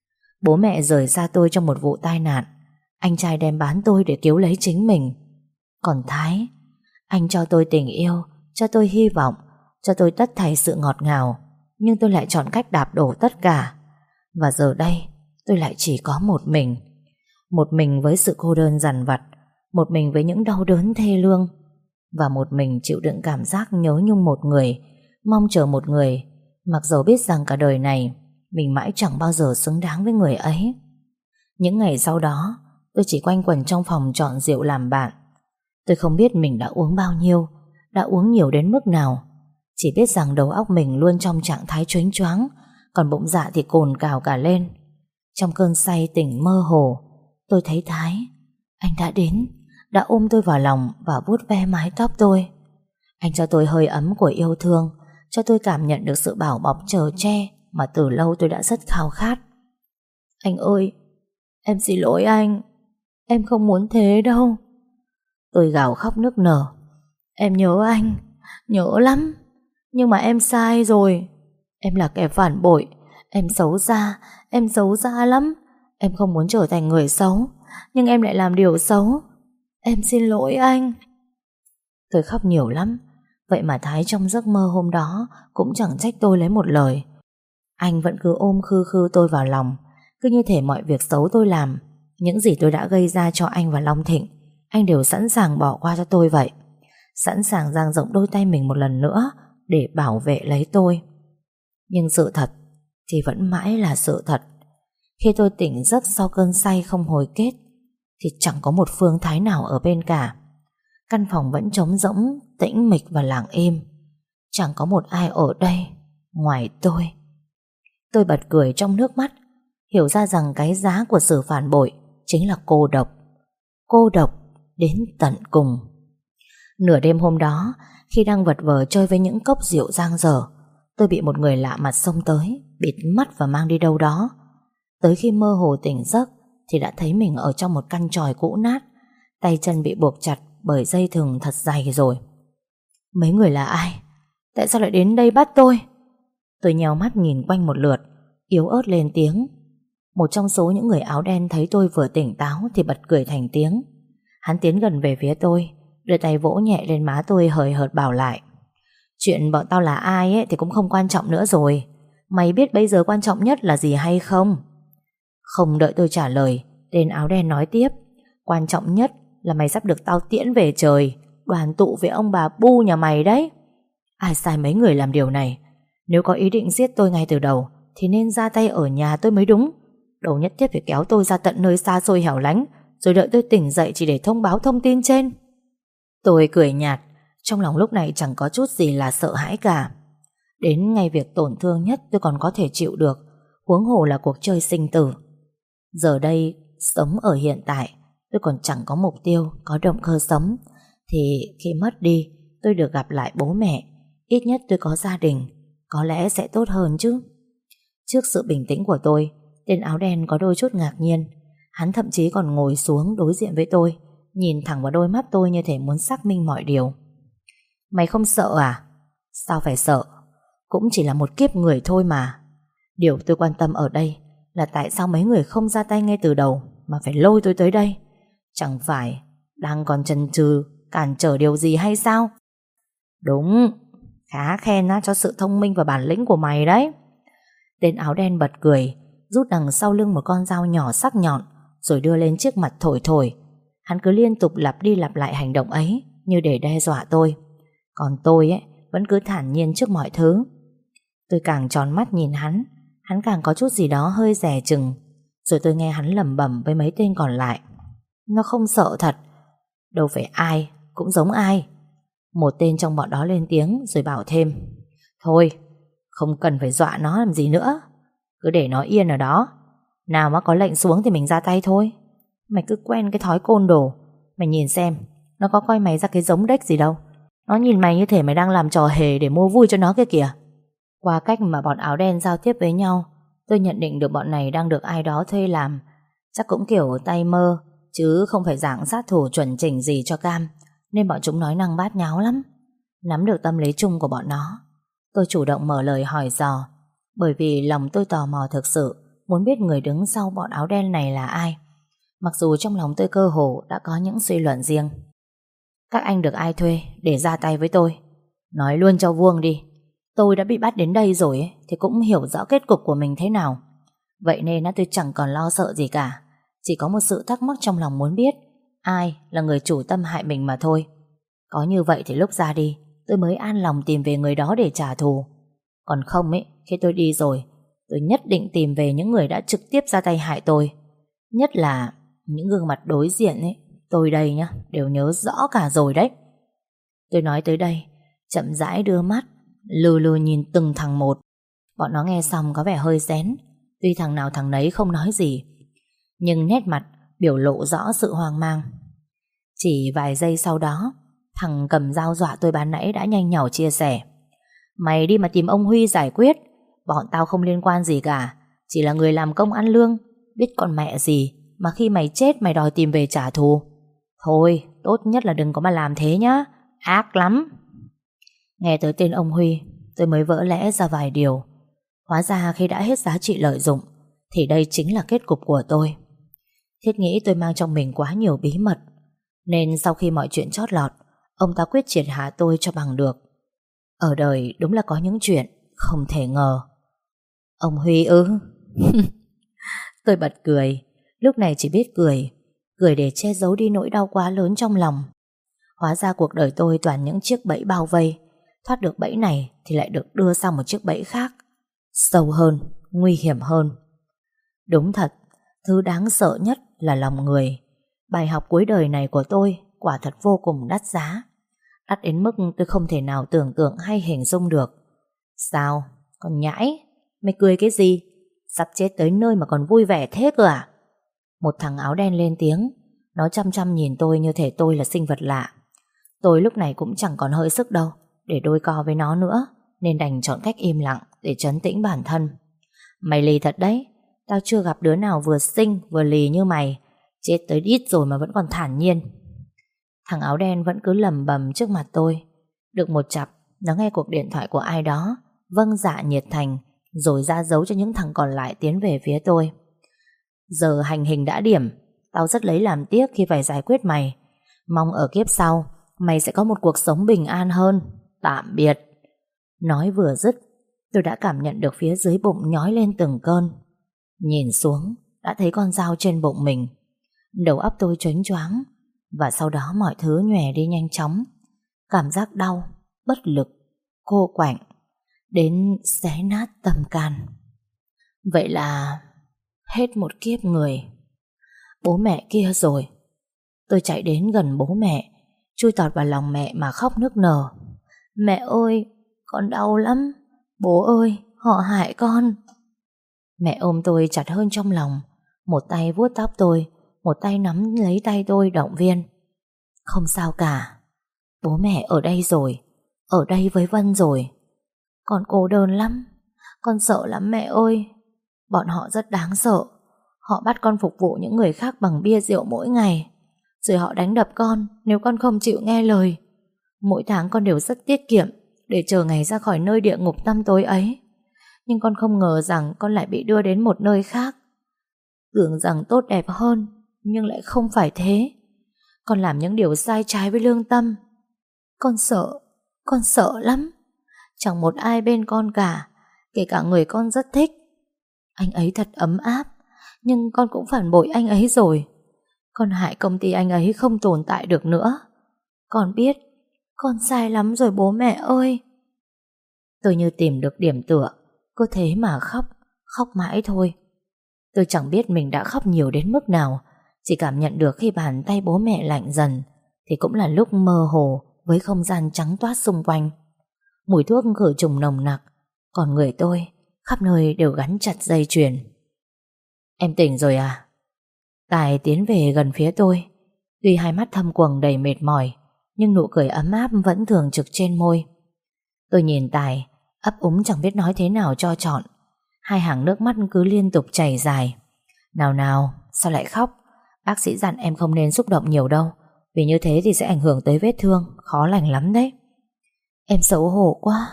Bố mẹ rời xa tôi trong một vụ tai nạn. Anh trai đem bán tôi để cứu lấy chính mình. Còn Thái, anh cho tôi tình yêu, cho tôi hy vọng, cho tôi tất thảy sự ngọt ngào, nhưng tôi lại chọn cách đạp đổ tất cả. Và giờ đây tôi lại chỉ có một mình. Một mình với sự cô đơn dằn vặt, một mình với những đau đớn thê lương, và một mình chịu đựng cảm giác nhớ nhung một người, mong chờ một người, mặc dầu biết rằng cả đời này mình mãi chẳng bao giờ xứng đáng với người ấy. Những ngày sau đó, tôi chỉ quanh quẩn trong phòng chọn rượu làm bạn. Tôi không biết mình đã uống bao nhiêu, đã uống nhiều đến mức nào. Chỉ biết rằng đầu óc mình luôn trong trạng thái chónh choáng, còn bụng dạ thì cồn cào cả lên. Trong cơn say tỉnh mơ hồ, tôi thấy Thái. Anh đã đến, đã ôm tôi vào lòng và vuốt ve mái tóc tôi. Anh cho tôi hơi ấm của yêu thương, cho tôi cảm nhận được sự bảo bọc chở che mà từ lâu tôi đã rất khao khát. Anh ơi, em xin lỗi anh, em không muốn thế đâu. Tôi gào khóc nức nở. Em nhớ anh, nhớ lắm, nhưng mà em sai rồi. Em là kẻ phản bội, em xấu xa, em xấu xa lắm. Em không muốn trở thành người xấu, nhưng em lại làm điều xấu. Em xin lỗi anh. Tôi khóc nhiều lắm. Vậy mà Thái trong giấc mơ hôm đó cũng chẳng trách tôi lấy một lời. Anh vẫn cứ ôm khư khư tôi vào lòng, cứ như thể mọi việc xấu tôi làm, những gì tôi đã gây ra cho anh và Long Thịnh, anh đều sẵn sàng bỏ qua cho tôi vậy. Sẵn sàng dang rộng đôi tay mình một lần nữa để bảo vệ lấy tôi. Nhưng sự thật thì vẫn mãi là sự thật. Khi tôi tỉnh giấc sau cơn say không hồi kết thì chẳng có một Phương Thái nào ở bên cả. Căn phòng vẫn trống rỗng, tĩnh mịch và lặng im. Chẳng có một ai ở đây ngoài tôi. Tôi bật cười trong nước mắt, hiểu ra rằng cái giá của sự phản bội chính là cô độc. Cô độc đến tận cùng. Nửa đêm hôm đó, khi đang vật vờ chơi với những cốc rượu giang dở, tôi bị một người lạ mặt xông tới, bịt mắt và mang đi đâu đó. Tới khi mơ hồ tỉnh giấc thì đã thấy mình ở trong một căn chòi cũ nát, tay chân bị buộc chặt bởi dây thừng thật dày rồi. Mấy người là ai? Tại sao lại đến đây bắt tôi? Tôi nheo mắt nhìn quanh một lượt, yếu ớt lên tiếng. Một trong số những người áo đen thấy tôi vừa tỉnh táo thì bật cười thành tiếng. Hắn tiến gần về phía tôi, đưa tay vỗ nhẹ lên má tôi hời hợt bảo lại: chuyện bọn tao là ai ấy thì cũng không quan trọng nữa rồi. Mày biết bây giờ quan trọng nhất là gì hay không? Không đợi tôi trả lời, tên áo đen nói tiếp: quan trọng nhất là mày sắp được tao tiễn về trời, đoàn tụ với ông bà Bu nhà mày đấy. Ai sai mấy người làm điều này? Nếu có ý định giết tôi ngay từ đầu thì nên ra tay ở nhà tôi mới đúng. Đâu nhất thiết phải kéo tôi ra tận nơi xa xôi hẻo lánh rồi đợi tôi tỉnh dậy chỉ để thông báo thông tin trên. Tôi cười nhạt, trong lòng lúc này chẳng có chút gì là sợ hãi cả. Đến ngay việc tổn thương nhất tôi còn có thể chịu được, huống hồ là cuộc chơi sinh tử. Giờ đây, sống ở hiện tại, tôi còn chẳng có mục tiêu, có động cơ sống, thì khi mất đi, tôi được gặp lại bố mẹ, ít nhất tôi có gia đình, có lẽ sẽ tốt hơn chứ. Trước sự bình tĩnh của tôi, tên áo đen có đôi chút ngạc nhiên. Hắn thậm chí còn ngồi xuống đối diện với tôi, nhìn thẳng vào đôi mắt tôi như thể muốn xác minh mọi điều. Mày không sợ à? Sao phải sợ? Cũng chỉ là một kiếp người thôi mà. Điều tôi quan tâm ở đây là tại sao mấy người không ra tay ngay từ đầu mà phải lôi tôi tới đây. Chẳng phải đang còn chần chừ cản trở điều gì hay sao? Đúng, khá khen á cho sự thông minh và bản lĩnh của mày đấy. Tên áo đen bật cười, rút đằng sau lưng một con dao nhỏ sắc nhọn, rồi đưa lên trước mặt thổi thổi. Hắn cứ liên tục lặp đi lặp lại hành động ấy, như để đe dọa tôi. Còn tôi ấy vẫn cứ thản nhiên trước mọi thứ. Tôi càng tròn mắt nhìn hắn, hắn càng có chút gì đó hơi dè chừng. Rồi tôi nghe hắn lẩm bẩm với mấy tên còn lại. Nó không sợ thật. Đâu phải ai cũng giống ai. Một tên trong bọn đó lên tiếng rồi bảo thêm: Thôi, không cần phải dọa nó làm gì nữa, cứ để nó yên ở đó. Nào mà có lệnh xuống thì mình ra tay thôi. Mày cứ quen cái thói côn đồ. Mày nhìn xem, nó có coi mày ra cái giống đếch gì đâu. Nó nhìn mày như thể mày đang làm trò hề để mua vui cho nó kia kìa. Qua cách mà bọn áo đen giao tiếp với nhau, tôi nhận định được bọn này đang được ai đó thuê làm. Chắc cũng kiểu tay mơ, chứ không phải dạng sát thủ chuẩn chỉnh gì cho cam, nên bọn chúng nói năng bát nháo lắm. Nắm được tâm lý chung của bọn nó, tôi chủ động mở lời hỏi dò, bởi vì lòng tôi tò mò thực sự, muốn biết người đứng sau bọn áo đen này là ai. Mặc dù trong lòng tôi cơ hồ đã có những suy luận riêng. Các anh được ai thuê để ra tay với tôi? Nói luôn cho vuông đi. Tôi đã bị bắt đến đây rồi ấy, thì cũng hiểu rõ kết cục của mình thế nào. Vậy nên tôi chẳng còn lo sợ gì cả. Chỉ có một sự thắc mắc trong lòng muốn biết ai là người chủ tâm hại mình mà thôi. Có như vậy thì lúc ra đi, tôi mới an lòng tìm về người đó để trả thù. Còn không ấy, khi tôi đi rồi, tôi nhất định tìm về những người đã trực tiếp ra tay hại tôi. Nhất là những gương mặt đối diện ấy, tôi đây nhá, đều nhớ rõ cả rồi đấy. Tôi nói tới đây, chậm rãi đưa mắt lừ lừ nhìn từng thằng một. Bọn nó nghe xong có vẻ hơi rén. Tuy thằng nào thằng nấy không nói gì, nhưng nét mặt biểu lộ rõ sự hoang mang. Chỉ vài giây sau đó, thằng cầm dao dọa tôi ban nãy đã nhanh nhảu chia sẻ: Mày đi mà tìm ông Huy giải quyết. Bọn tao không liên quan gì cả, chỉ là người làm công ăn lương. Biết con mẹ gì mà khi mày chết mày đòi tìm về trả thù. Thôi, tốt nhất là đừng có mà làm thế nhá, ác lắm. Nghe tới tên ông Huy, tôi mới vỡ lẽ ra vài điều. Hóa ra khi đã hết giá trị lợi dụng thì đây chính là kết cục của tôi. Thiết nghĩ tôi mang trong mình quá nhiều bí mật, nên sau khi mọi chuyện chót lọt, ông ta quyết triệt hạ tôi cho bằng được. Ở đời đúng là có những chuyện không thể ngờ. Ông Huy ư? Tôi bật cười. Lúc này chỉ biết cười, cười để che giấu đi nỗi đau quá lớn trong lòng. Hóa ra cuộc đời tôi toàn những chiếc bẫy bao vây. Thoát được bẫy này thì lại được đưa sang một chiếc bẫy khác, sâu hơn, nguy hiểm hơn. Đúng thật, thứ đáng sợ nhất là lòng người. Bài học cuối đời này của tôi quả thật vô cùng đắt giá. Đắt đến mức tôi không thể nào tưởng tượng hay hình dung được. Sao? Còn nhãi? Mày cười cái gì? Sắp chết tới nơi mà còn vui vẻ thế cơ à? Một thằng áo đen lên tiếng. Nó chăm chăm nhìn tôi như thể tôi là sinh vật lạ. Tôi lúc này cũng chẳng còn hơi sức đâu để đôi co với nó nữa, nên đành chọn cách im lặng để trấn tĩnh bản thân. Mày lì thật đấy. Tao chưa gặp đứa nào vừa xinh vừa lì như mày. Chết tới đít rồi mà vẫn còn thản nhiên. Thằng áo đen vẫn cứ lầm bầm trước mặt tôi. Được một chặp, nó nghe cuộc điện thoại của ai đó, vâng dạ nhiệt thành, rồi ra dấu cho những thằng còn lại tiến về phía tôi. Giờ hành hình đã điểm, tao rất lấy làm tiếc khi phải giải quyết mày. Mong ở kiếp sau mày sẽ có một cuộc sống bình an hơn. Tạm biệt. Nói vừa dứt, tôi đã cảm nhận được phía dưới bụng nhói lên từng cơn. Nhìn xuống, đã thấy con dao trên bụng mình. Đầu óc tôi choáng choáng, và sau đó mọi thứ nhòe đi nhanh chóng. Cảm giác đau, bất lực, cô quạnh, đến xé nát tâm can. Vậy là hết một kiếp người. Bố mẹ kia rồi. Tôi chạy đến gần bố mẹ, chui tọt vào lòng mẹ mà khóc nức nở. Mẹ ơi, con đau lắm. Bố ơi, họ hại con. Mẹ ôm tôi chặt hơn trong lòng, một tay vuốt tóc tôi, một tay nắm lấy tay tôi động viên. Không sao cả. Bố mẹ ở đây rồi, ở đây với Vân rồi. Con cô đơn lắm, con sợ lắm mẹ ơi. Bọn họ rất đáng sợ. Họ bắt con phục vụ những người khác bằng bia rượu mỗi ngày, rồi họ đánh đập con nếu con không chịu nghe lời. Mỗi tháng con đều rất tiết kiệm để chờ ngày ra khỏi nơi địa ngục tăm tối ấy. Nhưng con không ngờ rằng con lại bị đưa đến một nơi khác. Tưởng rằng tốt đẹp hơn, nhưng lại không phải thế. Con làm những điều sai trái với lương tâm. Con sợ, con sợ lắm. Chẳng một ai bên con cả, kể cả người con rất thích. Anh ấy thật ấm áp, nhưng con cũng phản bội anh ấy rồi. Con hại công ty anh ấy không tồn tại được nữa. Con biết, con sai lắm rồi bố mẹ ơi. Tôi như tìm được điểm tựa, cứ thế mà khóc, khóc mãi thôi. Tôi chẳng biết mình đã khóc nhiều đến mức nào, chỉ cảm nhận được khi bàn tay bố mẹ lạnh dần thì cũng là lúc mơ hồ với không gian trắng toát xung quanh. Mùi thuốc khử trùng nồng nặc, còn người tôi khắp nơi đều gắn chặt dây chuyền. Em tỉnh rồi à? Tài tiến về gần phía tôi. Tuy hai mắt thâm quầng đầy mệt mỏi, nhưng nụ cười ấm áp vẫn thường trực trên môi. Tôi nhìn Tài, ấp úng chẳng biết nói thế nào cho trọn. Hai hàng nước mắt cứ liên tục chảy dài. Nào nào, sao lại khóc? Bác sĩ dặn em không nên xúc động nhiều đâu, vì như thế thì sẽ ảnh hưởng tới vết thương, khó lành lắm đấy. Em xấu hổ quá.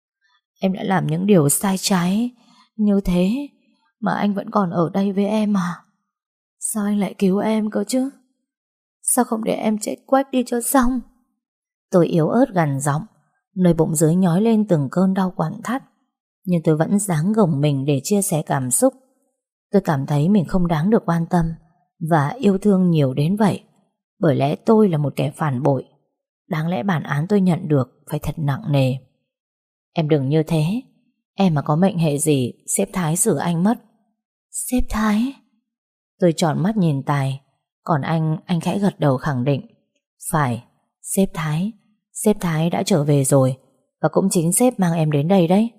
Em đã làm những điều sai trái như thế mà anh vẫn còn ở đây với em à? Sao anh lại cứu em cơ chứ? Sao không để em chết quách đi cho xong? Tôi yếu ớt gằn giọng, nơi bụng dưới nhói lên từng cơn đau quặn thắt. Nhưng tôi vẫn dáng gồng mình để chia sẻ cảm xúc. Tôi cảm thấy mình không đáng được quan tâm và yêu thương nhiều đến vậy, bởi lẽ tôi là một kẻ phản bội. Đáng lẽ bản án tôi nhận được phải thật nặng nề. Em đừng như thế. Em mà có mệnh hệ gì, sếp Thái xử anh mất. Sếp Thái? Tôi tròn mắt nhìn Tài. Còn anh, anh khẽ gật đầu khẳng định. Phải, sếp Thái. Sếp Thái đã trở về rồi, và cũng chính sếp mang em đến đây đấy.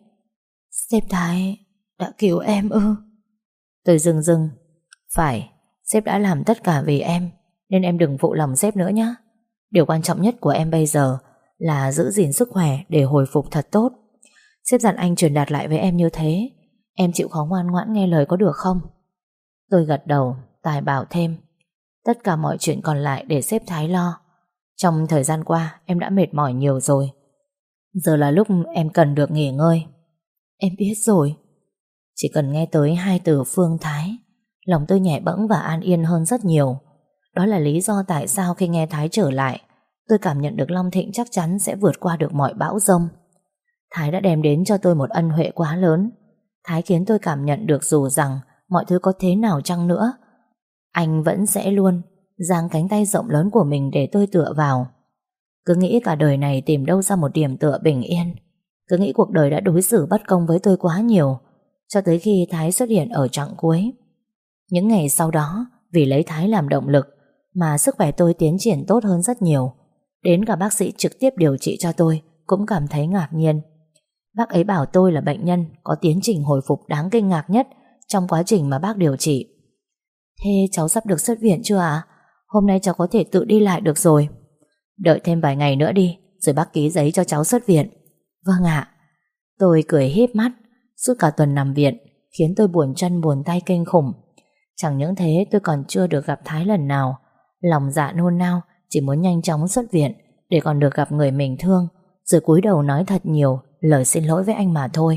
Sếp Thái đã cứu em ư? Tôi rưng rưng. Phải, sếp đã làm tất cả vì em, nên em đừng phụ lòng sếp nữa nhé. Điều quan trọng nhất của em bây giờ là giữ gìn sức khỏe để hồi phục thật tốt. Sếp dặn anh truyền đạt lại với em như thế. Em chịu khó ngoan ngoãn nghe lời có được không? Tôi gật đầu. Tài bảo thêm. Tất cả mọi chuyện còn lại để sếp Thái lo. Trong thời gian qua em đã mệt mỏi nhiều rồi. Giờ là lúc em cần được nghỉ ngơi. Em biết rồi. Chỉ cần nghe tới hai từ Phương Thái, lòng tôi nhẹ bẫng và an yên hơn rất nhiều. Đó là lý do tại sao khi nghe Thái trở lại, tôi cảm nhận được Long Thịnh chắc chắn sẽ vượt qua được mọi bão giông. Thái đã đem đến cho tôi một ân huệ quá lớn. Thái khiến tôi cảm nhận được dù rằng mọi thứ có thế nào chăng nữa, anh vẫn sẽ luôn giang cánh tay rộng lớn của mình để tôi tựa vào. Cứ nghĩ cả đời này tìm đâu ra một điểm tựa bình yên. Cứ nghĩ cuộc đời đã đối xử bất công với tôi quá nhiều, cho tới khi Thái xuất hiện ở chặng cuối. Những ngày sau đó, vì lấy Thái làm động lực mà sức khỏe tôi tiến triển tốt hơn rất nhiều. Đến cả bác sĩ trực tiếp điều trị cho tôi cũng cảm thấy ngạc nhiên. Bác ấy bảo tôi là bệnh nhân có tiến trình hồi phục đáng kinh ngạc nhất trong quá trình mà bác điều trị. Thế cháu sắp được xuất viện chưa ạ? Hôm nay cháu có thể tự đi lại được rồi. Đợi thêm vài ngày nữa đi, rồi bác ký giấy cho cháu xuất viện. Vâng ạ. Tôi cười híp mắt. Suốt cả tuần nằm viện khiến tôi buồn chân buồn tay kinh khủng. Chẳng những thế, tôi còn chưa được gặp Thái lần nào. Lòng dạ nôn nao, chỉ muốn nhanh chóng xuất viện để còn được gặp người mình thương, rồi cúi đầu nói thật nhiều lời xin lỗi với anh mà thôi.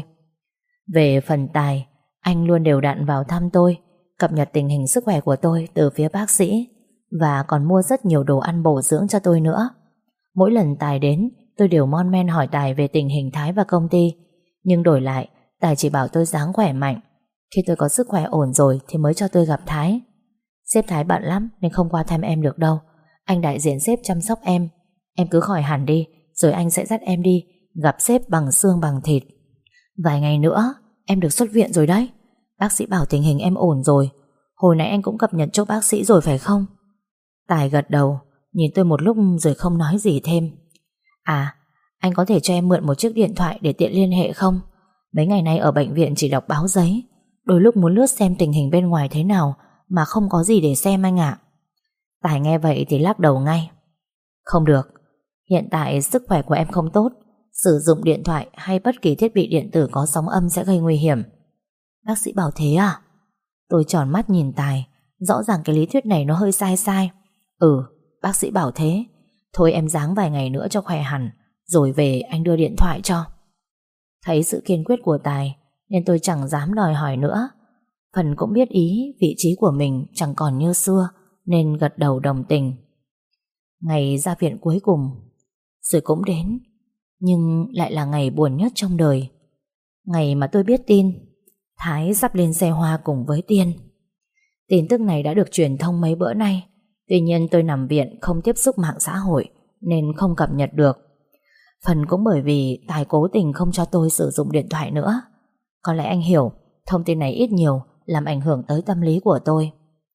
Về phần Tài, anh luôn đều đặn vào thăm tôi, cập nhật tình hình sức khỏe của tôi từ phía bác sĩ, và còn mua rất nhiều đồ ăn bổ dưỡng cho tôi nữa. Mỗi lần Tài đến, tôi đều mon men hỏi Tài về tình hình Thái và công ty, nhưng đổi lại Tài chỉ bảo tôi ráng khỏe mạnh. Khi tôi có sức khỏe ổn rồi thì mới cho tôi gặp Thái. Sếp Thái bận lắm nên không qua thăm em được đâu. Anh đại diện sếp chăm sóc em. Em cứ khỏi hẳn đi, rồi anh sẽ dắt em đi gặp sếp bằng xương bằng thịt. Vài ngày nữa em được xuất viện rồi đấy. Bác sĩ bảo tình hình em ổn rồi. Hồi nãy anh cũng cập nhật cho bác sĩ rồi phải không? Tài gật đầu, nhìn tôi một lúc rồi không nói gì thêm. À, anh có thể cho em mượn một chiếc điện thoại để tiện liên hệ không? Mấy ngày nay ở bệnh viện chỉ đọc báo giấy, đôi lúc muốn lướt xem tình hình bên ngoài thế nào mà không có gì để xem anh ạ. Tài nghe vậy thì lắc đầu ngay. Không được, hiện tại sức khỏe của em không tốt. Sử dụng điện thoại hay bất kỳ thiết bị điện tử có sóng âm sẽ gây nguy hiểm. Bác sĩ bảo thế à? Tôi tròn mắt nhìn Tài. Rõ ràng cái lý thuyết này nó hơi sai sai. Ừ, bác sĩ bảo thế. Thôi em ráng vài ngày nữa cho khỏe hẳn, rồi về anh đưa điện thoại cho. Thấy sự kiên quyết của Tài nên tôi chẳng dám đòi hỏi nữa. Phần cũng biết ý vị trí của mình chẳng còn như xưa, nên gật đầu đồng tình. Ngày ra viện cuối cùng rồi cũng đến, nhưng lại là ngày buồn nhất trong đời. Ngày mà tôi biết tin Thái sắp lên xe hoa cùng với Tiên. Tin tức này đã được truyền thông mấy bữa nay. Tuy nhiên tôi nằm viện không tiếp xúc mạng xã hội nên không cập nhật được. Phần cũng bởi vì Tài cố tình không cho tôi sử dụng điện thoại nữa. Có lẽ anh hiểu thông tin này ít nhiều làm ảnh hưởng tới tâm lý của tôi.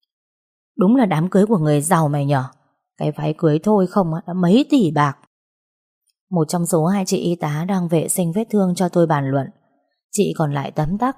Đúng là đám cưới của người giàu mày nhở. Cái váy cưới thôi không đã mấy tỷ bạc. Một trong số hai chị y tá đang vệ sinh vết thương cho tôi bàn luận. Chị còn lại tấm tắc.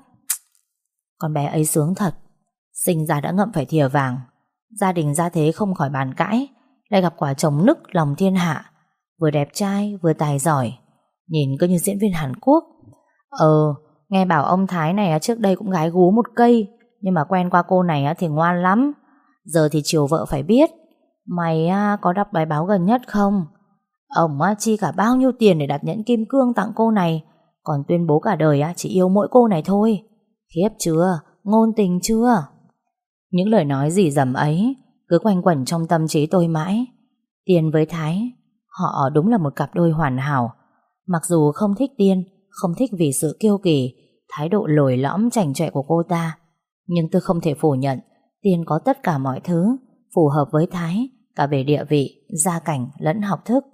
Con bé ấy sướng thật. Sinh ra đã ngậm phải thìa vàng. Gia đình gia thế không khỏi bàn cãi, lại gặp quả chồng nức lòng thiên hạ. Vừa đẹp trai vừa tài giỏi, nhìn cứ như diễn viên Hàn Quốc. Ờ, nghe bảo ông Thái này trước đây cũng gái gú một cây, nhưng mà quen qua cô này thì ngoan lắm. Giờ thì chiều vợ phải biết. Mày có đọc bài báo gần nhất không? Ông chi cả bao nhiêu tiền để đặt nhẫn kim cương tặng cô này, còn tuyên bố cả đời chỉ yêu mỗi cô này thôi. Khiếp chưa? Ngôn tình chưa? Những lời nói dì dầm ấy cứ quanh quẩn trong tâm trí tôi mãi. Tiên với Thái, họ đúng là một cặp đôi hoàn hảo. Mặc dù không thích Tiên, không thích vì sự kiêu kỳ, thái độ lồi lõm chảnh chọe của cô ta, nhưng tôi không thể phủ nhận Tiên có tất cả mọi thứ phù hợp với Thái, cả về địa vị, gia cảnh lẫn học thức.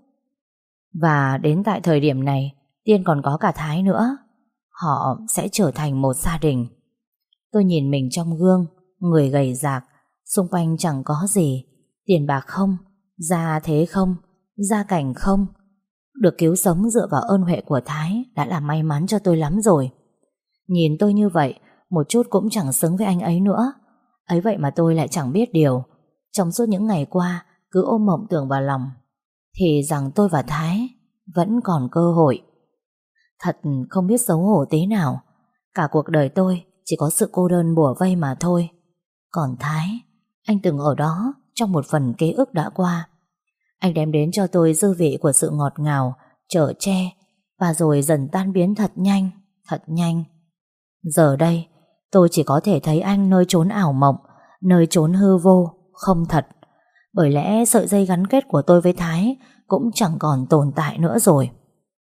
Và đến tại thời điểm này, Tiên còn có cả Thái nữa. Họ sẽ trở thành một gia đình. Tôi nhìn mình trong gương, người gầy rạc, xung quanh chẳng có gì. Tiền bạc không, gia thế không, gia cảnh không. Được cứu sống dựa vào ơn huệ của Thái đã là may mắn cho tôi lắm rồi. Nhìn tôi như vậy, một chút cũng chẳng xứng với anh ấy nữa. Ấy vậy mà tôi lại chẳng biết điều. Trong suốt những ngày qua, cứ ôm mộng tưởng vào lòng, thì rằng tôi và Thái vẫn còn cơ hội. Thật không biết xấu hổ tí nào. Cả cuộc đời tôi chỉ có sự cô đơn bủa vây mà thôi. Còn Thái, anh từng ở đó trong một phần ký ức đã qua. Anh đem đến cho tôi dư vị của sự ngọt ngào, chở che, và rồi dần tan biến thật nhanh, thật nhanh. Giờ đây, tôi chỉ có thể thấy anh nơi chốn ảo mộng, nơi chốn hư vô, không thật. Bởi lẽ sợi dây gắn kết của tôi với Thái cũng chẳng còn tồn tại nữa rồi.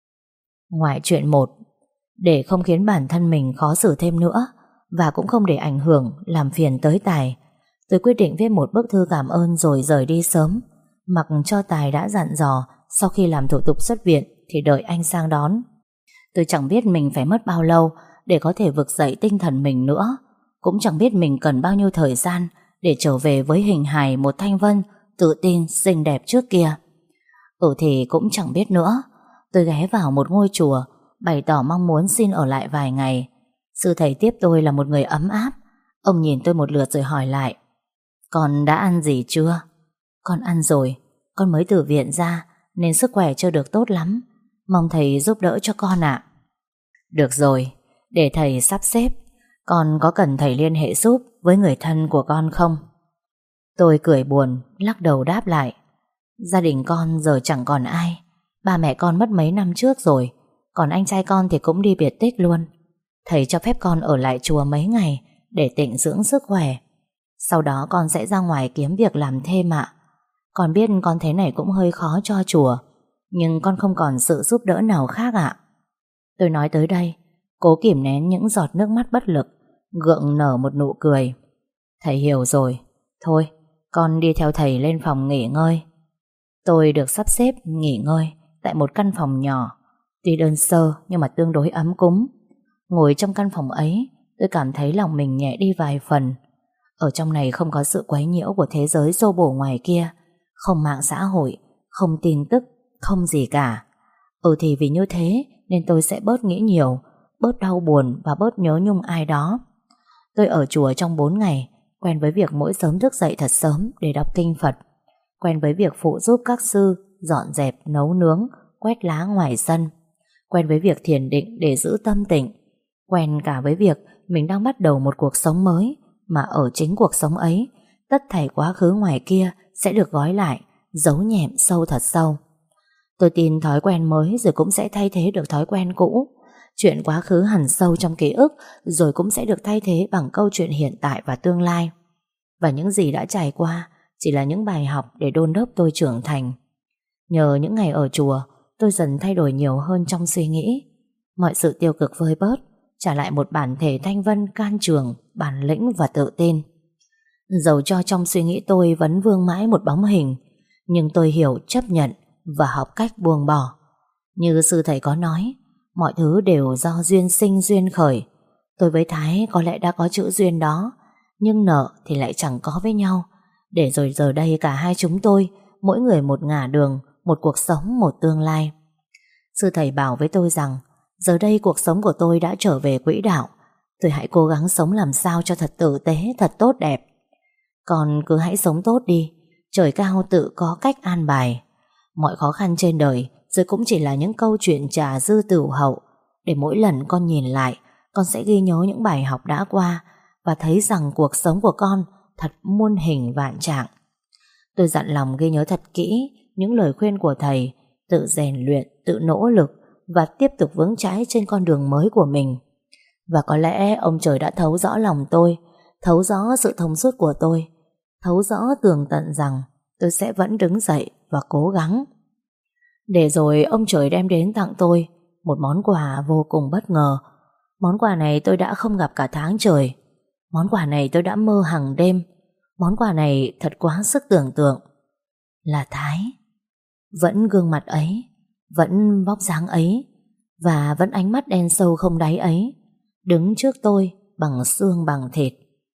Ngoài chuyện một, để không khiến bản thân mình khó xử thêm nữa, và cũng không để ảnh hưởng làm phiền tới Tài, tôi quyết định viết một bức thư cảm ơn rồi rời đi sớm, mặc cho Tài đã dặn dò sau khi làm thủ tục xuất viện thì đợi anh sang đón. Tôi chẳng biết mình phải mất bao lâu để có thể vực dậy tinh thần mình nữa, cũng chẳng biết mình cần bao nhiêu thời gian để trở về với hình hài một Thanh Vân tự tin xinh đẹp trước kia. Ừ thì cũng chẳng biết nữa. Tôi ghé vào một ngôi chùa, bày tỏ mong muốn xin ở lại vài ngày. Sư thầy tiếp tôi là một người ấm áp. Ông nhìn tôi một lượt rồi hỏi lại: Con đã ăn gì chưa? Con ăn rồi. Con mới từ viện ra nên sức khỏe chưa được tốt lắm. Mong thầy giúp đỡ cho con ạ. Được rồi, để thầy sắp xếp. Con có cần thầy liên hệ giúp với người thân của con không? Tôi cười buồn, lắc đầu đáp lại: Gia đình con giờ chẳng còn ai. Ba mẹ con mất mấy năm trước rồi. Còn anh trai con thì cũng đi biệt tích luôn. Thầy cho phép con ở lại chùa mấy ngày để tịnh dưỡng sức khỏe. Sau đó con sẽ ra ngoài kiếm việc làm thêm ạ. Con biết con thế này cũng hơi khó cho chùa, nhưng con không còn sự giúp đỡ nào khác ạ. Tôi nói tới đây, cố kìm nén những giọt nước mắt bất lực, gượng nở một nụ cười. Thầy hiểu rồi. Thôi, con đi theo thầy lên phòng nghỉ ngơi. Tôi được sắp xếp nghỉ ngơi tại một căn phòng nhỏ, tuy đơn sơ nhưng mà tương đối ấm cúng. Ngồi trong căn phòng ấy, tôi cảm thấy lòng mình nhẹ đi vài phần. Ở trong này không có sự quấy nhiễu của thế giới xô bồ ngoài kia, không mạng xã hội, không tin tức, không gì cả. Ừ thì vì như thế nên tôi sẽ bớt nghĩ nhiều, bớt đau buồn và bớt nhớ nhung ai đó. Tôi ở chùa trong bốn ngày, quen với việc mỗi sớm thức dậy thật sớm để đọc kinh Phật, quen với việc phụ giúp các sư dọn dẹp, nấu nướng, quét lá ngoài sân, quen với việc thiền định để giữ tâm tịnh, quen cả với việc mình đang bắt đầu một cuộc sống mới, mà ở chính cuộc sống ấy, tất thảy quá khứ ngoài kia sẽ được gói lại, giấu nhẹm sâu thật sâu. Tôi tin thói quen mới rồi cũng sẽ thay thế được thói quen cũ. Chuyện quá khứ hằn sâu trong ký ức rồi cũng sẽ được thay thế bằng câu chuyện hiện tại và tương lai. Và những gì đã trải qua chỉ là những bài học để đôn đốc tôi trưởng thành. Nhờ những ngày ở chùa, tôi dần thay đổi nhiều hơn trong suy nghĩ. Mọi sự tiêu cực vơi bớt, trả lại một bản thể thanh vân can trường, bản lĩnh và tự tin. Dẫu cho trong suy nghĩ tôi vẫn vương mãi một bóng hình, nhưng tôi hiểu, chấp nhận và học cách buông bỏ. Như sư thầy có nói, mọi thứ đều do duyên sinh duyên khởi. Tôi với Thái có lẽ đã có chữ duyên đó, nhưng nợ thì lại chẳng có với nhau. Để rồi giờ đây cả hai chúng tôi, mỗi người một ngả đường, một cuộc sống, một tương lai. Sư thầy bảo với tôi rằng, giờ đây cuộc sống của tôi đã trở về quỹ đạo. Tôi hãy cố gắng sống làm sao cho thật tử tế, thật tốt đẹp. Còn cứ hãy sống tốt đi, trời cao tự có cách an bài. Mọi khó khăn trên đời rồi cũng chỉ là những câu chuyện trà dư tửu hậu. Để mỗi lần con nhìn lại, con sẽ ghi nhớ những bài học đã qua và thấy rằng cuộc sống của con thật muôn hình vạn trạng. Tôi dặn lòng ghi nhớ thật kỹ những lời khuyên của thầy, tự rèn luyện, tự nỗ lực và tiếp tục vững chãi trên con đường mới của mình. Và có lẽ ông trời đã thấu rõ lòng tôi, thấu rõ sự thông suốt của tôi, thấu rõ tường tận rằng tôi sẽ vẫn đứng dậy và cố gắng. Để rồi ông trời đem đến tặng tôi một món quà vô cùng bất ngờ. Món quà này tôi đã không gặp cả tháng trời. Món quà này tôi đã mơ hàng đêm. Món quà này thật quá sức tưởng tượng. Là Thái. Vẫn gương mặt ấy, vẫn vóc dáng ấy, và vẫn ánh mắt đen sâu không đáy ấy, đứng trước tôi bằng xương bằng thịt.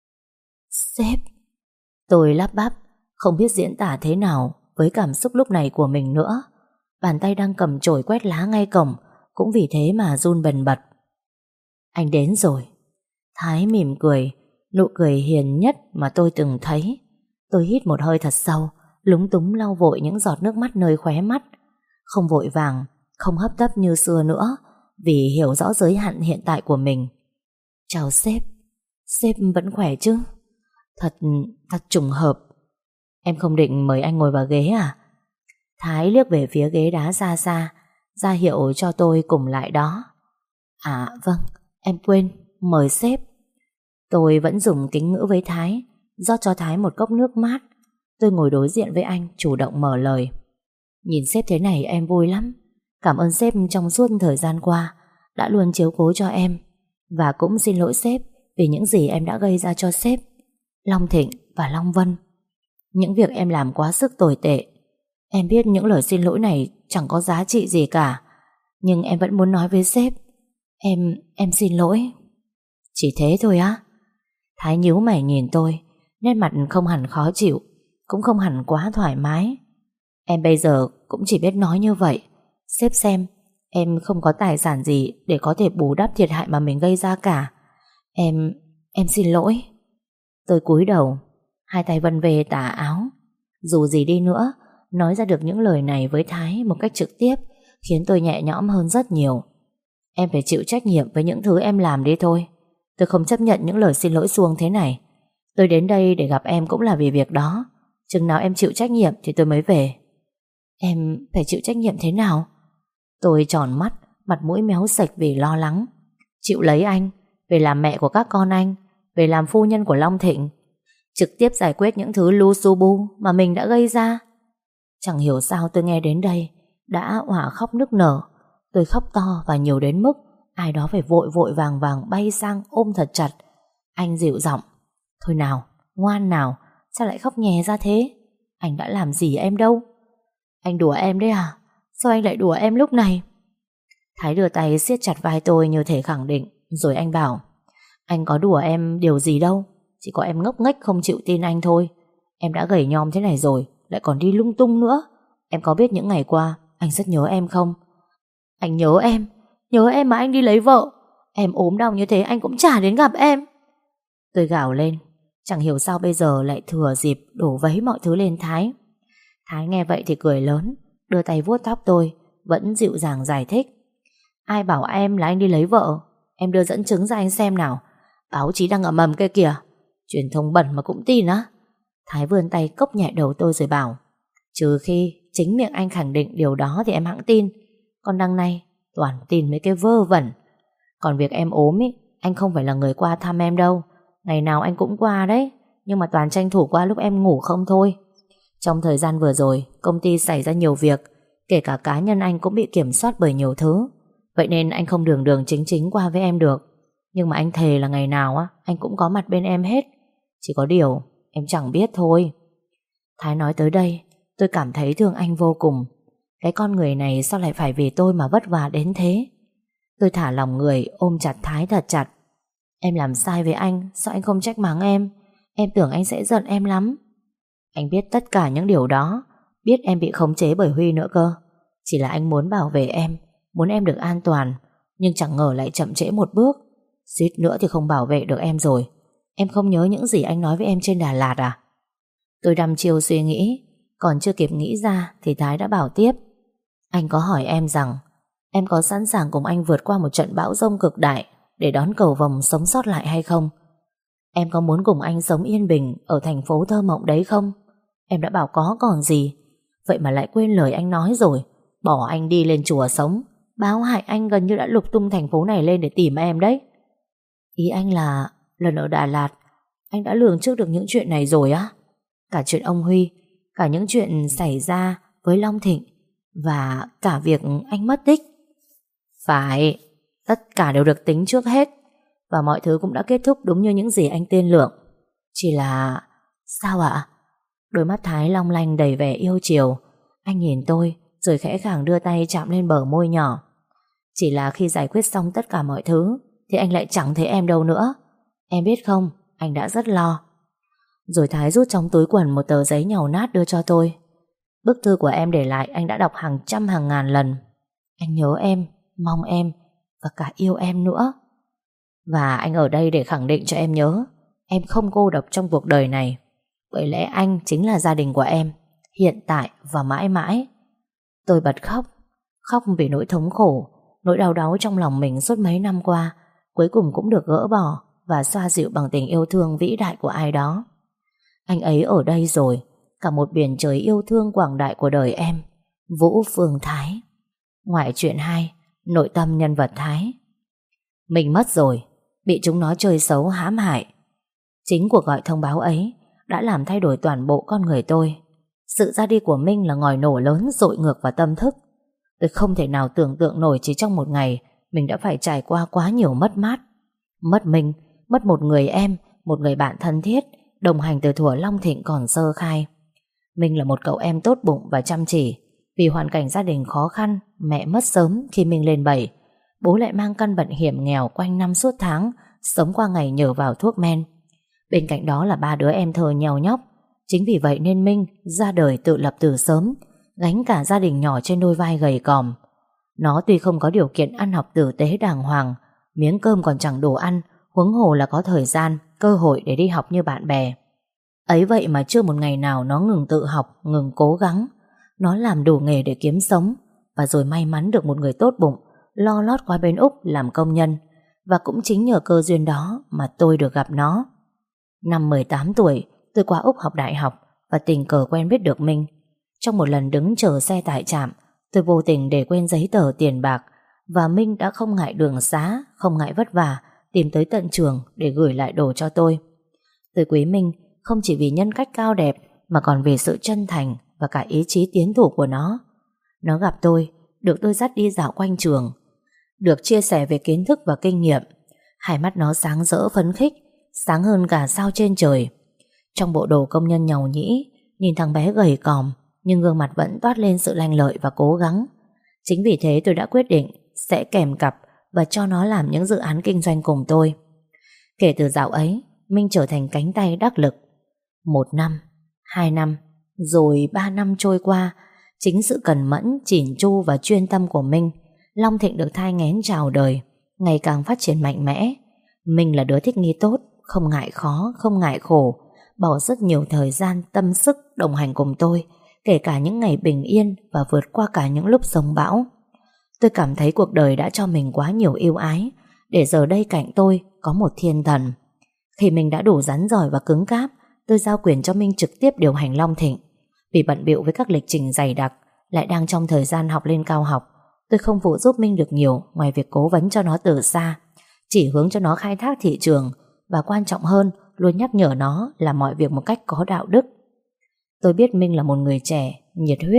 Sếp. Tôi lắp bắp, không biết diễn tả thế nào với cảm xúc lúc này của mình nữa. Bàn tay đang cầm chổi quét lá ngay cổng cũng vì thế mà run bần bật. Anh đến rồi. Thái mỉm cười, nụ cười hiền nhất mà tôi từng thấy. Tôi hít một hơi thật sâu, lúng túng lau vội những giọt nước mắt nơi khóe mắt. Không vội vàng, không hấp tấp như xưa nữa, vì hiểu rõ giới hạn hiện tại của mình. Chào sếp. Sếp vẫn khỏe chứ? Thật, thật trùng hợp. Em không định mời anh ngồi vào ghế à? Thái liếc về phía ghế đá xa xa, ra hiệu cho tôi cùng lại đó. À vâng, em quên, mời sếp. Tôi vẫn dùng kính ngữ với Thái, rót cho Thái một cốc nước mát. Tôi ngồi đối diện với anh, chủ động mở lời. Nhìn sếp thế này em vui lắm. Cảm ơn sếp trong suốt thời gian qua đã luôn chiếu cố cho em. Và cũng xin lỗi sếp vì những gì em đã gây ra cho sếp, Long Thịnh và Long Vân. Những việc em làm quá sức tồi tệ. Em biết những lời xin lỗi này chẳng có giá trị gì cả, nhưng em vẫn muốn nói với sếp. Em, em xin lỗi. Chỉ thế thôi á? Thái nhíu mày nhìn tôi, nét mặt không hẳn khó chịu, cũng không hẳn quá thoải mái. Em bây giờ cũng chỉ biết nói như vậy. Sếp xem, em không có tài sản gì để có thể bù đắp thiệt hại mà mình gây ra cả. Em, em xin lỗi. Tôi cúi đầu, hai tay vân về tà áo. Dù gì đi nữa, nói ra được những lời này với Thái một cách trực tiếp khiến tôi nhẹ nhõm hơn rất nhiều. Em phải chịu trách nhiệm với những thứ em làm đi thôi. Tôi không chấp nhận những lời xin lỗi suông thế này. Tôi đến đây để gặp em cũng là vì việc đó. Chừng nào em chịu trách nhiệm thì tôi mới về. Em phải chịu trách nhiệm thế nào? Tôi tròn mắt, mặt mũi méo sạch vì lo lắng. Chịu lấy anh, về làm mẹ của các con anh, về làm phu nhân của Long Thịnh, trực tiếp giải quyết những thứ lu su bu mà mình đã gây ra. Chẳng hiểu sao tôi nghe đến đây đã òa khóc nức nở. Tôi khóc to và nhiều đến mức ai đó phải vội vội vàng vàng bay sang ôm thật chặt. Anh dịu giọng. Thôi nào, ngoan nào, sao lại khóc nhè ra thế? Anh đã làm gì em đâu? Anh đùa em đấy à? Sao anh lại đùa em lúc này? Thái đưa tay siết chặt vai tôi như thể khẳng định. Rồi anh bảo, anh có đùa em điều gì đâu, chỉ có em ngốc nghếch không chịu tin anh thôi. Em đã gầy nhom thế này rồi lại còn đi lung tung nữa. Em có biết những ngày qua anh rất nhớ em không? Anh nhớ em, nhớ em mà anh đi lấy vợ. Em ốm đau như thế anh cũng chả đến gặp em. Tôi gào lên. Chẳng hiểu sao bây giờ lại thừa dịp đổ vấy mọi thứ lên Thái. Thái nghe vậy thì cười lớn, đưa tay vuốt tóc tôi, vẫn dịu dàng giải thích. Ai bảo em là anh đi lấy vợ? Em đưa dẫn chứng ra anh xem nào. Báo chí đang ầm ầm kia kìa. Truyền thông bẩn mà cũng tin á? Thái vươn tay cốc nhẹ đầu tôi rồi bảo, trừ khi chính miệng anh khẳng định điều đó thì em hẵng tin. Còn đằng này toàn tin mấy cái vơ vẩn. Còn việc em ốm ý, anh không phải là người qua thăm em đâu. Ngày nào anh cũng qua đấy, nhưng mà toàn tranh thủ qua lúc em ngủ không thôi. Trong thời gian vừa rồi công ty xảy ra nhiều việc, Kể cả cá nhân anh cũng bị kiểm soát bởi nhiều thứ. Vậy nên anh không đường đường chính chính qua với em được. Nhưng mà anh thề là ngày nào á anh cũng có mặt bên em hết. Chỉ có điều em chẳng biết thôi. Thái nói tới đây, tôi cảm thấy thương anh vô cùng. Cái con người này sao lại phải vì tôi mà vất vả đến thế. Tôi thả lòng người, ôm chặt Thái thật chặt. Em làm sai với anh, sao anh không trách mắng em? Em tưởng anh sẽ giận em lắm. Anh biết tất cả những điều đó, biết em bị khống chế bởi Huy nữa cơ. Chỉ là anh muốn bảo vệ em, muốn em được an toàn, nhưng chẳng ngờ lại chậm trễ một bước. Suýt nữa thì không bảo vệ được em rồi. Em không nhớ những gì anh nói với em trên Đà Lạt à? Tôi đăm chiêu suy nghĩ, còn chưa kịp nghĩ ra thì Thái đã bảo tiếp. Anh có hỏi em rằng em có sẵn sàng cùng anh vượt qua một trận bão giông cực đại để đón cầu vồng sống sót lại hay không? Em có muốn cùng anh sống yên bình ở thành phố thơ mộng đấy không? Em đã bảo có còn gì. Vậy mà lại quên lời anh nói rồi. Bỏ anh đi lên chùa sống. Báo hại anh gần như đã lục tung thành phố này lên để tìm em đấy. Ý anh là lần ở Đà Lạt anh đã lường trước được những chuyện này rồi á? Cả chuyện ông Huy, cả những chuyện xảy ra với Long Thịnh, và cả việc anh mất tích. Phải, tất cả đều được tính trước hết, và mọi thứ cũng đã kết thúc đúng như những gì anh tiên lượng. Chỉ là... Sao ạ? Đôi mắt Thái long lanh đầy vẻ yêu chiều. Anh nhìn tôi rồi khẽ khàng đưa tay chạm lên bờ môi nhỏ. Chỉ là khi giải quyết xong tất cả mọi thứ thì anh lại chẳng thấy em đâu nữa. Em biết không, anh đã rất lo. Rồi Thái rút trong túi quần một tờ giấy nhàu nát đưa cho tôi. Bức thư của em để lại anh đã đọc hàng trăm hàng ngàn lần. Anh nhớ em, mong em, và cả yêu em nữa. Và anh ở đây để khẳng định cho em nhớ, em không cô độc trong cuộc đời này. Bởi lẽ anh chính là gia đình của em, hiện tại và mãi mãi. Tôi bật khóc. Khóc vì nỗi thống khổ, nỗi đau đáu trong lòng mình suốt mấy năm qua cuối cùng cũng được gỡ bỏ và xoa dịu bằng tình yêu thương vĩ đại của ai đó. Anh ấy ở đây rồi, cả một biển trời yêu thương quảng đại của đời em, Vũ Phương Thái. Ngoại truyện hai, nội tâm nhân vật Thái. Mình mất rồi, bị chúng nó chơi xấu hãm hại. Chính cuộc gọi thông báo ấy đã làm thay đổi toàn bộ con người tôi. Sự ra đi của Minh là ngòi nổ lớn dội ngược vào tâm thức. Tôi không thể nào tưởng tượng nổi chỉ trong một ngày mình đã phải trải qua quá nhiều mất mát. Mất Minh, mất một người em, một người bạn thân thiết, đồng hành từ thuở Long Thịnh còn sơ khai. Minh là một cậu em tốt bụng và chăm chỉ. Vì hoàn cảnh gia đình khó khăn, mẹ mất sớm khi Minh lên bảy. Bố lại mang căn bệnh hiểm nghèo quanh năm suốt tháng, sống qua ngày nhờ vào thuốc men. Bên cạnh đó là ba đứa em thơ nheo nhóc. Chính vì vậy nên Minh ra đời tự lập từ sớm, gánh cả gia đình nhỏ trên đôi vai gầy còm. Nó tuy không có điều kiện ăn học tử tế đàng hoàng, miếng cơm còn chẳng đủ ăn, huống hồ là có thời gian, cơ hội để đi học như bạn bè. Ấy vậy mà chưa một ngày nào nó ngừng tự học, ngừng cố gắng. Nó làm đủ nghề để kiếm sống, và rồi may mắn được một người tốt bụng lo lót qua bên Úc làm công nhân. Và cũng chính nhờ cơ duyên đó mà tôi được gặp nó. Năm mười tám tuổi, tôi qua Úc học đại học và tình cờ quen biết được Minh. Trong một lần đứng chờ xe tại trạm, tôi vô tình để quên giấy tờ tiền bạc, và Minh đã không ngại đường xá, không ngại vất vả, tìm tới tận trường để gửi lại đồ cho tôi. Tôi quý Minh không chỉ vì nhân cách cao đẹp, mà còn vì sự chân thành và cả ý chí tiến thủ của nó. Nó gặp tôi, được tôi dắt đi dạo quanh trường, được chia sẻ về kiến thức và kinh nghiệm. Hai mắt nó sáng rỡ phấn khích, sáng hơn cả sao trên trời. Trong bộ đồ công nhân nhàu nhĩ, nhìn thằng bé gầy còm, nhưng gương mặt vẫn toát lên sự lanh lợi và cố gắng. Chính vì thế tôi đã quyết định sẽ kèm cặp và cho nó làm những dự án kinh doanh cùng tôi. Kể từ dạo ấy, Minh trở thành cánh tay đắc lực. Một năm, hai năm, rồi ba năm trôi qua. Chính sự cẩn mẫn, chỉn chu và chuyên tâm của Minh, Long Thịnh được thai nghén chào đời, ngày càng phát triển mạnh mẽ. Minh là đứa thích nghi tốt, không ngại khó, không ngại khổ, bỏ rất nhiều thời gian, tâm sức đồng hành cùng tôi, kể cả những ngày bình yên và vượt qua cả những lúc giông bão. Tôi cảm thấy cuộc đời đã cho mình quá nhiều ưu ái, để giờ đây cạnh tôi có một thiên thần. Khi mình đã đủ rắn giỏi và cứng cáp, tôi giao quyền cho Minh trực tiếp điều hành Long Thịnh. Vì bận bịu với các lịch trình dày đặc, lại đang trong thời gian học lên cao học, tôi không phụ giúp Minh được nhiều ngoài việc cố vấn cho nó từ xa, chỉ hướng cho nó khai thác thị trường, và quan trọng hơn, luôn nhắc nhở nó làm mọi việc một cách có đạo đức. Tôi biết Minh là một người trẻ, nhiệt huyết,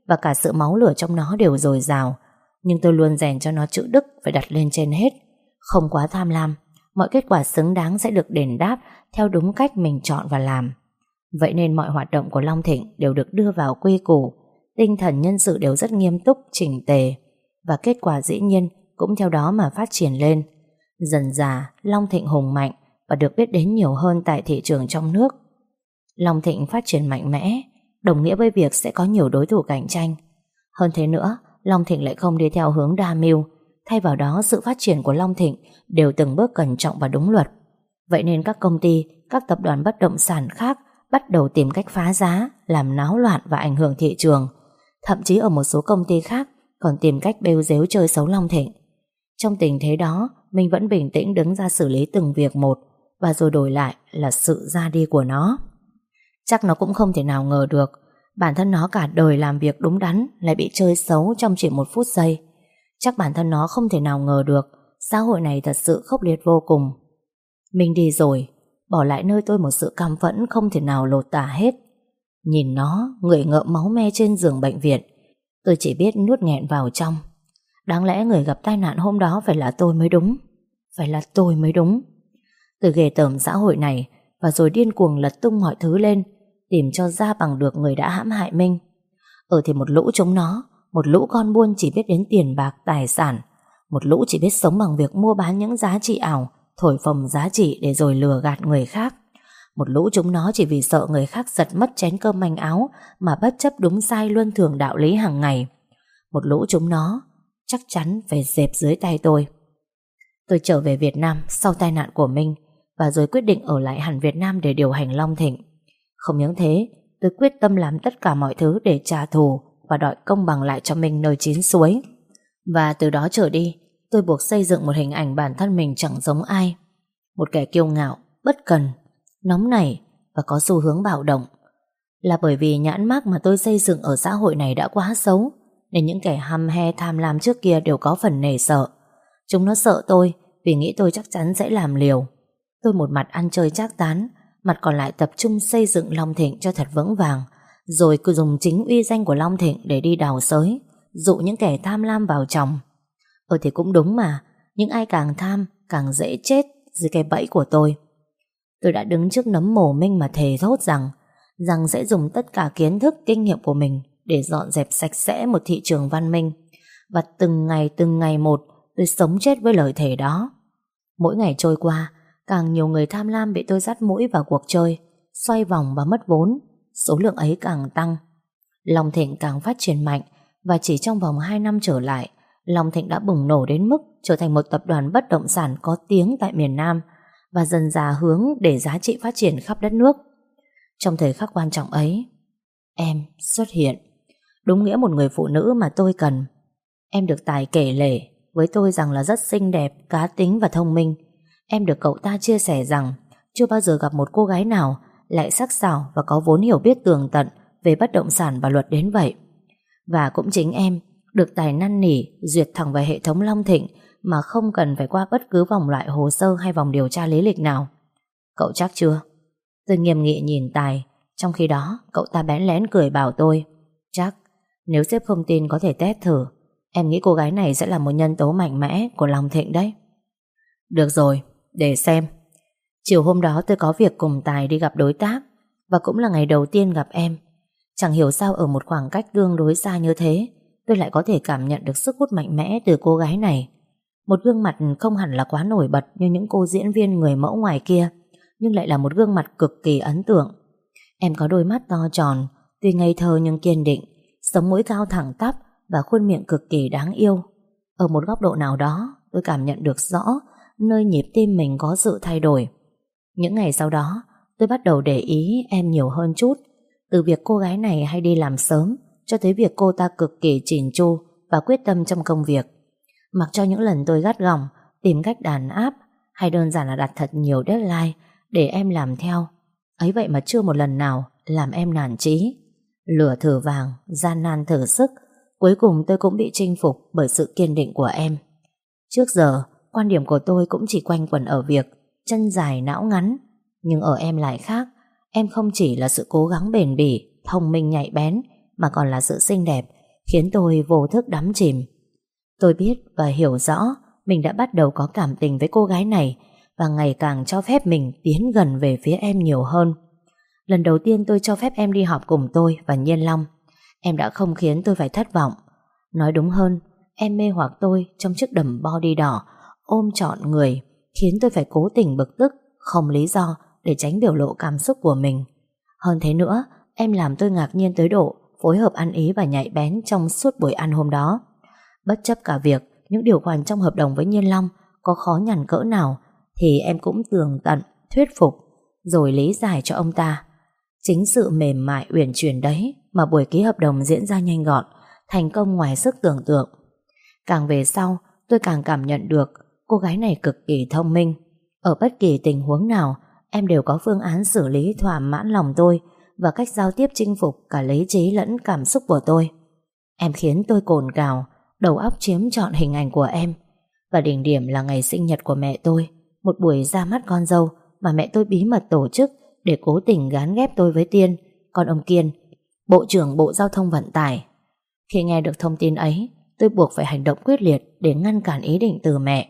và cả sự máu lửa trong nó đều dồi dào. Nhưng tôi luôn rèn cho nó chữ đức phải đặt lên trên hết. Không quá tham lam, mọi kết quả xứng đáng sẽ được đền đáp theo đúng cách mình chọn và làm. Vậy nên mọi hoạt động của Long Thịnh đều được đưa vào quy củ, tinh thần nhân sự đều rất nghiêm túc, chỉnh tề, và kết quả dĩ nhiên cũng theo đó mà phát triển lên. Dần dà, Long Thịnh hùng mạnh và được biết đến nhiều hơn tại thị trường trong nước. Long Thịnh phát triển mạnh mẽ, đồng nghĩa với việc sẽ có nhiều đối thủ cạnh tranh. Hơn thế nữa, Long Thịnh lại không đi theo hướng đa mưu, thay vào đó sự phát triển của Long Thịnh đều từng bước cẩn trọng và đúng luật. Vậy nên các công ty, các tập đoàn bất động sản khác bắt đầu tìm cách phá giá, làm náo loạn và ảnh hưởng thị trường. Thậm chí ở một số công ty khác còn tìm cách bêu dếu chơi xấu Long Thịnh. Trong tình thế đó, mình vẫn bình tĩnh đứng ra xử lý từng việc một, và rồi đổi lại là sự ra đi của nó. Chắc nó cũng không thể nào ngờ được bản thân nó cả đời làm việc đúng đắn lại bị chơi xấu trong chỉ một phút giây. Chắc bản thân nó không thể nào ngờ được xã hội này thật sự khốc liệt vô cùng. Mình đi rồi, bỏ lại nơi tôi một sự căm phẫn không thể nào lột tả hết. Nhìn nó người ngợm máu me trên giường bệnh viện, tôi chỉ biết nuốt nghẹn vào trong. Đáng lẽ người gặp tai nạn hôm đó phải là tôi mới đúng. Phải là tôi mới đúng. Tôi ghê tởm xã hội này, và rồi điên cuồng lật tung mọi thứ lên, tìm cho ra bằng được người đã hãm hại mình. Ở thì một lũ chúng nó, một lũ con buôn chỉ biết đến tiền bạc tài sản, một lũ chỉ biết sống bằng việc mua bán những giá trị ảo, thổi phồng giá trị để rồi lừa gạt người khác. Một lũ chúng nó chỉ vì sợ người khác giật mất chén cơm manh áo mà bất chấp đúng sai luân thường đạo lý hàng ngày. Một lũ chúng nó chắc chắn phải dẹp dưới tay tôi. Tôi trở về Việt Nam sau tai nạn của Minh, và rồi quyết định ở lại hẳn Việt Nam để điều hành Long Thịnh. Không những thế, tôi quyết tâm làm tất cả mọi thứ để trả thù và đòi công bằng lại cho Minh nơi chín suối. Và từ đó trở đi, tôi buộc xây dựng một hình ảnh bản thân mình chẳng giống ai. Một kẻ kiêu ngạo, bất cần, nóng nảy và có xu hướng bạo động. Là bởi vì nhãn mác mà tôi xây dựng ở xã hội này đã quá xấu, nên những kẻ hăm he tham lam trước kia đều có phần nể sợ. Chúng nó sợ tôi vì nghĩ tôi chắc chắn sẽ làm liều. Tôi một mặt ăn chơi trác tán, mặt còn lại tập trung xây dựng Long Thịnh cho thật vững vàng, rồi cứ dùng chính uy danh của Long Thịnh để đi đào xới, dụ những kẻ tham lam vào chồng. Ờ thì cũng đúng mà, những ai càng tham càng dễ chết dưới cái bẫy của tôi. Tôi đã đứng trước nấm mồ Minh mà thề thốt rằng rằng sẽ dùng tất cả kiến thức kinh nghiệm của mình để dọn dẹp sạch sẽ một thị trường văn minh. Và từng ngày từng ngày một, tôi sống chết với lời thề đó. Mỗi ngày trôi qua, càng nhiều người tham lam bị tôi dắt mũi vào cuộc chơi, xoay vòng và mất vốn. Số lượng ấy càng tăng, Long Thịnh càng phát triển mạnh, và chỉ trong vòng hai năm trở lại, Long Thịnh đã bùng nổ đến mức trở thành một tập đoàn bất động sản có tiếng tại miền Nam, và dần dà hướng để giá trị phát triển khắp đất nước. Trong thời khắc quan trọng ấy, em xuất hiện, đúng nghĩa một người phụ nữ mà tôi cần. Em được Tài kể lể với tôi rằng là rất xinh đẹp, cá tính và thông minh. Em được cậu ta chia sẻ rằng chưa bao giờ gặp một cô gái nào lại sắc sảo và có vốn hiểu biết tường tận về bất động sản và luật đến vậy. Và cũng chính em được Tài năn nỉ duyệt thẳng vào hệ thống Long Thịnh mà không cần phải qua bất cứ vòng loại hồ sơ hay vòng điều tra lý lịch nào. Cậu chắc chưa? Tôi nghiêm nghị nhìn Tài, trong khi đó cậu ta bẽn lén cười bảo tôi: chắc, nếu sếp không tin có thể test thử. Em nghĩ cô gái này sẽ là một nhân tố mạnh mẽ của Long Thịnh đấy. Được rồi, để xem. Chiều hôm đó tôi có việc cùng Tài đi gặp đối tác, và cũng là ngày đầu tiên gặp em. Chẳng hiểu sao ở một khoảng cách tương đối xa như thế, tôi lại có thể cảm nhận được sức hút mạnh mẽ từ cô gái này. Một gương mặt không hẳn là quá nổi bật như những cô diễn viên người mẫu ngoài kia, nhưng lại là một gương mặt cực kỳ ấn tượng. Em có đôi mắt to tròn, tuy ngây thơ nhưng kiên định, sống mũi cao thẳng tắp và khuôn miệng cực kỳ đáng yêu. Ở một góc độ nào đó, tôi cảm nhận được rõ nơi nhịp tim mình có sự thay đổi. Những ngày sau đó, tôi bắt đầu để ý em nhiều hơn chút. Từ việc cô gái này hay đi làm sớm, cho tới việc cô ta cực kỳ chỉn chu và quyết tâm trong công việc. Mặc cho những lần tôi gắt gỏng, tìm cách đàn áp, hay đơn giản là đặt thật nhiều deadline để em làm theo, ấy vậy mà chưa một lần nào làm em nản chí. Lửa thử vàng, gian nan thử sức, cuối cùng tôi cũng bị chinh phục bởi sự kiên định của em. Trước giờ, quan điểm của tôi cũng chỉ quanh quẩn ở việc chân dài não ngắn, nhưng ở em lại khác. Em không chỉ là sự cố gắng bền bỉ, thông minh nhạy bén, mà còn là sự xinh đẹp, khiến tôi vô thức đắm chìm. Tôi biết và hiểu rõ mình đã bắt đầu có cảm tình với cô gái này và ngày càng cho phép mình tiến gần về phía em nhiều hơn. Lần đầu tiên tôi cho phép em đi học cùng tôi và Nhiên Long, em đã không khiến tôi phải thất vọng. Nói đúng hơn, em mê hoặc tôi trong chiếc đầm body đỏ, ôm trọn người, khiến tôi phải cố tình bực tức, không lý do để tránh biểu lộ cảm xúc của mình. Hơn thế nữa, em làm tôi ngạc nhiên tới độ phối hợp ăn ý và nhạy bén trong suốt buổi ăn hôm đó. Bất chấp cả việc những điều khoản trong hợp đồng với Nhiên Long có khó nhằn cỡ nào thì em cũng tường tận, thuyết phục rồi lý giải cho ông ta. Chính sự mềm mại uyển chuyển đấy mà buổi ký hợp đồng diễn ra nhanh gọn, thành công ngoài sức tưởng tượng. Càng về sau, tôi càng cảm nhận được cô gái này cực kỳ thông minh. Ở bất kỳ tình huống nào, em đều có phương án xử lý thỏa mãn lòng tôi và cách giao tiếp chinh phục cả lý trí lẫn cảm xúc của tôi. Em khiến tôi cồn cào, đầu óc chiếm trọn hình ảnh của em. Và đỉnh điểm là ngày sinh nhật của mẹ tôi, một buổi ra mắt con dâu mà mẹ tôi bí mật tổ chức để cố tình gán ghép tôi với Tiên, còn ông Kiên, Bộ trưởng Bộ Giao thông Vận tải. Khi nghe được thông tin ấy, tôi buộc phải hành động quyết liệt để ngăn cản ý định từ mẹ.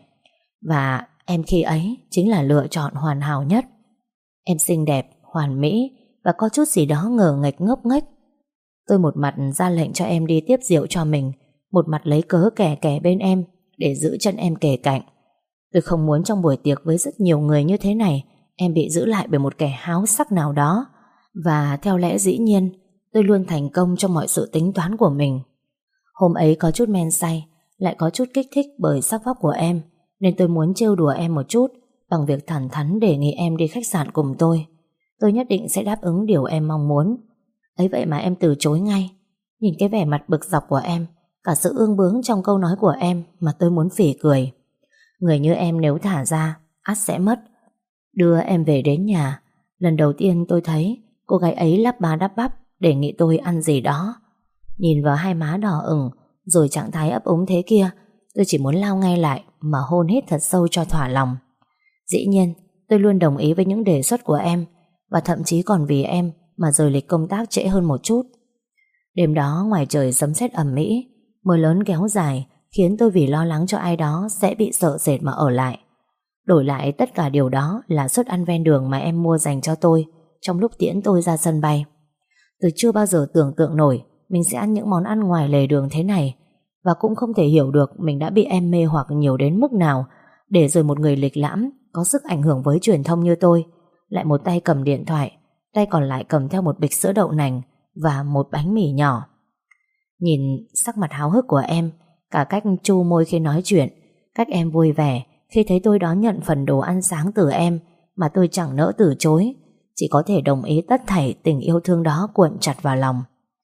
Và em khi ấy chính là lựa chọn hoàn hảo nhất. Em xinh đẹp, hoàn mỹ và có chút gì đó ngờ nghệch ngốc nghếch. Tôi một mặt ra lệnh cho em đi tiếp rượu cho mình, một mặt lấy cớ kẻ kẻ bên em để giữ chân em kề cạnh. Tôi không muốn trong buổi tiệc với rất nhiều người như thế này, em bị giữ lại bởi một kẻ háo sắc nào đó. Và theo lẽ dĩ nhiên, tôi luôn thành công trong mọi sự tính toán của mình. Hôm ấy có chút men say, lại có chút kích thích bởi sắc vóc của em, nên tôi muốn trêu đùa em một chút bằng việc thẳng thắn đề nghị em đi khách sạn cùng tôi. Tôi nhất định sẽ đáp ứng điều em mong muốn. Ấy vậy mà em từ chối ngay. Nhìn cái vẻ mặt bực dọc của em, cả sự ương bướng trong câu nói của em mà tôi muốn phỉ cười. Người như em nếu thả ra, ắt sẽ mất. Đưa em về đến nhà, lần đầu tiên tôi thấy cô gái ấy lắp ba đắp bắp đề nghị tôi ăn gì đó. Nhìn vào hai má đỏ ửng rồi trạng thái ấp úng thế kia, tôi chỉ muốn lao ngay lại mà hôn hít thật sâu cho thỏa lòng. Dĩ nhiên, tôi luôn đồng ý với những đề xuất của em và thậm chí còn vì em mà rời lịch công tác trễ hơn một chút. Đêm đó ngoài trời sấm sét ầm ĩ, mưa lớn kéo dài khiến tôi vì lo lắng cho ai đó sẽ bị sợ sệt mà ở lại. Đổi lại tất cả điều đó là suất ăn ven đường mà em mua dành cho tôi trong lúc tiễn tôi ra sân bay. Tôi chưa bao giờ tưởng tượng nổi mình sẽ ăn những món ăn ngoài lề đường thế này, và cũng không thể hiểu được mình đã bị em mê hoặc nhiều đến mức nào để rồi một người lịch lãm có sức ảnh hưởng với truyền thông như tôi lại một tay cầm điện thoại, tay còn lại cầm theo một bịch sữa đậu nành và một bánh mì nhỏ. Nhìn sắc mặt háo hức của em, cả cách chu môi khi nói chuyện, cách em vui vẻ khi thấy tôi đón nhận phần đồ ăn sáng từ em mà tôi chẳng nỡ từ chối, chỉ có thể đồng ý tất thảy tình yêu thương đó cuộn chặt vào lòng.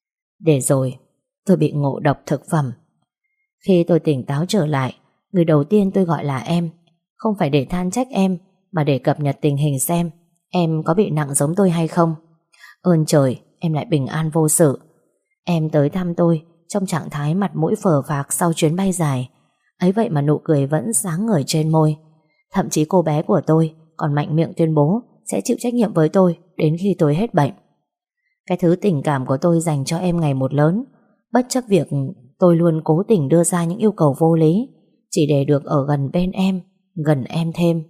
Để rồi tôi bị ngộ độc thực phẩm. Khi tôi tỉnh táo trở lại, người đầu tiên tôi gọi là em, không phải để than trách em mà để cập nhật tình hình xem em có bị nặng giống tôi hay không. Ơn trời, em lại bình an vô sự. Em tới thăm tôi trong trạng thái mặt mũi phờ phạc sau chuyến bay dài, ấy vậy mà nụ cười vẫn sáng ngời trên môi. Thậm chí cô bé của tôi còn mạnh miệng tuyên bố sẽ chịu trách nhiệm với tôi đến khi tôi hết bệnh. Cái thứ tình cảm của tôi dành cho em ngày một lớn, bất chấp việc tôi luôn cố tình đưa ra những yêu cầu vô lý chỉ để được ở gần bên em, gần em thêm.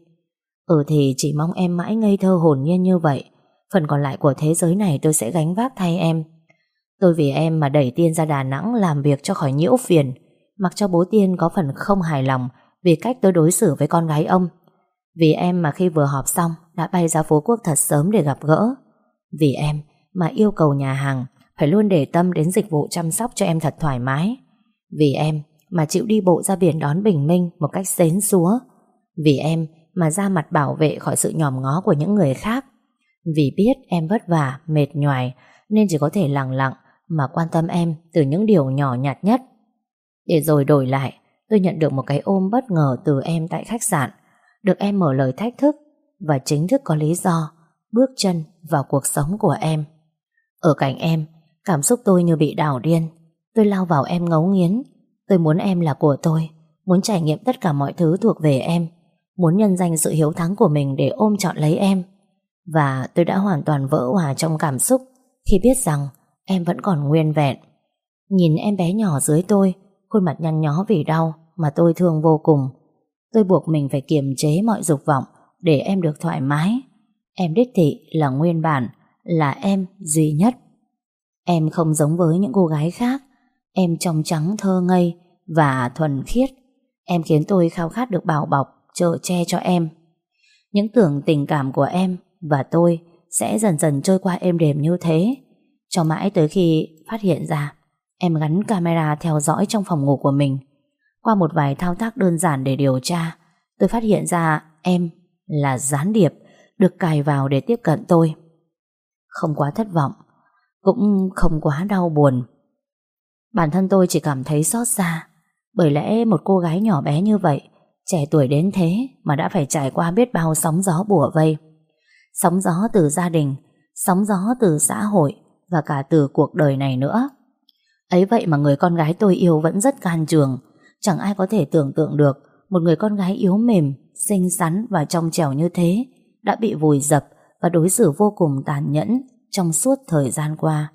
Ừ thì chỉ mong em mãi ngây thơ hồn nhiên như vậy, phần còn lại của thế giới này tôi sẽ gánh vác thay em. Tôi vì em mà đẩy Tiên ra Đà Nẵng làm việc cho khỏi nhiễu phiền, mặc cho bố Tiên có phần không hài lòng vì cách tôi đối xử với con gái ông. Vì em mà khi vừa họp xong đã bay ra Phú Quốc thật sớm để gặp gỡ. Vì em mà yêu cầu nhà hàng phải luôn để tâm đến dịch vụ chăm sóc cho em thật thoải mái. Vì em mà chịu đi bộ ra biển đón bình minh một cách xến xúa. Vì em mà ra mặt bảo vệ khỏi sự nhòm ngó của những người khác. Vì biết em vất vả, mệt nhoài nên chỉ có thể lặng lặng mà quan tâm em từ những điều nhỏ nhặt nhất. Để rồi đổi lại, tôi nhận được một cái ôm bất ngờ từ em tại khách sạn, được em mở lời thách thức và chính thức có lý do bước chân vào cuộc sống của em. Ở cạnh em, cảm xúc tôi như bị đảo điên. Tôi lao vào em ngấu nghiến. Tôi muốn em là của tôi, muốn trải nghiệm tất cả mọi thứ thuộc về em, muốn nhân danh sự hiếu thắng của mình để ôm trọn lấy em. Và tôi đã hoàn toàn vỡ òa trong cảm xúc khi biết rằng em vẫn còn nguyên vẹn. Nhìn em bé nhỏ dưới tôi, khuôn mặt nhăn nhó vì đau mà tôi thương vô cùng. Tôi buộc mình phải kiềm chế mọi dục vọng để em được thoải mái. Em đích thị là nguyên bản, là em duy nhất. Em không giống với những cô gái khác. Em trong trắng thơ ngây và thuần khiết. Em khiến tôi khao khát được bảo bọc, chở che cho em. Những tưởng tình cảm của em và tôi sẽ dần dần trôi qua êm đềm như thế, cho mãi tới khi phát hiện ra em gắn camera theo dõi trong phòng ngủ của mình. Qua một vài thao tác đơn giản để điều tra, tôi phát hiện ra em là gián điệp được cài vào để tiếp cận tôi. Không quá thất vọng, cũng không quá đau buồn. Bản thân tôi chỉ cảm thấy xót xa, bởi lẽ một cô gái nhỏ bé như vậy, trẻ tuổi đến thế mà đã phải trải qua biết bao sóng gió bủa vây. Sóng gió từ gia đình, sóng gió từ xã hội và cả từ cuộc đời này nữa. Ấy vậy mà người con gái tôi yêu vẫn rất can trường. Chẳng ai có thể tưởng tượng được một người con gái yếu mềm, xinh xắn và trong trẻo như thế đã bị vùi dập và đối xử vô cùng tàn nhẫn trong suốt thời gian qua.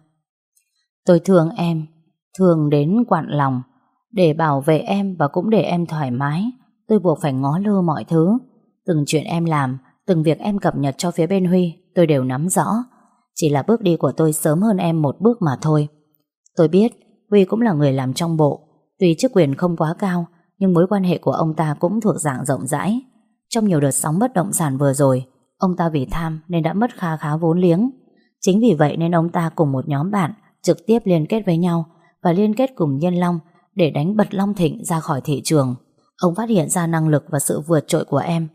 Tôi thương em, thương đến quặn lòng. Để bảo vệ em và cũng để em thoải mái, tôi buộc phải ngó lơ mọi thứ. Từng chuyện em làm, từng việc em cập nhật cho phía bên Huy, tôi đều nắm rõ. Chỉ là bước đi của tôi sớm hơn em một bước mà thôi. Tôi biết Huy cũng là người làm trong bộ. Tuy chức quyền không quá cao, nhưng mối quan hệ của ông ta cũng thuộc dạng rộng rãi. Trong nhiều đợt sóng bất động sản vừa rồi, ông ta vì tham nên đã mất kha khá vốn liếng. Chính vì vậy nên ông ta cùng một nhóm bạn trực tiếp liên kết với nhau và liên kết cùng Nhân Long để đánh bật Long Thịnh ra khỏi thị trường. Ông phát hiện ra năng lực và sự vượt trội của em,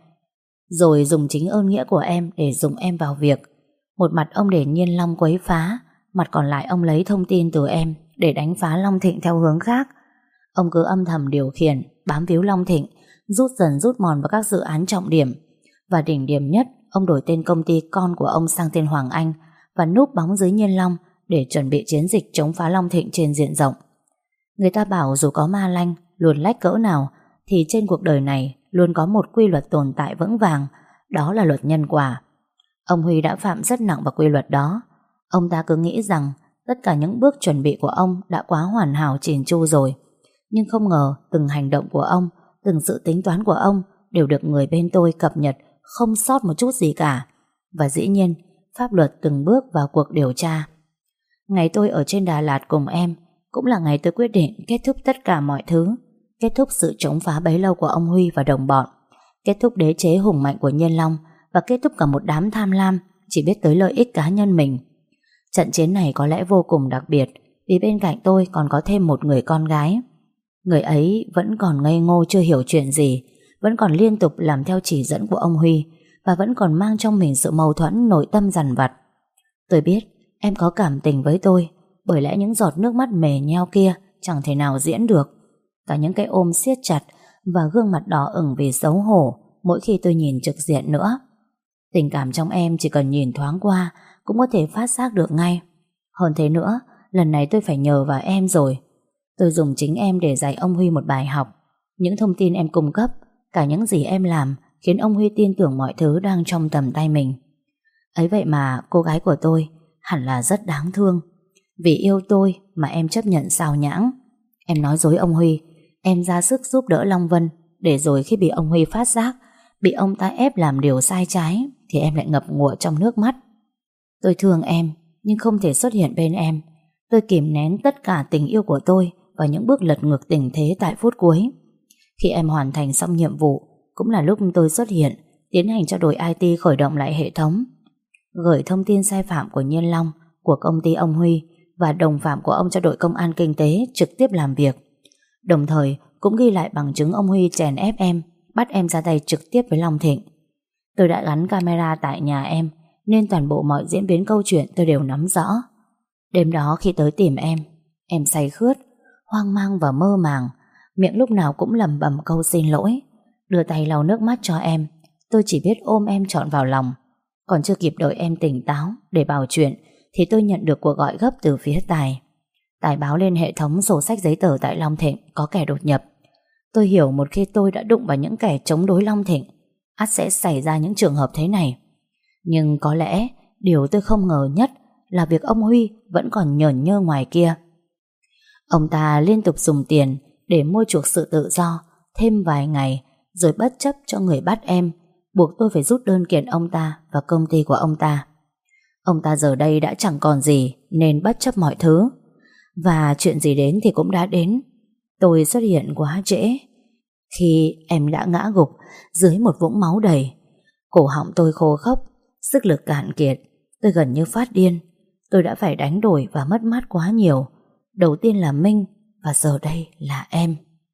rồi dùng chính ơn nghĩa của em để dùng em vào việc. Một mặt ông để Nhiên Long quấy phá, mặt còn lại ông lấy thông tin từ em để đánh phá Long Thịnh theo hướng khác. Ông cứ âm thầm điều khiển, bám víu Long Thịnh, rút dần rút mòn vào các dự án trọng điểm. Và đỉnh điểm nhất, ông đổi tên công ty con của ông sang tên Hoàng Anh và núp bóng dưới Nhiên Long để chuẩn bị chiến dịch chống phá Long Thịnh trên diện rộng. Người ta bảo dù có ma lanh, luồn lách cỡ nào, thì trên cuộc đời này luôn có một quy luật tồn tại vững vàng, đó là luật nhân quả. Ông Huy đã phạm rất nặng vào quy luật đó. Ông ta cứ nghĩ rằng tất cả những bước chuẩn bị của ông đã quá hoàn hảo chỉn chu rồi. Nhưng không ngờ từng hành động của ông, từng sự tính toán của ông đều được người bên tôi cập nhật không sót một chút gì cả. Và dĩ nhiên, pháp luật từng bước vào cuộc điều tra. Ngày tôi ở trên Đà Lạt cùng em cũng là ngày tôi quyết định kết thúc tất cả mọi thứ. Kết thúc sự chống phá bấy lâu của ông Huy và đồng bọn, kết thúc đế chế hùng mạnh của Nhân Long, và kết thúc cả một đám tham lam chỉ biết tới lợi ích cá nhân mình. Trận chiến này có lẽ vô cùng đặc biệt, vì bên cạnh tôi còn có thêm một người con gái. Người ấy vẫn còn ngây ngô chưa hiểu chuyện gì, vẫn còn liên tục làm theo chỉ dẫn của ông Huy, và vẫn còn mang trong mình sự mâu thuẫn nội tâm dằn vặt. Tôi biết em có cảm tình với tôi, bởi lẽ những giọt nước mắt mề nheo kia chẳng thể nào diễn được. Cả những cái ôm siết chặt và gương mặt đỏ ửng vì xấu hổ mỗi khi tôi nhìn trực diện nữa. Tình cảm trong em chỉ cần nhìn thoáng qua cũng có thể phát giác được ngay. Hơn thế nữa, lần này tôi phải nhờ vào em rồi. Tôi dùng chính em để dạy ông Huy một bài học. Những thông tin em cung cấp, cả những gì em làm, khiến ông Huy tin tưởng mọi thứ đang trong tầm tay mình. Ấy vậy mà cô gái của tôi hẳn là rất đáng thương. Vì yêu tôi mà em chấp nhận xao nhãng. Em nói dối ông Huy, em ra sức giúp đỡ Long Vân, để rồi khi bị ông Huy phát giác, bị ông ta ép làm điều sai trái, thì em lại ngập ngụa trong nước mắt. Tôi thương em, nhưng không thể xuất hiện bên em. Tôi kìm nén tất cả tình yêu của tôi và những bước lật ngược tình thế tại phút cuối. Khi em hoàn thành xong nhiệm vụ, cũng là lúc tôi xuất hiện, tiến hành cho đội i tê khởi động lại hệ thống, gửi thông tin sai phạm của Nhiên Long, của công ty ông Huy và đồng phạm của ông cho đội công an kinh tế trực tiếp làm việc. Đồng thời cũng ghi lại bằng chứng ông Huy chèn ép em, bắt em ra tay trực tiếp với Long Thịnh. Tôi đã gắn camera tại nhà em, nên toàn bộ mọi diễn biến câu chuyện tôi đều nắm rõ. Đêm đó khi tới tìm em, em say khướt, hoang mang và mơ màng, miệng lúc nào cũng lẩm bẩm câu xin lỗi. Đưa tay lau nước mắt cho em, tôi chỉ biết ôm em trọn vào lòng. Còn chưa kịp đợi em tỉnh táo để bảo chuyện, thì tôi nhận được cuộc gọi gấp từ phía Tài. Tài báo lên hệ thống sổ sách giấy tờ tại Long Thịnh có kẻ đột nhập. Tôi hiểu một khi tôi đã đụng vào những kẻ chống đối Long Thịnh, ắt sẽ xảy ra những trường hợp thế này. Nhưng có lẽ điều tôi không ngờ nhất là việc ông Huy vẫn còn nhởn nhơ ngoài kia. Ông ta liên tục dùng tiền để mua chuộc sự tự do thêm vài ngày, rồi bất chấp cho người bắt em, buộc tôi phải rút đơn kiện ông ta và công ty của ông ta. Ông ta giờ đây đã chẳng còn gì nên bất chấp mọi thứ. Và chuyện gì đến thì cũng đã đến. Tôi xuất hiện quá trễ. Khi em đã ngã gục dưới một vũng máu đầy, cổ họng tôi khô khốc, sức lực cạn kiệt, tôi gần như phát điên. Tôi đã phải đánh đổi và mất mát quá nhiều. Đầu tiên là Minh, và giờ đây là em.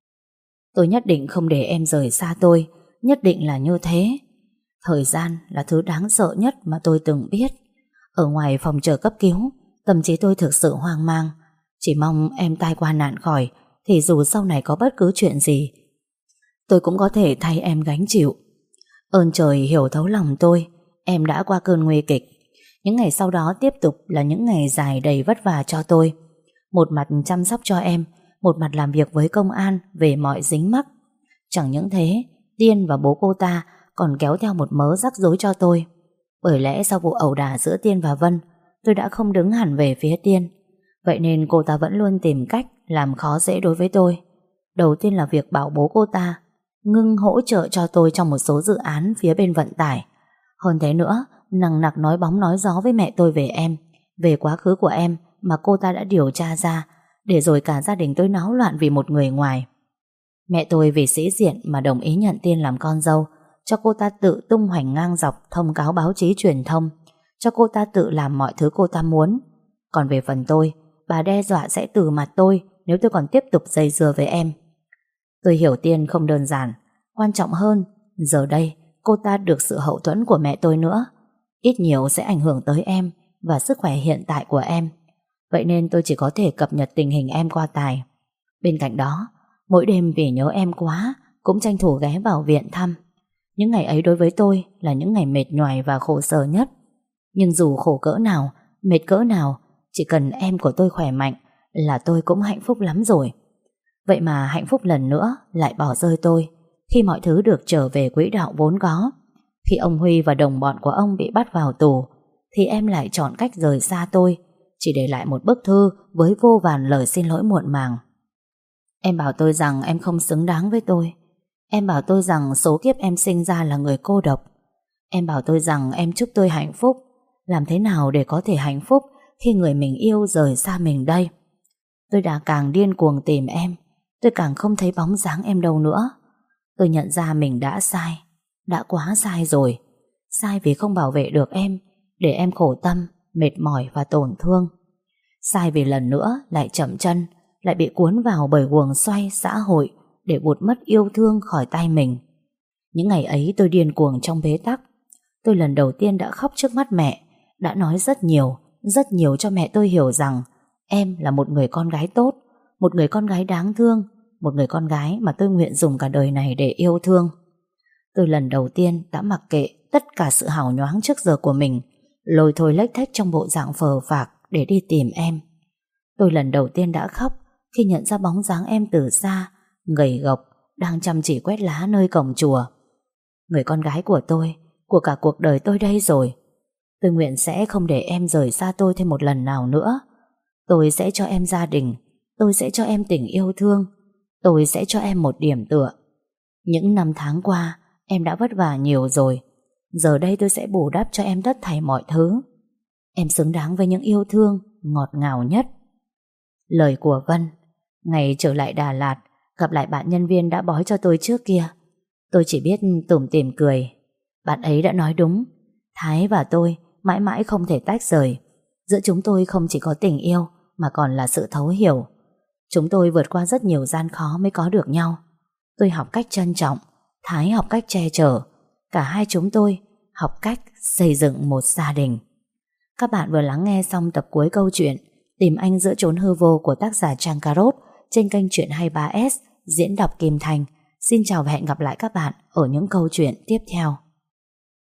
Tôi nhất định không để em rời xa tôi, nhất định là như thế. Thời gian là thứ đáng sợ nhất mà tôi từng biết. Ở ngoài phòng chờ cấp cứu, tâm trí tôi thực sự hoang mang. Chỉ mong em tai qua nạn khỏi, thì dù sau này có bất cứ chuyện gì, tôi cũng có thể thay em gánh chịu. Ơn trời hiểu thấu lòng tôi, em đã qua cơn nguy kịch. Những ngày sau đó tiếp tục là những ngày dài đầy vất vả cho tôi. Một mặt chăm sóc cho em, một mặt làm việc với công an về mọi dính mắc. Chẳng những thế, Tiên và bố cô ta còn kéo theo một mớ rắc rối cho tôi. Bởi lẽ sau vụ ẩu đả giữa Tiên và Vân, tôi đã không đứng hẳn về phía Tiên. Vậy nên cô ta vẫn luôn tìm cách làm khó dễ đối với tôi. Đầu tiên là việc bảo bố cô ta ngưng hỗ trợ cho tôi trong một số dự án phía bên vận tải. Hơn thế nữa, nằng nặc nói bóng nói gió với mẹ tôi về em, về quá khứ của em mà cô ta đã điều tra ra, để rồi cả gia đình tôi náo loạn vì một người ngoài. Mẹ tôi vì sĩ diện mà đồng ý nhận Tiên làm con dâu, cho cô ta tự tung hoành ngang dọc thông cáo báo chí truyền thông, cho cô ta tự làm mọi thứ cô ta muốn. Còn về phần tôi, bà đe dọa sẽ từ mặt tôi nếu tôi còn tiếp tục dây dưa với em. Tôi hiểu Tiên không đơn giản. Quan trọng hơn, giờ đây cô ta được sự hậu thuẫn của mẹ tôi nữa. Ít nhiều sẽ ảnh hưởng tới em và sức khỏe hiện tại của em. Vậy nên tôi chỉ có thể cập nhật tình hình em qua Tài. Bên cạnh đó, mỗi đêm vì nhớ em quá, cũng tranh thủ ghé vào viện thăm. Những ngày ấy đối với tôi là những ngày mệt nhoài và khổ sở nhất. Nhưng dù khổ cỡ nào, mệt cỡ nào, chỉ cần em của tôi khỏe mạnh là tôi cũng hạnh phúc lắm rồi. Vậy mà hạnh phúc lần nữa lại bỏ rơi tôi khi mọi thứ được trở về quỹ đạo vốn có. Khi ông Huy và đồng bọn của ông bị bắt vào tù, thì em lại chọn cách rời xa tôi, chỉ để lại một bức thư với vô vàn lời xin lỗi muộn màng. Em bảo tôi rằng em không xứng đáng với tôi. Em bảo tôi rằng số kiếp em sinh ra là người cô độc. Em bảo tôi rằng em chúc tôi hạnh phúc. Làm thế nào để có thể hạnh phúc khi người mình yêu rời xa mình đây? Tôi đã càng điên cuồng tìm em, tôi càng không thấy bóng dáng em đâu nữa. Tôi nhận ra mình đã sai, đã quá sai rồi. Sai vì không bảo vệ được em, để em khổ tâm, mệt mỏi và tổn thương. Sai vì lần nữa lại chậm chân, lại bị cuốn vào bởi guồng xoay xã hội để bụt mất yêu thương khỏi tay mình. Những ngày ấy tôi điên cuồng trong bế tắc. Tôi lần đầu tiên đã khóc trước mắt mẹ, đã nói rất nhiều, rất nhiều cho mẹ tôi hiểu rằng em là một người con gái tốt, một người con gái đáng thương, một người con gái mà tôi nguyện dùng cả đời này để yêu thương. Tôi lần đầu tiên đã mặc kệ tất cả sự hào nhoáng trước giờ của mình, lôi thôi lếch thếch trong bộ dạng phờ phạc để đi tìm em. Tôi lần đầu tiên đã khóc khi nhận ra bóng dáng em từ xa, gầy gộc, đang chăm chỉ quét lá nơi cổng chùa. Người con gái của tôi, của cả cuộc đời tôi đây rồi. Tôi nguyện sẽ không để em rời xa tôi thêm một lần nào nữa. Tôi sẽ cho em gia đình, tôi sẽ cho em tình yêu thương, tôi sẽ cho em một điểm tựa. Những năm tháng qua, em đã vất vả nhiều rồi. Giờ đây tôi sẽ bù đắp cho em tất thảy mọi thứ. Em xứng đáng với những yêu thương ngọt ngào nhất. Lời của Vân. Ngày trở lại Đà Lạt, gặp lại bạn nhân viên đã bói cho tôi trước kia, tôi chỉ biết tủm tỉm cười. Bạn ấy đã nói đúng. Thái và tôi mãi mãi không thể tách rời. Giữa chúng tôi không chỉ có tình yêu mà còn là sự thấu hiểu. Chúng tôi vượt qua rất nhiều gian khó mới có được nhau. Tôi học cách trân trọng, Thái học cách che chở. Cả hai chúng tôi học cách xây dựng một gia đình. Các bạn vừa lắng nghe xong tập cuối câu chuyện Tìm anh giữa chốn hư vô của tác giả Trang Cà Rốt trên kênh Chuyện hai mươi ba S diễn đọc Kim Thành. Xin chào và hẹn gặp lại các bạn ở những câu chuyện tiếp theo.